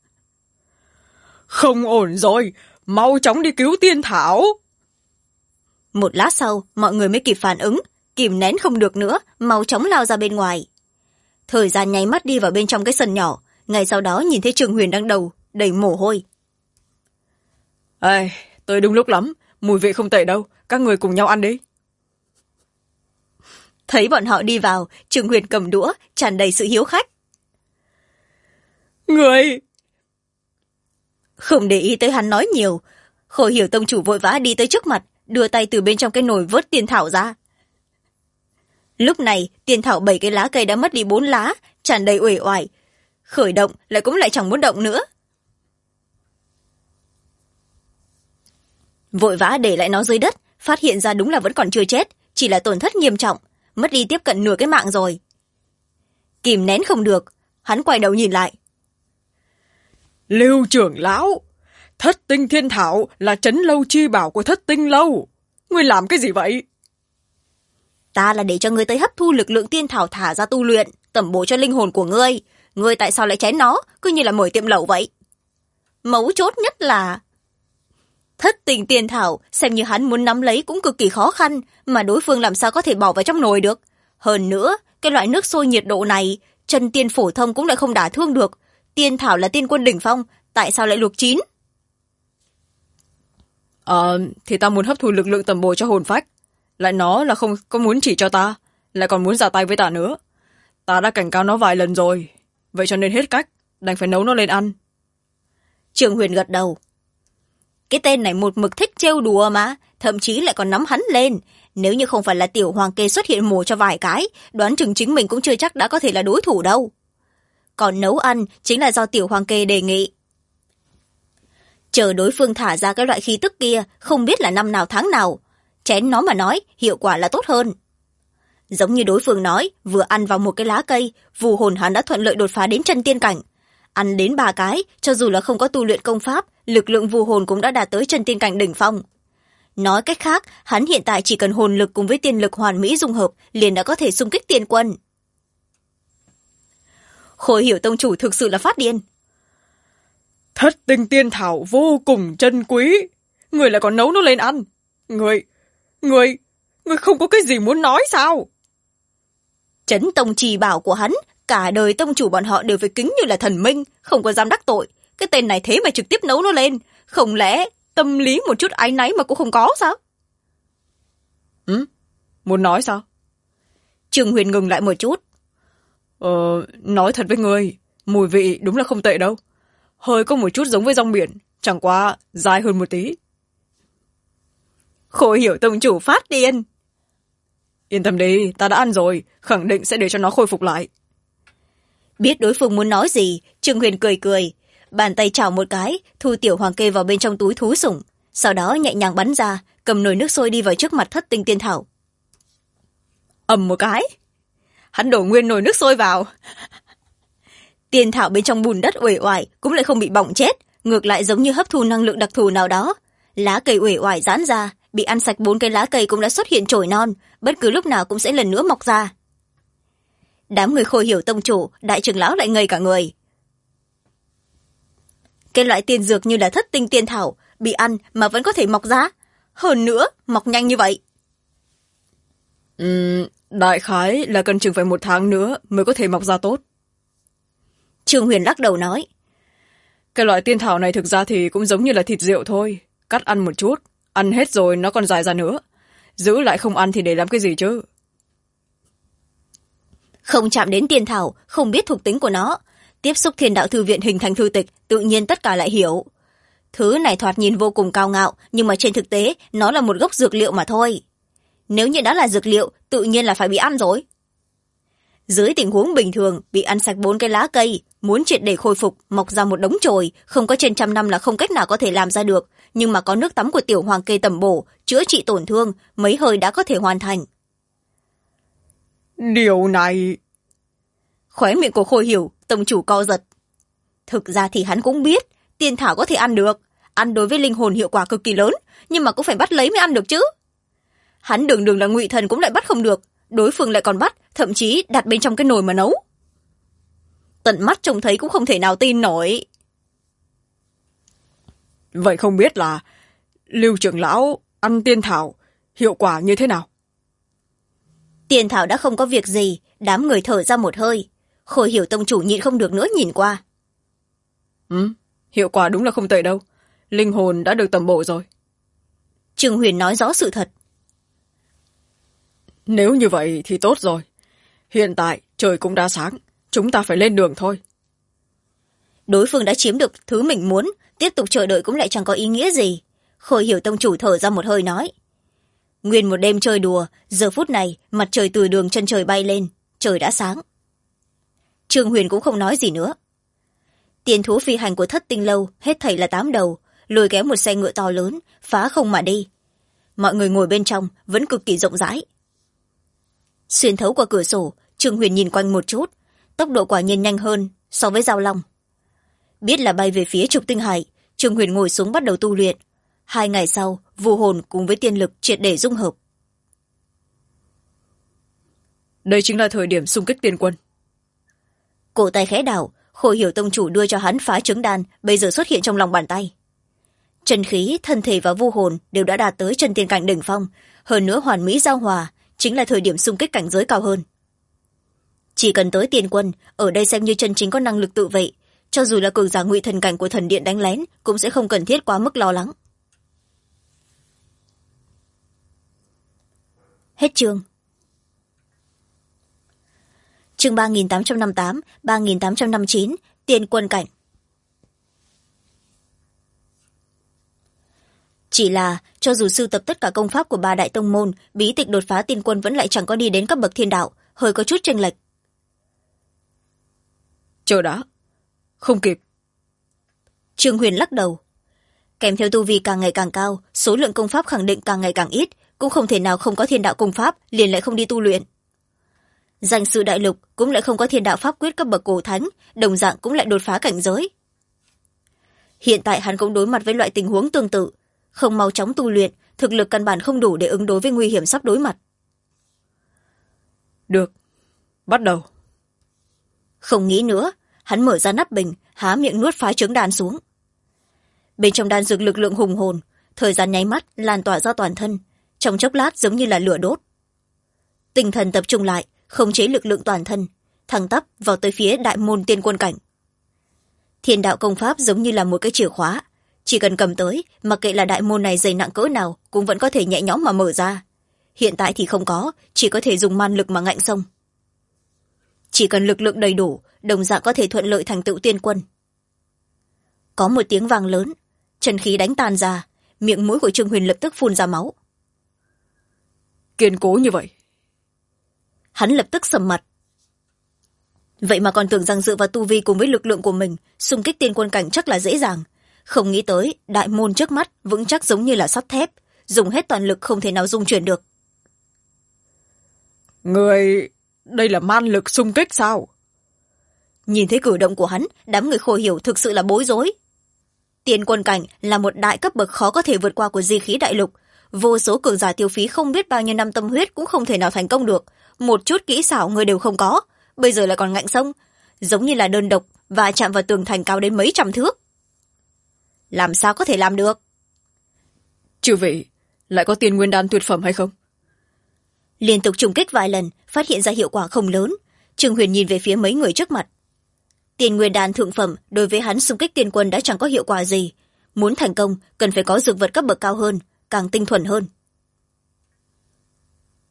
Không ổn rồi, mau chóng đi cứu tiên thảo. Một lát sau, mọi người mới kịp phản ứng, kìm nén không được nữa, mau chóng lao ra bên ngoài. Thời gian nháy mắt đi vào bên trong cái sân nhỏ, ngay sau đó nhìn thấy Trương Huyền đang đầu đầy mồ hôi. Ê, tới đúng lúc lắm, mùi vị không tệ đâu, các người cùng nhau ăn đi. Thấy bọn họ đi vào, Trương Huyền cầm đũa, tràn đầy sự hiếu khách. Người! Không để ý tới hắn nói nhiều, Khôi Hiểu tông chủ vội vã đi tới trước mặt, đưa tay từ bên trong cái nồi vớt tiên thảo ra. Lúc này, tiên thảo 7 cái lá cây đã mất đi 4 lá, tràn đầy uể oải. Khởi động lại cũng lại chẳng muốn động nữa. Vội vã để lại nó dưới đất, phát hiện ra đúng là vẫn còn chưa chết, chỉ là tổn thất nghiêm trọng, mất đi tiếp cận nửa cái mạng rồi. Kìm nén không được, hắn quay đầu nhìn lại. Lưu trưởng lão, Thất Tinh Thiên Thảo là trấn lâu chi bảo của Thất Tinh Lâu. Ngươi làm cái gì vậy? Ta là để cho ngươi tới hấp thu lực lượng tiên thảo thả ra tu luyện, tẩm bổ cho linh hồn của ngươi. Ngươi tại sao lại chén nó, cứ như là mở tiệm lẩu vậy? Mấu chốt nhất là Thất Tinh Tiên Thảo, xem như hắn muốn nắm lấy cũng cực kỳ khó khăn, mà đối phương làm sao có thể bỏ vào trong nồi được. Hơn nữa, cái loại nước sôi nhiệt độ này, chân tiên phổ thông cũng lại không đả thương được. Tiên thảo là tiên quân đỉnh phong, tại sao lại luộc chín? Thì ta muốn hấp thu lực lượng tầm bổ cho hồn phách. Lại nó là không có muốn chỉ cho ta, lại còn muốn ra tay với ta nữa. Ta đã cảnh cáo nó vài lần rồi, vậy cho nên hết cách, đành phải nấu nó lên ăn. Trương Huyền gật đầu. Cái tên này một mực thích trêu đùa mà, thậm chí lại còn nắm hắn lên. Nếu như không phải là tiểu hoàng kê xuất hiện mổ cho vài cái, đoán chừng chính mình cũng chưa chắc đã có thể là đối thủ đâu. Còn nấu ăn chính là do tiểu hoàng kê đề nghị. Chờ đối phương thả ra cái loại khí tức kia, không biết là năm nào tháng nào. Chén nó mà nói, hiệu quả là tốt hơn. Giống như đối phương nói, vừa ăn vào một cái lá cây, vù hồn hắn đã thuận lợi đột phá đến chân tiên cảnh. Ăn đến 3 cái, cho dù là không có tu luyện công pháp, lực lượng vù hồn cũng đã đạt tới chân tiên cảnh đỉnh phong. Nói cách khác, hắn hiện tại chỉ cần hồn lực cùng với tiên lực hoàn mỹ dung hợp, liền đã có thể xung kích tiên quân. Khôi Hiểu tông chủ thực sự là phát điên. Thất Tinh Tiên Thảo vô cùng chân quý, người lại còn nấu nó lên ăn. Người không có cái gì muốn nói sao? Trấn tông trì bảo của hắn, cả đời tông chủ bọn họ đều phải kính như là thần minh, không có dám đắc tội. Cái tên này thế mà trực tiếp nấu nó lên, không lẽ tâm lý một chút áy náy mà cũng không có sao? Muốn nói sao? Trương Huyền ngừng lại một chút. Nói thật với người, mùi vị đúng là không tệ đâu. Hơi có một chút giống với rong biển, chẳng qua dai hơn một tí. Khôi Hiểu tông chủ phát điên. Yên tâm đi, ta đã ăn rồi, khẳng định sẽ để cho nó khôi phục lại. Biết đối phương muốn nói gì, Trương Huyền cười cười, bàn tay chảo một cái, thu tiểu hoàng kê vào bên trong túi thú sủng, sau đó nhẹ nhàng bắn ra, cầm nồi nước sôi đi vào trước mặt Thất Tinh Tiên Thảo. Ầm một cái, hắn đổ nguyên nồi nước sôi vào. Tiên thảo bên trong bùn đất uể oải cũng lại không bị bỏng chết, ngược lại giống như hấp thu năng lượng đặc thù nào đó. Lá cây uể oải giãn ra, bị ăn sạch 4 cái lá cây cũng đã xuất hiện chồi non, bất cứ lúc nào cũng sẽ lần nữa mọc ra. Đám người Khôi Hiểu tông chủ, đại trưởng lão lại ngây cả người. Cái loại tiên dược như là Thất Tinh Tiên Thảo, bị ăn mà vẫn có thể mọc ra, hơn nữa mọc nhanh như vậy. Đại khái là cần chừng phải 1 tháng nữa mới có thể mọc ra tốt. Trương Huyền lắc đầu nói. Cái loại tiên thảo này thực ra thì cũng giống như là thịt rượu thôi, cắt ăn một chút, ăn hết rồi nó còn dài ra nữa. giữ lại không ăn thì để làm cái gì chứ? Không chạm đến tiên thảo, không biết thuộc tính của nó. Tiếp xúc thiên đạo thư viện hình thành thư tịch, tự nhiên tất cả lại hiểu. Thứ này thoạt nhìn vô cùng cao ngạo, nhưng mà trên thực tế, nó là một gốc dược liệu mà thôi. Nếu như đã là dược liệu, tự nhiên là phải bị ăn rồi. Dưới tình huống bình thường, bị ăn sạch 4 cái lá cây, muốn triệt để khôi phục, mọc ra một đống chồi, không có trên 100 năm là không cách nào có thể làm ra được. Nhưng mà có nước tắm của tiểu hoàng kê tẩm bổ, chữa trị tổn thương, mấy hơi đã có thể hoàn thành. Điều này... Khóe miệng của Khôi Hiểu, tông chủ co giật. Thực ra thì hắn cũng biết, tiên thảo có thể ăn được. Ăn đối với linh hồn hiệu quả cực kỳ lớn, nhưng mà cũng phải bắt lấy mới ăn được chứ. Hắn đường đường là ngụy thần cũng lại bắt không được, đối phương lại còn bắt, thậm chí đặt bên trong cái nồi mà nấu. Tận mắt trông thấy cũng không thể nào tin nổi. Vậy không biết là Lưu trưởng lão ăn tiên thảo hiệu quả như thế nào? Tiên thảo đã không có việc gì, đám người thở ra một hơi. Khôi Hiểu tông chủ nhịn không được nữa nhìn qua. Hiệu quả đúng là không tệ đâu. Linh hồn đã được tẩm bổ rồi. Trương Huyền nói rõ sự thật. Nếu như vậy thì tốt rồi. Hiện tại trời cũng đã sáng, chúng ta phải lên đường thôi. Đối phương đã chiếm được thứ mình muốn, tiếp tục chờ đợi cũng lại chẳng có ý nghĩa gì. Khôi Hiểu tông chủ thở ra một hơi nói. Nguyên một đêm chơi đùa, giờ phút này mặt trời từ đường chân trời bay lên, trời đã sáng. Trương Huyền cũng không nói gì nữa. Tiền thú phi hành của Thất Tinh Lâu hết thảy là 8 đầu, lôi kéo một xe ngựa to lớn, phá không mà đi. Mọi người ngồi bên trong vẫn cực kỳ rộng rãi. Xuyên thấu qua cửa sổ, Trương Huyền nhìn quanh một chút, tốc độ quả nhiên nhanh hơn so với Giao Long. Biết là bay về phía Trục Tinh Hải, Trương Huyền ngồi xuống bắt đầu tu luyện. 2 ngày sau, vu hồn cùng với tiên lực triệt để dung hợp. Đây chính là thời điểm xung kích tiên quân. Cổ tay khẽ đảo, Khôi Hiểu tông chủ đưa cho hắn phá trứng đan, bây giờ xuất hiện trong lòng bàn tay. Chân khí, thân thể và vu hồn đều đã đạt tới chân tiên cảnh đỉnh phong, hơn nữa hoàn mỹ giao hòa, chính là thời điểm xung kích cảnh giới cao hơn. Chỉ cần tới tiên quân, ở đây xem như chân chính có năng lực tự vệ, cho dù là cường giả ngụy thần cảnh của thần điện đánh lén, cũng sẽ không cần thiết quá mức lo lắng. Hết chương. Chương 3858, 3859, tiên quân cảnh. Chỉ là, cho dù sưu tập tất cả công pháp của 3 đại tông môn, bí tịch đột phá tiên quân vẫn lại chẳng có đi đến cấp bậc thiên đạo, hơi có chút chênh lệch. Chờ đã, không kịp. Trương Huyền lắc đầu. Kèm theo tu vi càng ngày càng cao, số lượng công pháp khẳng định càng ngày càng ít, cũng không thể nào không có thiên đạo công pháp, liền lại không đi tu luyện. Danh sư đại lục cũng lại không có thiên đạo pháp quyết cấp bậc cổ thánh, đồng dạng cũng lại đột phá cảnh giới. Hiện tại hắn cũng đối mặt với loại tình huống tương tự, không mau chóng tu luyện, thực lực căn bản không đủ để ứng đối với nguy hiểm sắp đối mặt. Được, bắt đầu. Không nghĩ nữa, hắn mở ra nắp bình, há miệng nuốt phá trứng đan xuống. Bên trong đan dược lực lượng hùng hồn, thời gian nháy mắt lan tỏa ra toàn thân, trong chốc lát giống như là lửa đốt. Tinh thần tập trung lại, khống chế lực lượng toàn thân, thẳng tắp vào tới phía đại môn tiên quân cảnh. Thiên đạo công pháp giống như là một cái chìa khóa, chỉ cần cầm tới, mặc kệ là đại môn này dày nặng cỡ nào cũng vẫn có thể nhẹ nhõm mà mở ra. Hiện tại thì không có, chỉ có thể dùng man lực mà ngạnh xông. Chỉ cần lực lượng đầy đủ, đồng dạng có thể thuận lợi thành tựu tiên quân. Có một tiếng vang lớn, chân khí đánh tan ra, miệng mũi của Trương Huyền lập tức phun ra máu. Kiên cố như vậy. Hắn lập tức sầm mặt. Vậy mà còn tưởng rằng dựa vào tu vi cùng với lực lượng của mình, xung kích tiên quân cảnh chắc là dễ dàng. Không nghĩ tới, đại môn trước mắt vững chắc giống như là sắt thép, dùng hết toàn lực không thể nào dung chuyển được. Người... đây là man lực xung kích sao? Nhìn thấy cử động của hắn, đám người Khôi Hiểu thực sự là bối rối. Tiên quân cảnh là một đại cấp bậc khó có thể vượt qua của di khí đại lục. Vô số cường giả tiêu phí không biết bao nhiêu năm tâm huyết cũng không thể nào thành công được. Một chút kỹ xảo người đều không có, bây giờ lại còn ngạnh xông, giống như là đơn độc và chạm vào tường thành cao đến mấy trăm thước. Làm sao có thể làm được? Chư vị, lại có tiên nguyên đan tuyệt phẩm hay không? Liên tục trùng kích vài lần, phát hiện ra hiệu quả không lớn. Trương Huyền nhìn về phía mấy người trước mặt. Tiên nguyên đan thượng phẩm đối với hắn xung kích tiên quân đã chẳng có hiệu quả gì. Muốn thành công, cần phải có dược vật cấp bậc cao hơn, càng tinh thuần hơn.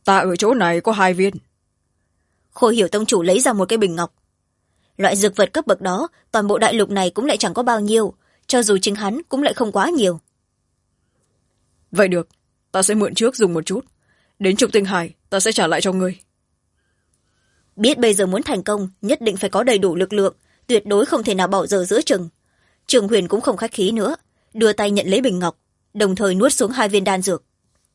ta ở chỗ này có 2 viên. Khôi Hiểu tông chủ lấy ra một cái bình ngọc. Loại dược vật cấp bậc đó toàn bộ đại lục này cũng lại chẳng có bao nhiêu, cho dù chính hắn cũng lại không quá nhiều. Vậy được, ta sẽ mượn trước dùng một chút, đến Trục Tinh Hải ta sẽ trả lại cho ngươi. Biết bây giờ muốn thành công nhất định phải có đầy đủ lực lượng, tuyệt đối không thể nào bỏ dở giữa chừng. Trường Huyền cũng không khách khí nữa, đưa tay nhận lấy bình ngọc, đồng thời nuốt xuống 2 viên đan dược.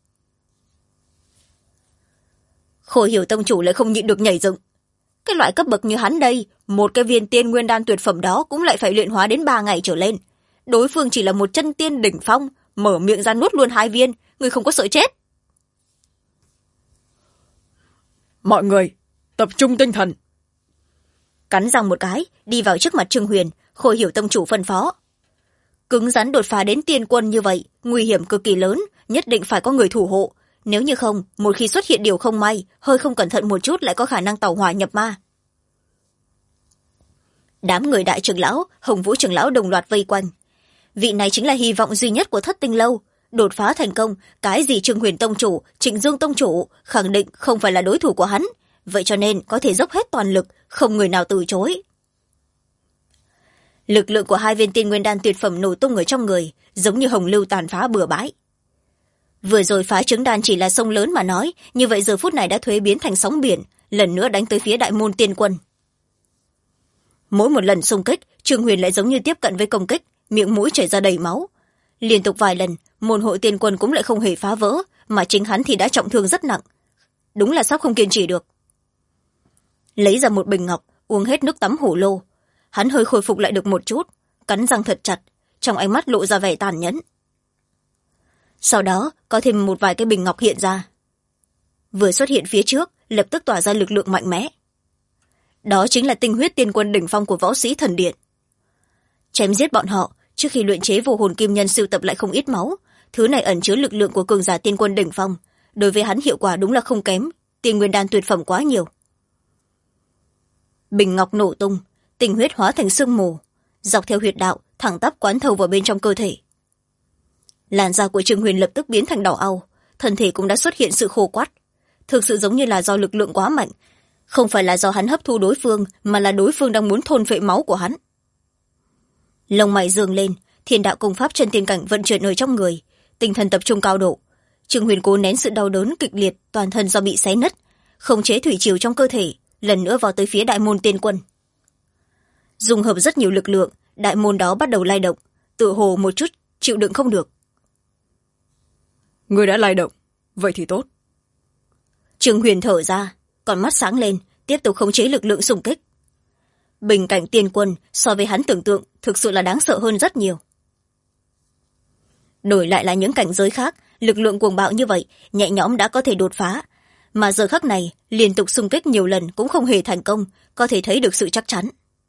Khôi Hiểu tông chủ lại không nhịn được nhảy dựng. Cái loại cấp bậc như hắn đây, một cái viên tiên nguyên đan tuyệt phẩm đó cũng lại phải luyện hóa đến 3 ngày trở lên. Đối phương chỉ là một chân tiên đỉnh phong, mở miệng ra nuốt luôn 2 viên, người không có sợ chết. Mọi người tập trung tinh thần. Cắn răng một cái, đi vào trước mặt Trương Huyền, Khôi Hiểu tông chủ phân phó. Cứng rắn đột phá đến tiên quân như vậy, nguy hiểm cực kỳ lớn, nhất định phải có người thủ hộ. Nếu như không, một khi xuất hiện điều không may, hơi không cẩn thận một chút lại có khả năng tẩu hỏa nhập ma. Đám người Đại trưởng lão, Hồng Vũ trưởng lão đồng loạt vây quanh. Vị này chính là hy vọng duy nhất của Thất Tinh lâu. Đột phá thành công, cái gì Trương Huyền tông chủ, Trịnh Dương tông chủ, khẳng định không phải là đối thủ của hắn. Vậy cho nên có thể dốc hết toàn lực, không người nào từ chối. Lực lượng của 2 viên tiên nguyên đan tuyệt phẩm nổ tung ở trong người, giống như hồng lưu tàn phá bừa bãi. Vừa rồi phá trứng đan chỉ là sông lớn mà nói, như vậy giờ phút này đã thuế biến thành sóng biển, lần nữa đánh tới phía đại môn tiên quân. Mỗi một lần xung kích, Trương Huyền lại giống như tiếp cận với công kích, miệng mũi chảy ra đầy máu. Liên tục vài lần, môn hộ tiên quân cũng lại không hề phá vỡ, mà chính hắn thì đã trọng thương rất nặng. Đúng là sắp không kiên trì được. Lấy ra một bình ngọc, uống hết nước tắm hổ lô. Hắn hơi khôi phục lại được một chút, cắn răng thật chặt, trong ánh mắt lộ ra vẻ tàn nhẫn. Sau đó có thêm một vài cái bình ngọc hiện ra. Vừa xuất hiện phía trước, lập tức tỏa ra lực lượng mạnh mẽ. Đó chính là tinh huyết tiên quân đỉnh phong của võ sĩ thần điện. Chém giết bọn họ, trước khi luyện chế vô hồn kim nhân sưu tập lại không ít máu. Thứ này ẩn chứa lực lượng của cường giả tiên quân đỉnh phong. Đối với hắn hiệu quả đúng là không kém, tiên nguyên đan tuyệt phẩm quá nhiều. Bình ngọc nổ tung, tinh huyết hóa thành sương mù, dọc theo huyệt đạo, thẳng tắp quán thâu vào bên trong cơ thể. Làn da của Trương Huyền lập tức biến thành đỏ au, thân thể cũng đã xuất hiện sự khô quắt. Thực sự giống như là do lực lượng quá mạnh, không phải là do hắn hấp thu đối phương, mà là đối phương đang muốn thôn phệ máu của hắn. Lông mày dương lên, thiên đạo công pháp chân tiên cảnh vận chuyển ở trong người, tinh thần tập trung cao độ. Trương Huyền cố nén sự đau đớn kịch liệt, toàn thân do bị xé nứt, khống chế thủy triều trong cơ thể, lần nữa vào tới phía đại môn tiên quân. Dung hợp rất nhiều lực lượng, đại môn đó bắt đầu lay động, tựa hồ một chút chịu đựng không được. Ngươi đã lay động, vậy thì tốt. Trương Huyền thở ra, con mắt sáng lên, tiếp tục khống chế lực lượng xung kích. Bình cảnh tiên quân so với hắn tưởng tượng thực sự là đáng sợ hơn rất nhiều. Đổi lại là những cảnh giới khác, lực lượng cuồng bạo như vậy nhẹ nhõm đã có thể đột phá, mà giờ khắc này liên tục xung kích nhiều lần cũng không hề thành công, có thể thấy được sự chắc chắn.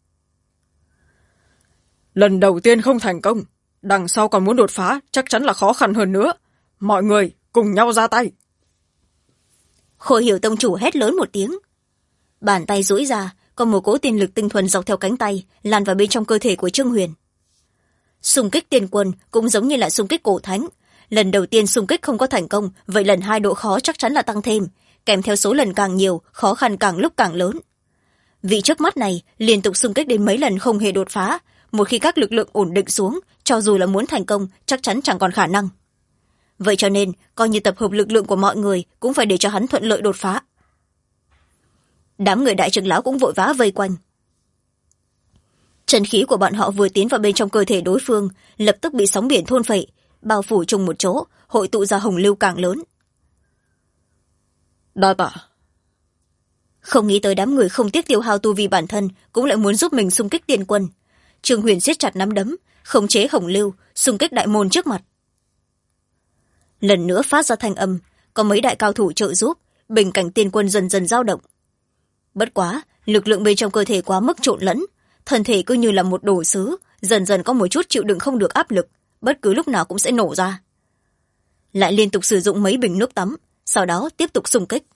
Lần đầu tiên không thành công, đằng sau còn muốn đột phá chắc chắn là khó khăn hơn nữa. Mọi người cùng nhau ra tay. Khôi Hiểu tông chủ hét lớn một tiếng. Bàn tay duỗi ra, có một cỗ tiên lực tinh thuần dọc theo cánh tay lan vào bên trong cơ thể của Trương Huyền. Xung kích tiên quân cũng giống như là xung kích cổ thánh. Lần đầu tiên xung kích không có thành công, vậy lần 2 độ khó chắc chắn là tăng thêm, kèm theo số lần càng nhiều, khó khăn càng lúc càng lớn. Vị trước mắt này liên tục xung kích đến mấy lần không hề đột phá, một khi các lực lượng ổn định xuống, cho dù là muốn thành công chắc chắn chẳng còn khả năng. Vậy cho nên coi như tập hợp lực lượng của mọi người cũng phải để cho hắn thuận lợi đột phá. Đám người Đại trưởng lão cũng vội vã vây quanh. Chân khí của bọn họ vừa tiến vào bên trong cơ thể đối phương, lập tức bị sóng biển thôn phệ, bao phủ chung một chỗ, hội tụ ra hồng lưu càng lớn. Đa tạ. Không nghĩ tới đám người không tiếc tiêu hao tu vi bản thân cũng lại muốn giúp mình xung kích tiên quân. Trương Huyền siết chặt nắm đấm, khống chế hồng lưu, xung kích đại môn trước mặt. Lần nữa phát ra thanh âm, có mấy đại cao thủ trợ giúp, bình cảnh tiên quân dần dần dao động. Bất quá, lực lượng bên trong cơ thể quá mức trộn lẫn, thân thể cứ như là một đồ sứ, dần dần có một chút chịu đựng không được áp lực, bất cứ lúc nào cũng sẽ nổ ra. Lại liên tục sử dụng mấy bình nước tắm, sau đó tiếp tục xung kích.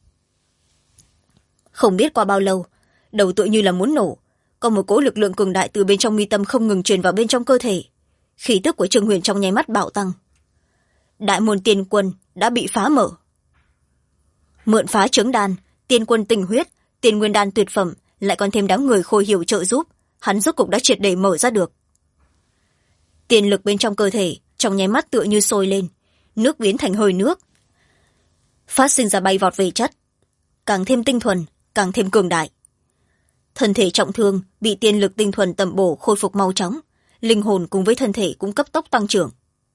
Không biết qua bao lâu, đầu tựa như là muốn nổ, có một cỗ lực lượng cường đại từ bên trong mi tâm không ngừng truyền vào bên trong cơ thể. Khí tức của Trương Huyền trong nháy mắt bạo tăng. Đại môn tiên quân đã bị phá mở. mượn phá trứng đan, tiên quân tinh huyết, tiên nguyên đan tuyệt phẩm, lại còn thêm đám người khôi hiểu trợ giúp, hắn rốt cục đã triệt để mở ra được. Tiên lực bên trong cơ thể trong nháy mắt tựa như sôi lên, nước biến thành hơi nước, phát sinh ra bay vọt về chất, càng thêm tinh thuần, càng thêm cường đại. Thân thể trọng thương bị tiên lực tinh thuần tầm bổ khôi phục mau chóng, linh hồn cùng với thân thể cũng cấp tốc tăng trưởng.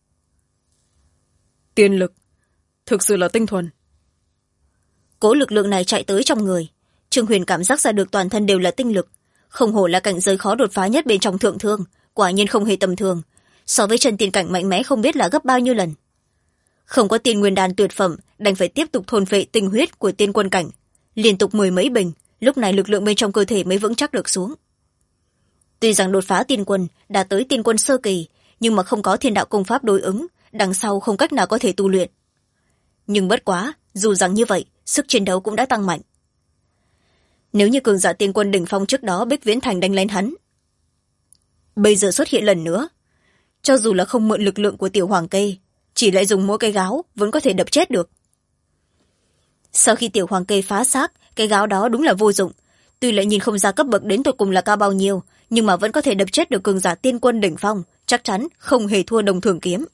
Tiên lực thực sự là tinh thuần. Cố lực lượng này chạy tới trong người, Trương Huyền cảm giác ra được toàn thân đều là tinh lực, không hổ là cảnh giới khó đột phá nhất bên trong thượng thương, quả nhiên không hề tầm thường, so với chân tiên cảnh mạnh mẽ không biết là gấp bao nhiêu lần. Không có tiên nguyên đan tuyệt phẩm, đành phải tiếp tục thôn phệ tinh huyết của tiên quân cảnh, liên tục 10 mấy bình, lúc này lực lượng bên trong cơ thể mới vững chắc được xuống. Tuy rằng đột phá tiên quân đã tới tiên quân sơ kỳ, nhưng mà không có thiên đạo công pháp đối ứng, đằng sau không cách nào có thể tu luyện. Nhưng bất quá, dù rằng như vậy, sức chiến đấu cũng đã tăng mạnh. Nếu như cường giả tiên quân đỉnh phong trước đó Bích Viễn Thành đánh lên hắn, bây giờ xuất hiện lần nữa, cho dù là không mượn lực lượng của tiểu hoàng kê, chỉ lại dùng mỗi cây gáo vẫn có thể đập chết được. Sau khi tiểu hoàng kê phá xác, cái gáo đó đúng là vô dụng, tuy lại nhìn không ra cấp bậc đến tột cùng là cao bao nhiêu, nhưng mà vẫn có thể đập chết được cường giả tiên quân đỉnh phong, chắc chắn không hề thua đồng thường kiếm.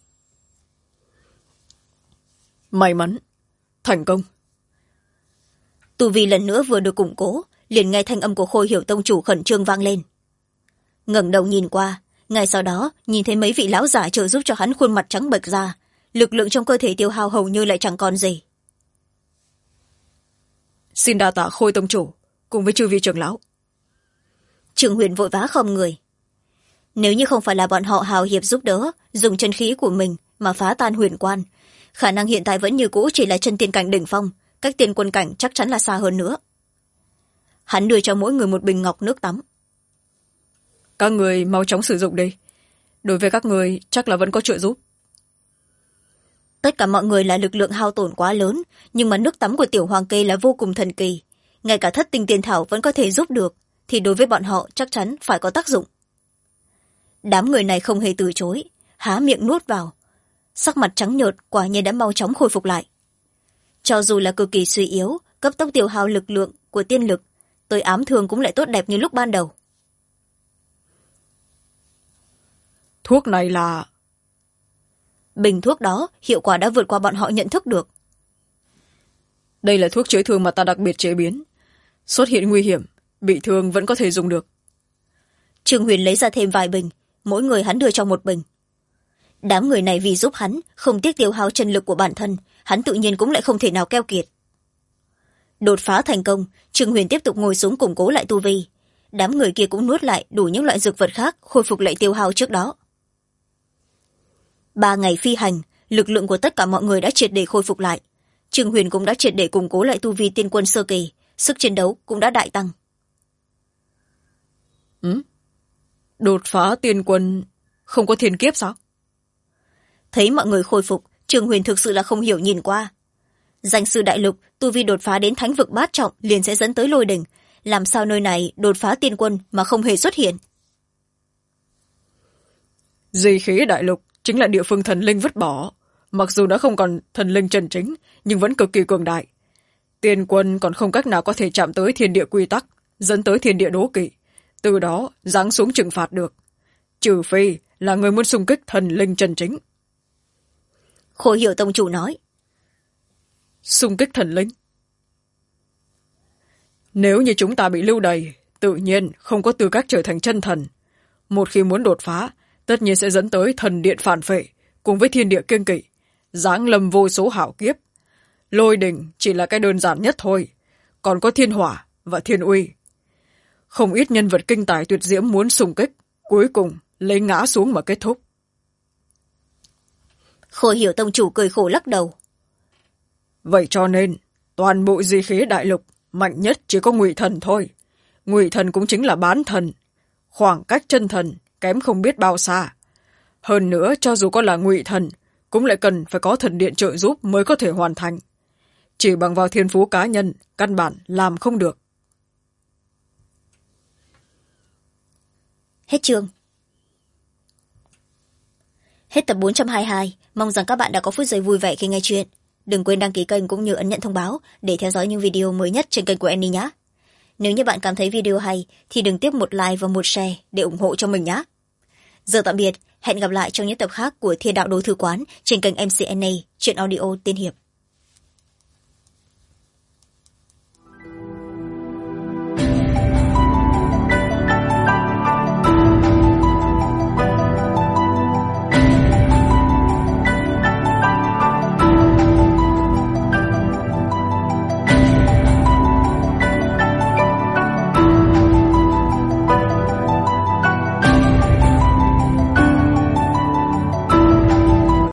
May mắn, thành công. Tu vi lần nữa vừa được củng cố, liền nghe thanh âm của Khôi Hiểu tông chủ khẩn trương vang lên. Ngẩng đầu nhìn qua, ngay sau đó nhìn thấy mấy vị lão giả trợ giúp cho hắn khuôn mặt trắng bệch ra, lực lượng trong cơ thể tiêu hao hầu như lại chẳng còn gì. Xin đa tạ Khôi tông chủ cùng với chư vị trưởng lão. Trương Huyền vội vã khom người. Nếu như không phải là bọn họ hào hiệp giúp đỡ, dùng chân khí của mình mà phá tan huyền quan, khả năng hiện tại vẫn như cũ chỉ là chân tiên cảnh đỉnh phong, cách tiên quân cảnh chắc chắn là xa hơn nữa. Hắn đưa cho mỗi người một bình ngọc nước tắm. Các người mau chóng sử dụng đi, đối với các người chắc là vẫn có trợ giúp. Tất cả mọi người là lực lượng hao tổn quá lớn, nhưng mà nước tắm của tiểu hoàng kê là vô cùng thần kỳ, ngay cả thất tinh tiên thảo vẫn có thể giúp được, thì đối với bọn họ chắc chắn phải có tác dụng. Đám người này không hề từ chối, há miệng nuốt vào, sắc mặt trắng nhợt quả nhiên đã mau chóng khôi phục lại. Cho dù là cực kỳ suy yếu, cấp tốc tiêu hao lực lượng của tiên lực, tới ám thương cũng lại tốt đẹp như lúc ban đầu. Thuốc này là... Bình thuốc đó hiệu quả đã vượt qua bọn họ nhận thức được. Đây là thuốc chữa thương mà ta đặc biệt chế biến, xuất hiện nguy hiểm, bị thương vẫn có thể dùng được. Trương Huyền lấy ra thêm vài bình, mỗi người hắn đưa cho một bình. Đám người này vì giúp hắn không tiếc tiêu hao chân lực của bản thân, hắn tự nhiên cũng lại không thể nào keo kiệt. Đột phá thành công, Trương Huyền tiếp tục ngồi xuống củng cố lại tu vi. Đám người kia cũng nuốt lại đủ những loại dược vật khác, khôi phục lại tiêu hao trước đó. 3 ngày phi hành, lực lượng của tất cả mọi người đã triệt để khôi phục lại. Trương Huyền cũng đã triệt để củng cố lại tu vi tiên quân sơ kỳ, sức chiến đấu cũng đã đại tăng. Đột phá tiên quân không có thiên kiếp sao? Thấy mọi người khôi phục, Trương Huyền thực sự là không hiểu nhìn qua. Danh sư đại lục, tu vi đột phá đến thánh vực bát trọng liền sẽ dẫn tới lôi đỉnh, làm sao nơi này đột phá tiên quân mà không hề xuất hiện? Di khí đại lục chính là địa phương thần linh vứt bỏ, mặc dù đã không còn thần linh chân chính nhưng vẫn cực kỳ cường đại. Tiên quân còn không cách nào có thể chạm tới thiên địa quy tắc, dẫn tới thiên địa đố kỵ, từ đó giáng xuống trừng phạt được, trừ phi là người muốn xung kích thần linh chân chính. Khôi Hiểu tông chủ nói. Xung kích thần linh? Nếu như chúng ta bị lưu đày, tự nhiên không có tư cách trở thành chân thần. Một khi muốn đột phá, tất nhiên sẽ dẫn tới thần điện phản phệ cùng với thiên địa kiêng kỵ, giáng lâm vô số hảo kiếp. Lôi đình chỉ là cái đơn giản nhất thôi, còn có thiên hỏa và thiên uy. Không ít nhân vật kinh tài tuyệt diễm muốn xung kích, cuối cùng lấy ngã xuống mà kết thúc. Khôi Hiểu tông chủ cười khổ lắc đầu. Vậy cho nên toàn bộ di khí đại lục mạnh nhất chỉ có ngụy thần thôi. Ngụy thần cũng chính là bán thần, khoảng cách chân thần kém không biết bao xa. Hơn nữa cho dù có là ngụy thần cũng lại cần phải có thần điện trợ giúp mới có thể hoàn thành. Chỉ bằng vào thiên phú cá nhân căn bản làm không được. Hết chương. Hết tập 422. Mong rằng các bạn đã có phút giây vui vẻ khi nghe chuyện. đừng quên đăng ký kênh cũng như ấn nhận thông báo để theo dõi những video mới nhất trên kênh của Annie nhé. Nếu như bạn cảm thấy video hay thì đừng tiếp một like và một share để ủng hộ cho mình nhé. Giờ tạm biệt, hẹn gặp lại trong những tập khác của Thiên Đạo Đô Thư Quán trên kênh MC Annie, truyện audio tiên hiệp.